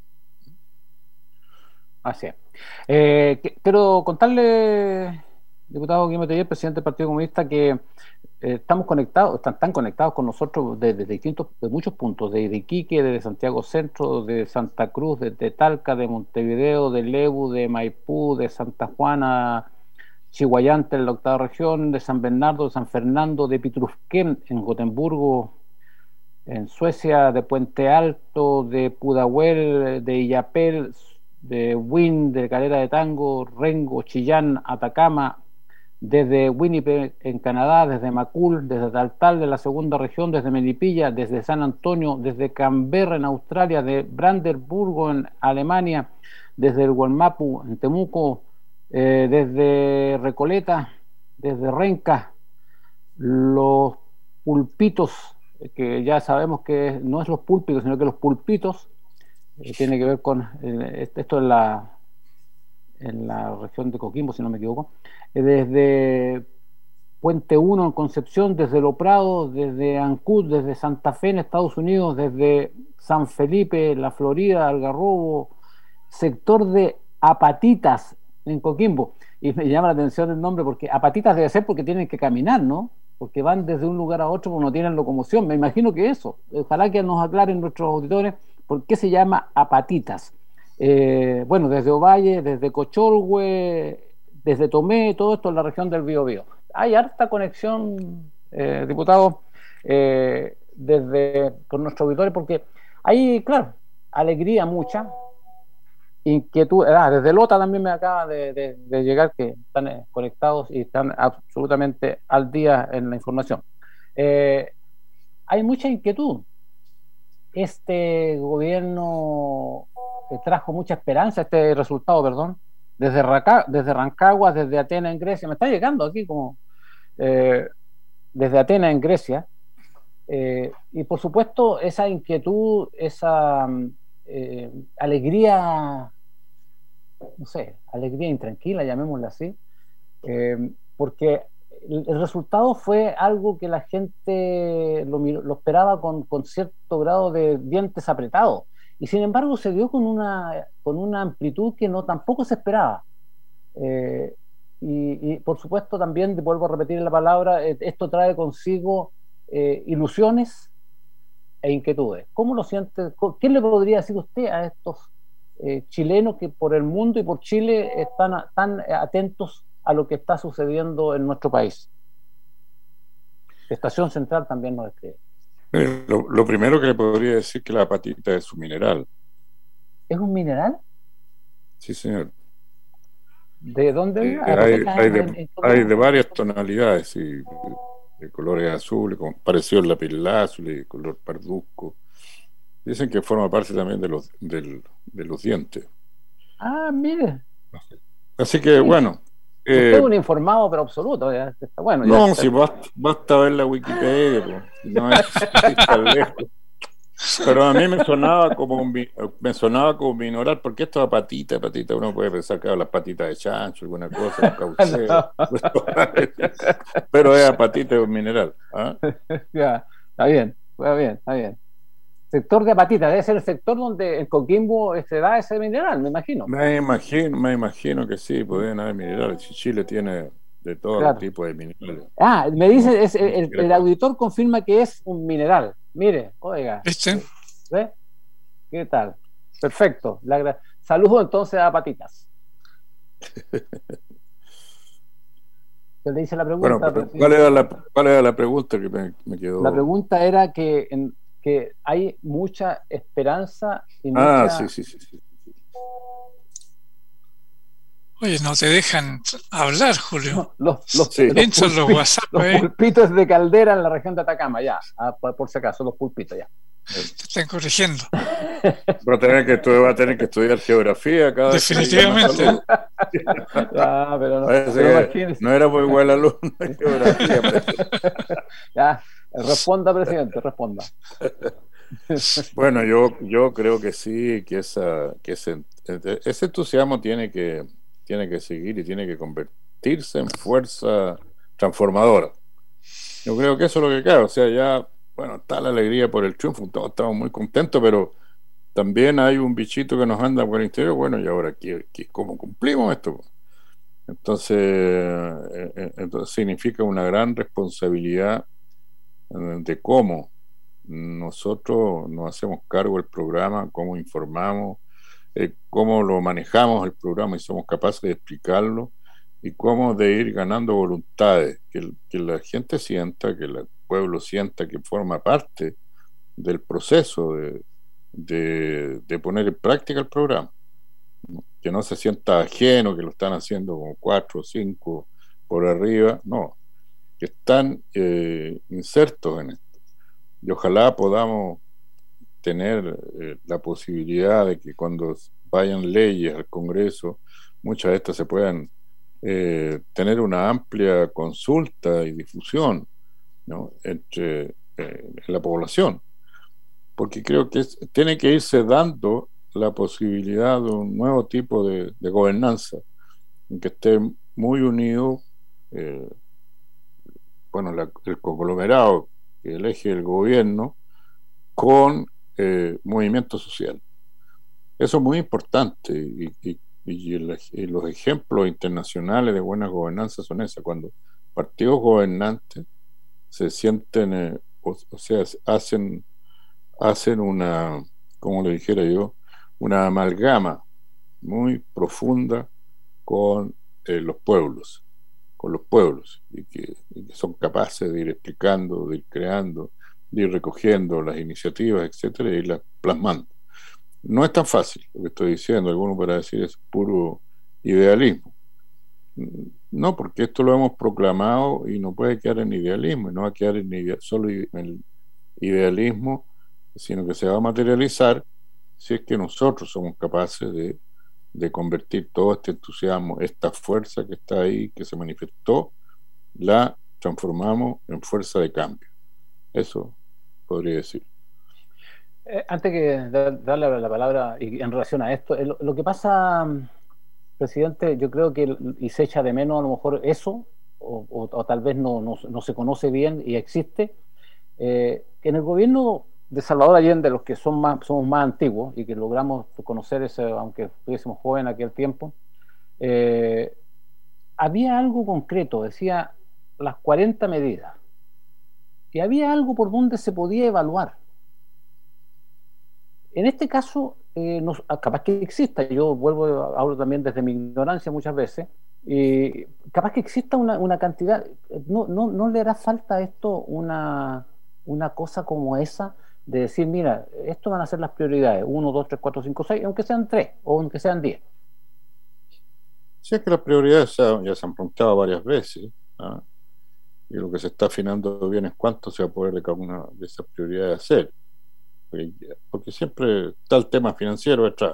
Así es. Eh, que, quiero contarle, diputado Guillermo Teller, presidente del Partido Comunista, que eh, estamos conectados, están tan conectados con nosotros desde de distintos, de muchos puntos, desde Iquique, desde Santiago Centro, de Santa Cruz, de, de Talca, de Montevideo, de Lebu, de Maipú, de Santa Juana, Chihuayante, en la octava región, de San Bernardo, de San Fernando, de Pitrufquén, en Gotemburgo, en Suecia, de Puente Alto, de Pudahuel, de Illapel, de Win, de Calera de Tango, Rengo, Chillán, Atacama, desde Winnipeg en Canadá, desde Macul, desde Taltal de la segunda región, desde Melipilla, desde San Antonio, desde Canberra en Australia, de Brandenburgo en Alemania, desde el Gualmapu en Temuco, eh, desde Recoleta, desde Renca, los pulpitos, que ya sabemos que no es los púlpitos, sino que los pulpitos, eh, tiene que ver con eh, esto en la en la región de Coquimbo, si no me equivoco, eh, desde Puente uno en Concepción, desde Lo Prado, desde Ancud, desde Santa Fe en Estados Unidos, desde San Felipe, la Florida, Algarrobo, sector de Apatitas en Coquimbo. Y me llama la atención el nombre, porque Apatitas debe ser porque tienen que caminar, ¿no? Porque van desde un lugar a otro, porque no tienen locomoción. Me imagino que eso. Ojalá que nos aclaren nuestros auditores por qué se llama Apatitas. Eh, bueno, desde Ovalle, desde Cocholhue, desde Tomé, todo esto en la región del Biobío. Hay harta conexión, eh, diputado, eh, desde con nuestros auditores, porque hay, claro, alegría mucha, inquietud. Ah, desde Lota también me acaba de, de, de llegar que están eh, conectados y están absolutamente al día en la información. Eh, hay mucha inquietud. Este gobierno trajo mucha esperanza, este resultado, perdón, desde, Raca, desde Rancagua, desde Atenas en Grecia, me está llegando aquí como eh, desde Atenas en Grecia, eh, y por supuesto esa inquietud, esa eh, alegría, no sé, alegría intranquila, llamémosla así, eh, porque el, el resultado fue algo que la gente lo, lo esperaba con, con cierto grado de dientes apretados. Y sin embargo se dio con una, con una amplitud que no tampoco se esperaba. Eh, y, y por supuesto también, vuelvo a repetir la palabra, eh, esto trae consigo eh, ilusiones e inquietudes. ¿Cómo lo siente? ¿Qué le podría decir usted a estos eh, chilenos que por el mundo y por Chile están a, tan atentos a lo que está sucediendo en nuestro país? Estación Central también nos escribe. Eh, lo, lo primero que le podría decir que la apatita es un mineral. ¿Es un mineral? Sí, señor. ¿De dónde? Eh, hay, hay, de, hay de varias tonalidades y de, de colores azules, como parecido al lapislázuli, de color parduzco. Dicen que forma parte también de los, del, de los dientes. Ah, mire. Así que, sí. Bueno. Usted es eh, un informado, pero absoluto. Ya está bueno. No, ya si basta, basta ver la Wikipedia, pues, no es, es tan lejos. Pero a mí me sonaba como un, me sonaba como mineral, porque esto es patita, patita. Uno puede pensar que era las patitas de chancho, alguna cosa, cauceo, pero es apatita, es un mineral. ¿Ah? Ya, está bien, está bien, está bien. Sector de apatita, debe ser el sector donde en Coquimbo se da ese mineral, me imagino. Me imagino, me imagino que sí, pueden haber minerales. Chile tiene de todo claro. tipo de minerales. Ah, me dice, es, el, el auditor confirma que es un mineral. Mire, oiga. ¿Este? ¿Ve? ¿Qué tal? Perfecto. La, saludo entonces a Patitas. ¿Qué le dice la pregunta? Bueno, ¿cuál, era la, ¿Cuál era la pregunta que me, me quedó? La pregunta era que, en, que hay mucha esperanza y mucha... Ah, sí, sí, sí. sí. Oye, no te dejan hablar, Julio. No, los, los, Sí. los, Entran los pulpi- WhatsApp, los ¿eh? pulpitos de Caldera en la región de Atacama, ya, ah, por, por si acaso, los pulpitos, ya. Te están corrigiendo. Va a tener que estudiar, va a tener que estudiar geografía cada vez que diga más Definitivamente. saludos. Ya, pero no, Parece pero que imagínese. no era muy buen alumno de geografía. pero- Ya, responda, presidente, responda. Bueno, yo, yo creo que sí, que esa, que ese, ese entusiasmo tiene que, tiene que seguir y tiene que convertirse en fuerza transformadora. Yo creo que eso es lo que queda. O sea, ya, bueno, está la alegría por el triunfo, todos estamos muy contentos, pero también hay un bichito que nos anda por el interior. Bueno, y ahora, ¿qué, qué, ¿cómo cumplimos esto? Entonces, eh, eh, entonces significa una gran responsabilidad eh, de cómo nosotros nos hacemos cargo del programa, cómo informamos, eh, cómo lo manejamos el programa y somos capaces de explicarlo, y cómo de ir ganando voluntades, que, el- que la gente sienta, que el pueblo sienta que forma parte del proceso de, de, de poner en práctica el programa, ¿no? Que no se sienta ajeno, que lo están haciendo como cuatro o cinco por arriba, no, que están eh, insertos en esto. Y ojalá podamos tener eh, la posibilidad de que cuando vayan leyes al Congreso, muchas de estas se puedan eh, tener una amplia consulta y difusión, ¿no? entre eh, la población, porque creo que es, tiene que irse dando la posibilidad de un nuevo tipo de, de gobernanza, en que esté muy unido, eh, bueno, la, el conglomerado que elige el gobierno con eh, movimiento social. Eso es muy importante, y, y, y, el, y los ejemplos internacionales de buena gobernanza son esas, cuando partidos gobernantes se sienten, eh, o, o sea, hacen, hacen una, como le dijera yo, una amalgama muy profunda con eh, los pueblos, con los pueblos, y que, y que son capaces de ir explicando, de ir creando, de ir recogiendo las iniciativas, etcétera, y irlas plasmando. No es tan fácil lo que estoy diciendo, algunos para decir es puro idealismo. No, porque esto lo hemos proclamado y no puede quedar en idealismo, y no va a quedar en ide solo en el idealismo, sino que se va a materializar si es que nosotros somos capaces de, de convertir todo este entusiasmo, esta fuerza que está ahí, que se manifestó, la transformamos en fuerza de cambio. Eso podría decir. Eh, antes que darle la palabra y en relación a esto, lo, lo que pasa, presidente, yo creo que y se echa de menos a lo mejor eso, o, o, o tal vez no, no, no se conoce bien y existe, eh, que en el gobierno de Salvador Allende, los que son más, somos más antiguos y que logramos conocer ese, aunque estuviésemos jóvenes en aquel tiempo, eh, había algo concreto, decía las cuarenta medidas, y había algo por donde se podía evaluar. En este caso, eh, no, capaz que exista, yo vuelvo, hablo también desde mi ignorancia muchas veces, y capaz que exista una, una cantidad, no, no, no le hará falta a esto una, una cosa como esa, de decir, mira, esto van a ser las prioridades, uno, dos, tres, cuatro, cinco, seis, aunque sean tres, o aunque sean diez. Sí, es que las prioridades ya, ya se han planteado varias veces, ¿ah? Y lo que se está afinando bien es cuánto se va a poder de cada una de esas prioridades hacer, porque, porque siempre está el tema financiero detrás.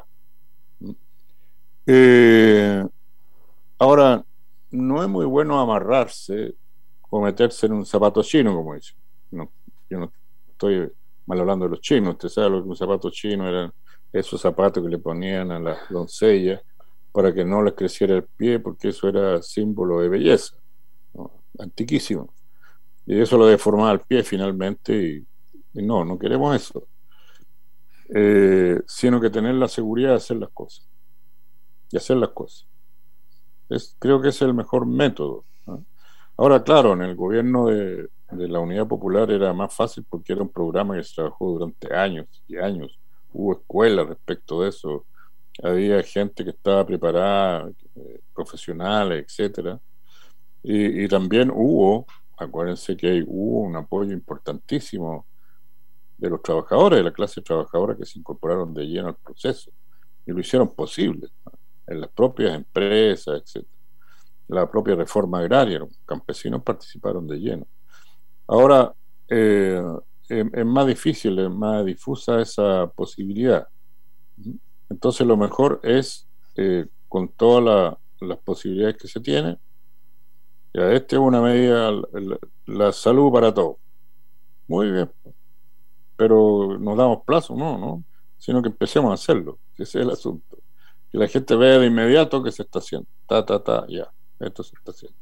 Eh, ahora, no es muy bueno amarrarse o meterse en un zapato chino, como dicen. No, yo no estoy mal hablando de los chinos, usted sabe lo que un zapato chino eran esos zapatos que le ponían a las doncellas para que no les creciera el pie, porque eso era símbolo de belleza, ¿no? Antiquísimo. Y eso lo deformaba el pie finalmente, y, y no, no queremos eso. Eh, sino que tener la seguridad de hacer las cosas. Y hacer las cosas. Es, creo que ese es el mejor método, ¿no? Ahora, claro, en el gobierno de, de la Unidad Popular era más fácil porque era un programa que se trabajó durante años y años. Hubo escuelas respecto de eso. Había gente que estaba preparada, eh, profesionales, etcétera. Y, y también hubo, acuérdense que hay, hubo un apoyo importantísimo de los trabajadores, de la clase trabajadora, que se incorporaron de lleno al proceso y lo hicieron posible, ¿no? en las propias empresas, etcétera. La propia reforma agraria, los campesinos participaron de lleno. Ahora, eh, es, es más difícil, es más difusa esa posibilidad. Entonces, lo mejor es, eh, con todas la, las posibilidades que se tienen, ya, esta es una medida, la, la salud para todos. Muy bien, pero nos damos plazo, no, no, sino que empecemos a hacerlo. Ese es el asunto. Que la gente vea de inmediato que se está haciendo. Ta, ta, ta, ya, esto se está haciendo.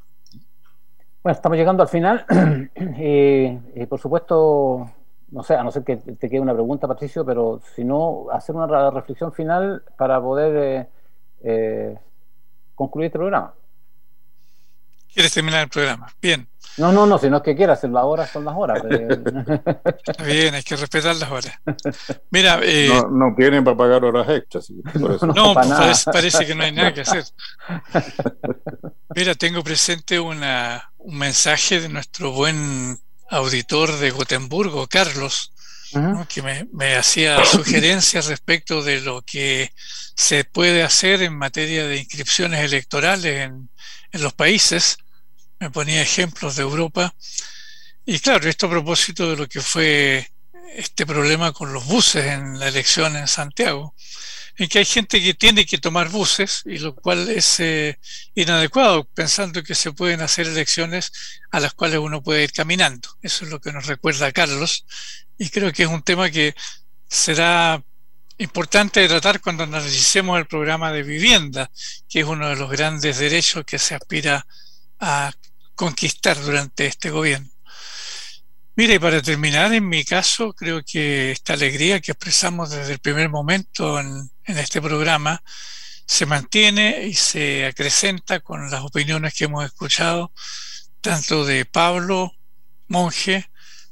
Bueno, estamos llegando al final. y, y por supuesto, no sé, a no ser que te quede una pregunta, Patricio, pero si no, hacer una reflexión final para poder eh, eh, concluir este programa. ¿Quieres terminar el programa? Bien. No, no, no, si no es que quieras, las horas son las horas. Está bien, hay que respetar las horas. Mira, eh, no, no tienen para pagar horas extras. Por eso. No, no pues parece, parece que no hay nada que hacer. Mira, tengo presente una, un mensaje de nuestro buen auditor de Gotemburgo, Carlos, uh-huh. ¿no? que me, me hacía sugerencias respecto de lo que se puede hacer en materia de inscripciones electorales en, en los países. Me ponía ejemplos de Europa. Y claro, esto a propósito de lo que fue este problema con los buses en la elección en Santiago, en que hay gente que tiene que tomar buses, y lo cual es eh, inadecuado, pensando que se pueden hacer elecciones a las cuales uno puede ir caminando. Eso es lo que nos recuerda Carlos, y creo que es un tema que será importante de tratar cuando analicemos el programa de vivienda, que es uno de los grandes derechos que se aspira a conquistar durante este gobierno. Mire, y para terminar, en mi caso, creo que esta alegría que expresamos desde el primer momento en, en este programa se mantiene y se acrecenta con las opiniones que hemos escuchado, tanto de Pablo Monge,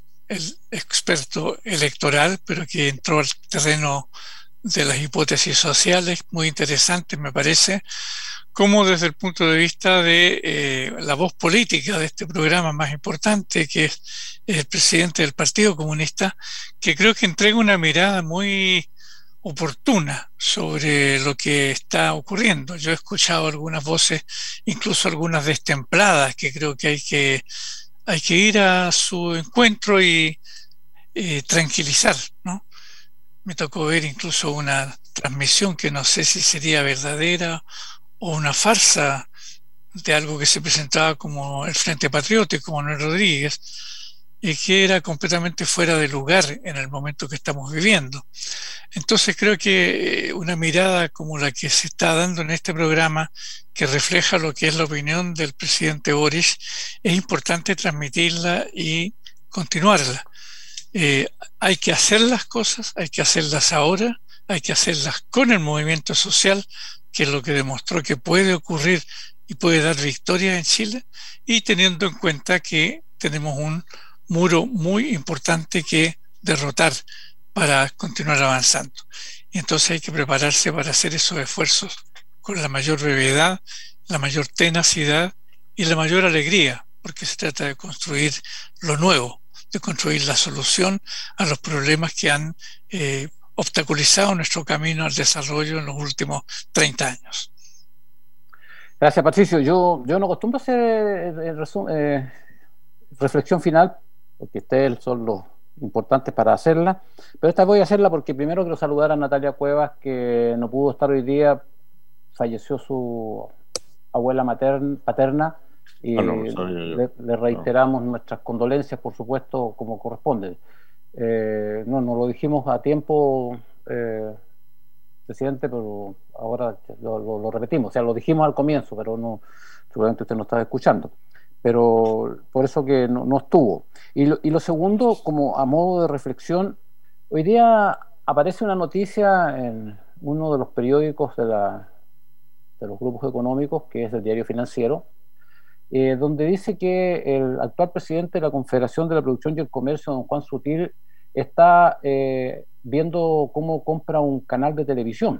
el experto electoral, pero que entró al terreno de las hipótesis sociales, muy interesante me parece, como desde el punto de vista de eh, la voz política de este programa más importante, que es el presidente del Partido Comunista, que creo que entrega una mirada muy oportuna sobre lo que está ocurriendo. Yo he escuchado algunas voces, incluso algunas destempladas, que creo que hay que, hay que ir a su encuentro y eh, tranquilizar, ¿no? Me tocó ver incluso una transmisión que no sé si sería verdadera o una farsa de algo que se presentaba como el Frente Patriótico, Manuel Rodríguez, y que era completamente fuera de lugar en el momento que estamos viviendo. Entonces creo que una mirada como la que se está dando en este programa, que refleja lo que es la opinión del presidente Boric, es importante transmitirla y continuarla. Eh, hay que hacer las cosas, hay que hacerlas ahora, hay que hacerlas con el movimiento social, que es lo que demostró que puede ocurrir y puede dar victorias en Chile, y teniendo en cuenta que tenemos un muro muy importante que derrotar para continuar avanzando. Y entonces hay que prepararse para hacer esos esfuerzos con la mayor brevedad, la mayor tenacidad y la mayor alegría, porque se trata de construir lo nuevo, de construir la solución a los problemas que han eh, obstaculizado nuestro camino al desarrollo en los últimos treinta años. Gracias, Patricio. Yo, yo no acostumbro a hacer eh, resum, eh, reflexión final, porque ustedes son los importantes para hacerla, pero esta voy a hacerla porque primero quiero saludar a Natalia Cuevas, que no pudo estar hoy día, falleció su abuela materna, paterna, y ah, no, le, le reiteramos no. nuestras condolencias, por supuesto, como corresponde. Eh, no, no lo dijimos a tiempo, eh, presidente, pero ahora lo, lo, lo repetimos. O sea, lo dijimos al comienzo, pero no, seguramente usted no estaba escuchando. Pero por eso que no, no estuvo. Y lo, y lo segundo, como a modo de reflexión, hoy día aparece una noticia en uno de los periódicos de, la, de los grupos económicos, que es el Diario Financiero, eh, donde dice que el actual presidente de la Confederación de la Producción y el Comercio, don Juan Sutil, está eh, viendo cómo compra un canal de televisión.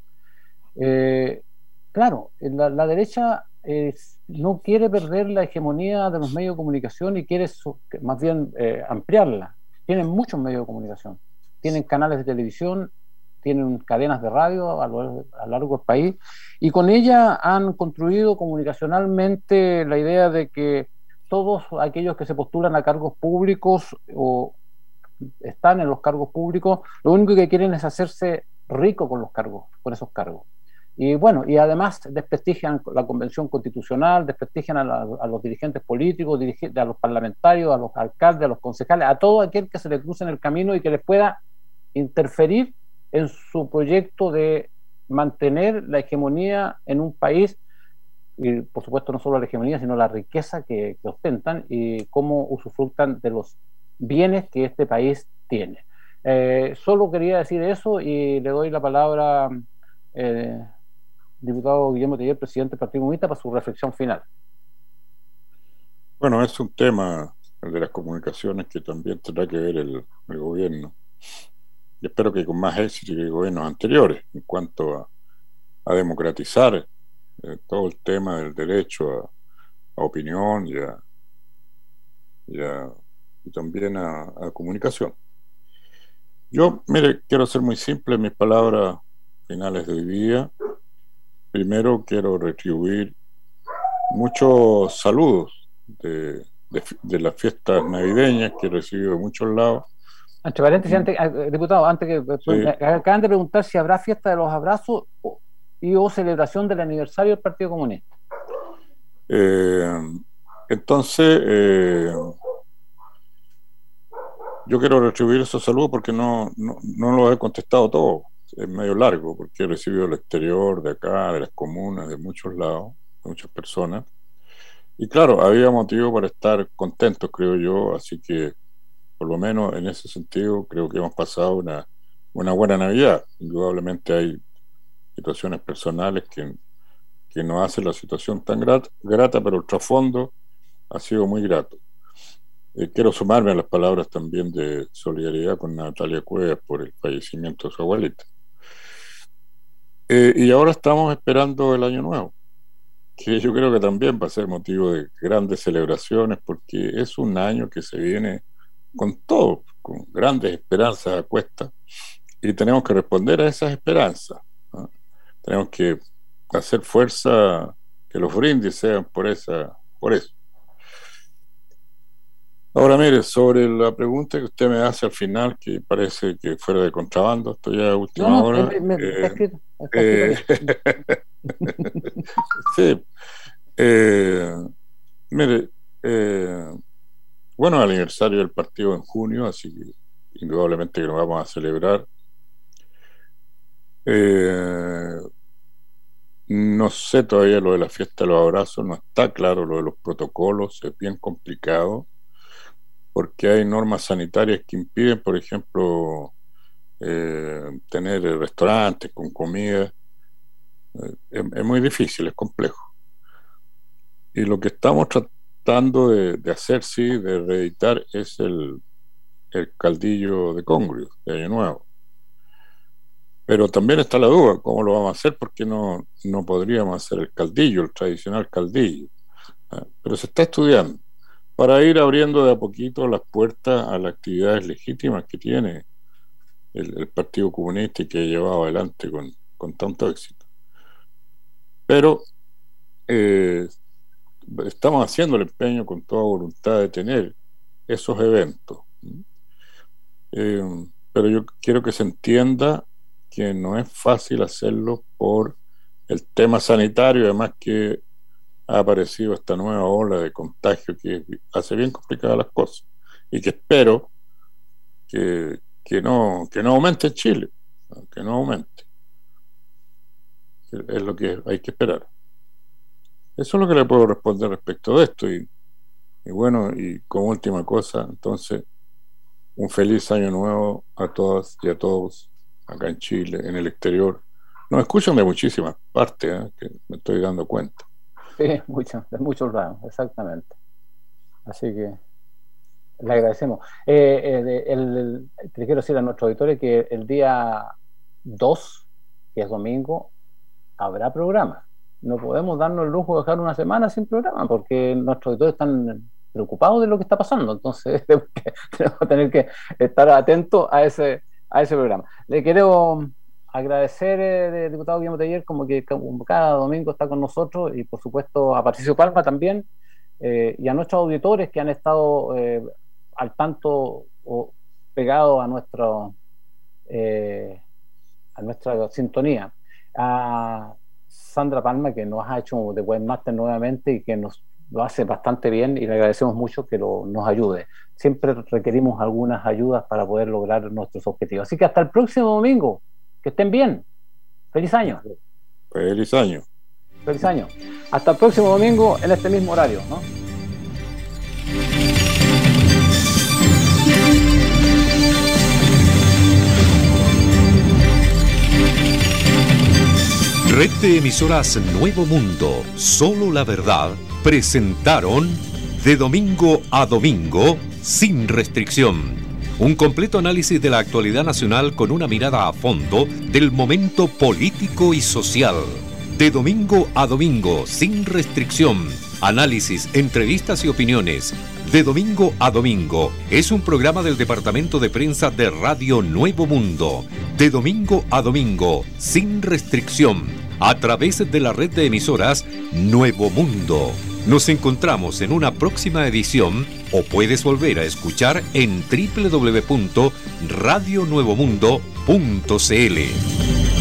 Eh, claro, la, la derecha eh, no quiere perder la hegemonía de los medios de comunicación y quiere su, más bien eh, ampliarla. Tienen muchos medios de comunicación, tienen canales de televisión tienen cadenas de radio a lo, a lo largo del país, y con ella han construido comunicacionalmente la idea de que todos aquellos que se postulan a cargos públicos o están en los cargos públicos, lo único que quieren es hacerse rico con los cargos, con esos cargos. Y bueno, y además desprestigian la Convención Constitucional, desprestigian a, la, a los dirigentes políticos, dirige, a los parlamentarios, a los alcaldes, a los concejales, a todo aquel que se le cruce en el camino y que les pueda interferir en su proyecto de mantener la hegemonía en un país, y por supuesto no solo la hegemonía, sino la riqueza que, que ostentan y cómo usufructan de los bienes que este país tiene. Eh, solo quería decir eso y le doy la palabra al eh, diputado Guillermo Teller, presidente del Partido Comunista, para su reflexión final. Bueno, es un tema, el de las comunicaciones, que también tendrá que ver el, el gobierno. Y espero que con más éxito que gobiernos anteriores, en cuanto a, a democratizar eh, todo el tema del derecho a, a opinión y, a, y, a, y también a, a comunicación. Yo, mire, quiero ser muy simple en mis palabras finales de hoy día. Primero quiero retribuir muchos saludos de, de, de las fiestas navideñas que he recibido de muchos lados. Entre paréntesis, antes, diputado, antes que sí. Acaban de preguntar si habrá fiesta de los abrazos y o celebración del aniversario del Partido Comunista. Eh, entonces, eh, yo quiero retribuir esos saludos porque no, no, no los he contestado todos. Es medio largo porque he recibido del exterior, de acá, de las comunas, de muchos lados, de muchas personas. Y claro, había motivo para estar contentos, creo yo, así que por lo menos en ese sentido creo que hemos pasado una, una buena Navidad. Indudablemente hay situaciones personales que, que no hacen la situación tan grata, grata, pero el trasfondo ha sido muy grato. Eh, quiero sumarme a las palabras también de solidaridad con Natalia Cuevas por el fallecimiento de su abuelita. Eh, y ahora estamos esperando el Año Nuevo, que yo creo que también va a ser motivo de grandes celebraciones, porque es un año que se viene con todo, con grandes esperanzas a cuesta, y tenemos que responder a esas esperanzas, ¿no? Tenemos que hacer fuerza, que los brindis sean por esa, por eso. Ahora mire, sobre la pregunta que usted me hace al final, que parece que fuera de contrabando, esto ya a última no, no, hora. Me, me, eh, está escrito, está escrito eh, sí, eh, mire, eh, bueno, el aniversario del partido en junio, así que indudablemente que lo vamos a celebrar. Eh, no sé todavía lo de la fiesta de los abrazos, no está claro lo de los protocolos, es bien complicado, porque hay normas sanitarias que impiden, por ejemplo, eh, tener restaurantes con comida. Eh, es, es muy difícil, es complejo. Y lo que estamos tratando de, de hacer, sí, de reeditar, es el, el caldillo de congrio de Año Nuevo. Pero también está la duda, ¿cómo lo vamos a hacer? Porque no, no podríamos hacer el caldillo, el tradicional caldillo. ¿eh? Pero se está estudiando, para ir abriendo de a poquito las puertas a las actividades legítimas que tiene el, el Partido Comunista y que ha llevado adelante con, con tanto éxito. Pero eh, estamos haciendo el empeño con toda voluntad de tener esos eventos. Eh, pero yo quiero que se entienda que no es fácil hacerlo por el tema sanitario, además que ha aparecido esta nueva ola de contagio que hace bien complicadas las cosas y que espero que, que, no, que no aumente en Chile, que no aumente. Es lo que hay que esperar. Eso es lo que le puedo responder respecto de esto. Y, y bueno, y como última cosa, entonces, un feliz año nuevo a todas y a todos acá en Chile, en el exterior. Nos escuchan de muchísimas partes, ¿eh? Que me estoy dando cuenta. Sí, mucho, de muchos lados, exactamente. Así que le agradecemos. Eh, eh, de, el, el, le quiero decir a nuestros auditores que el día dos, que es domingo, habrá programa. No podemos darnos el lujo de dejar una semana sin programa porque nuestros auditores están preocupados de lo que está pasando. Entonces tenemos que tener que estar atentos a ese, a ese programa. Le quiero agradecer, eh, diputado Guillermo Teller, como que como cada domingo está con nosotros, y por supuesto a Patricio Palma también, eh, y a nuestros auditores que han estado eh, al tanto o pegados a nuestro eh, a nuestra sintonía. A Sandra Palma, que nos ha hecho de webmaster nuevamente y que nos lo hace bastante bien, y le agradecemos mucho que lo, nos ayude. Siempre requerimos algunas ayudas para poder lograr nuestros objetivos. Así que hasta el próximo domingo. Que estén bien. Feliz año. Feliz año. Feliz año. Hasta el próximo domingo en este mismo horario, ¿no? Red de emisoras Nuevo Mundo, solo la verdad, presentaron De Domingo a Domingo, sin restricción. Un completo análisis de la actualidad nacional con una mirada a fondo del momento político y social. De domingo a domingo, sin restricción. Análisis, entrevistas y opiniones. De domingo a domingo es un programa del Departamento de Prensa de Radio Nuevo Mundo. De domingo a domingo, sin restricción, a través de la red de emisoras Nuevo Mundo. Nos encontramos en una próxima edición, o puedes volver a escuchar en doble u doble u doble u punto radio nuevo mundo punto c l.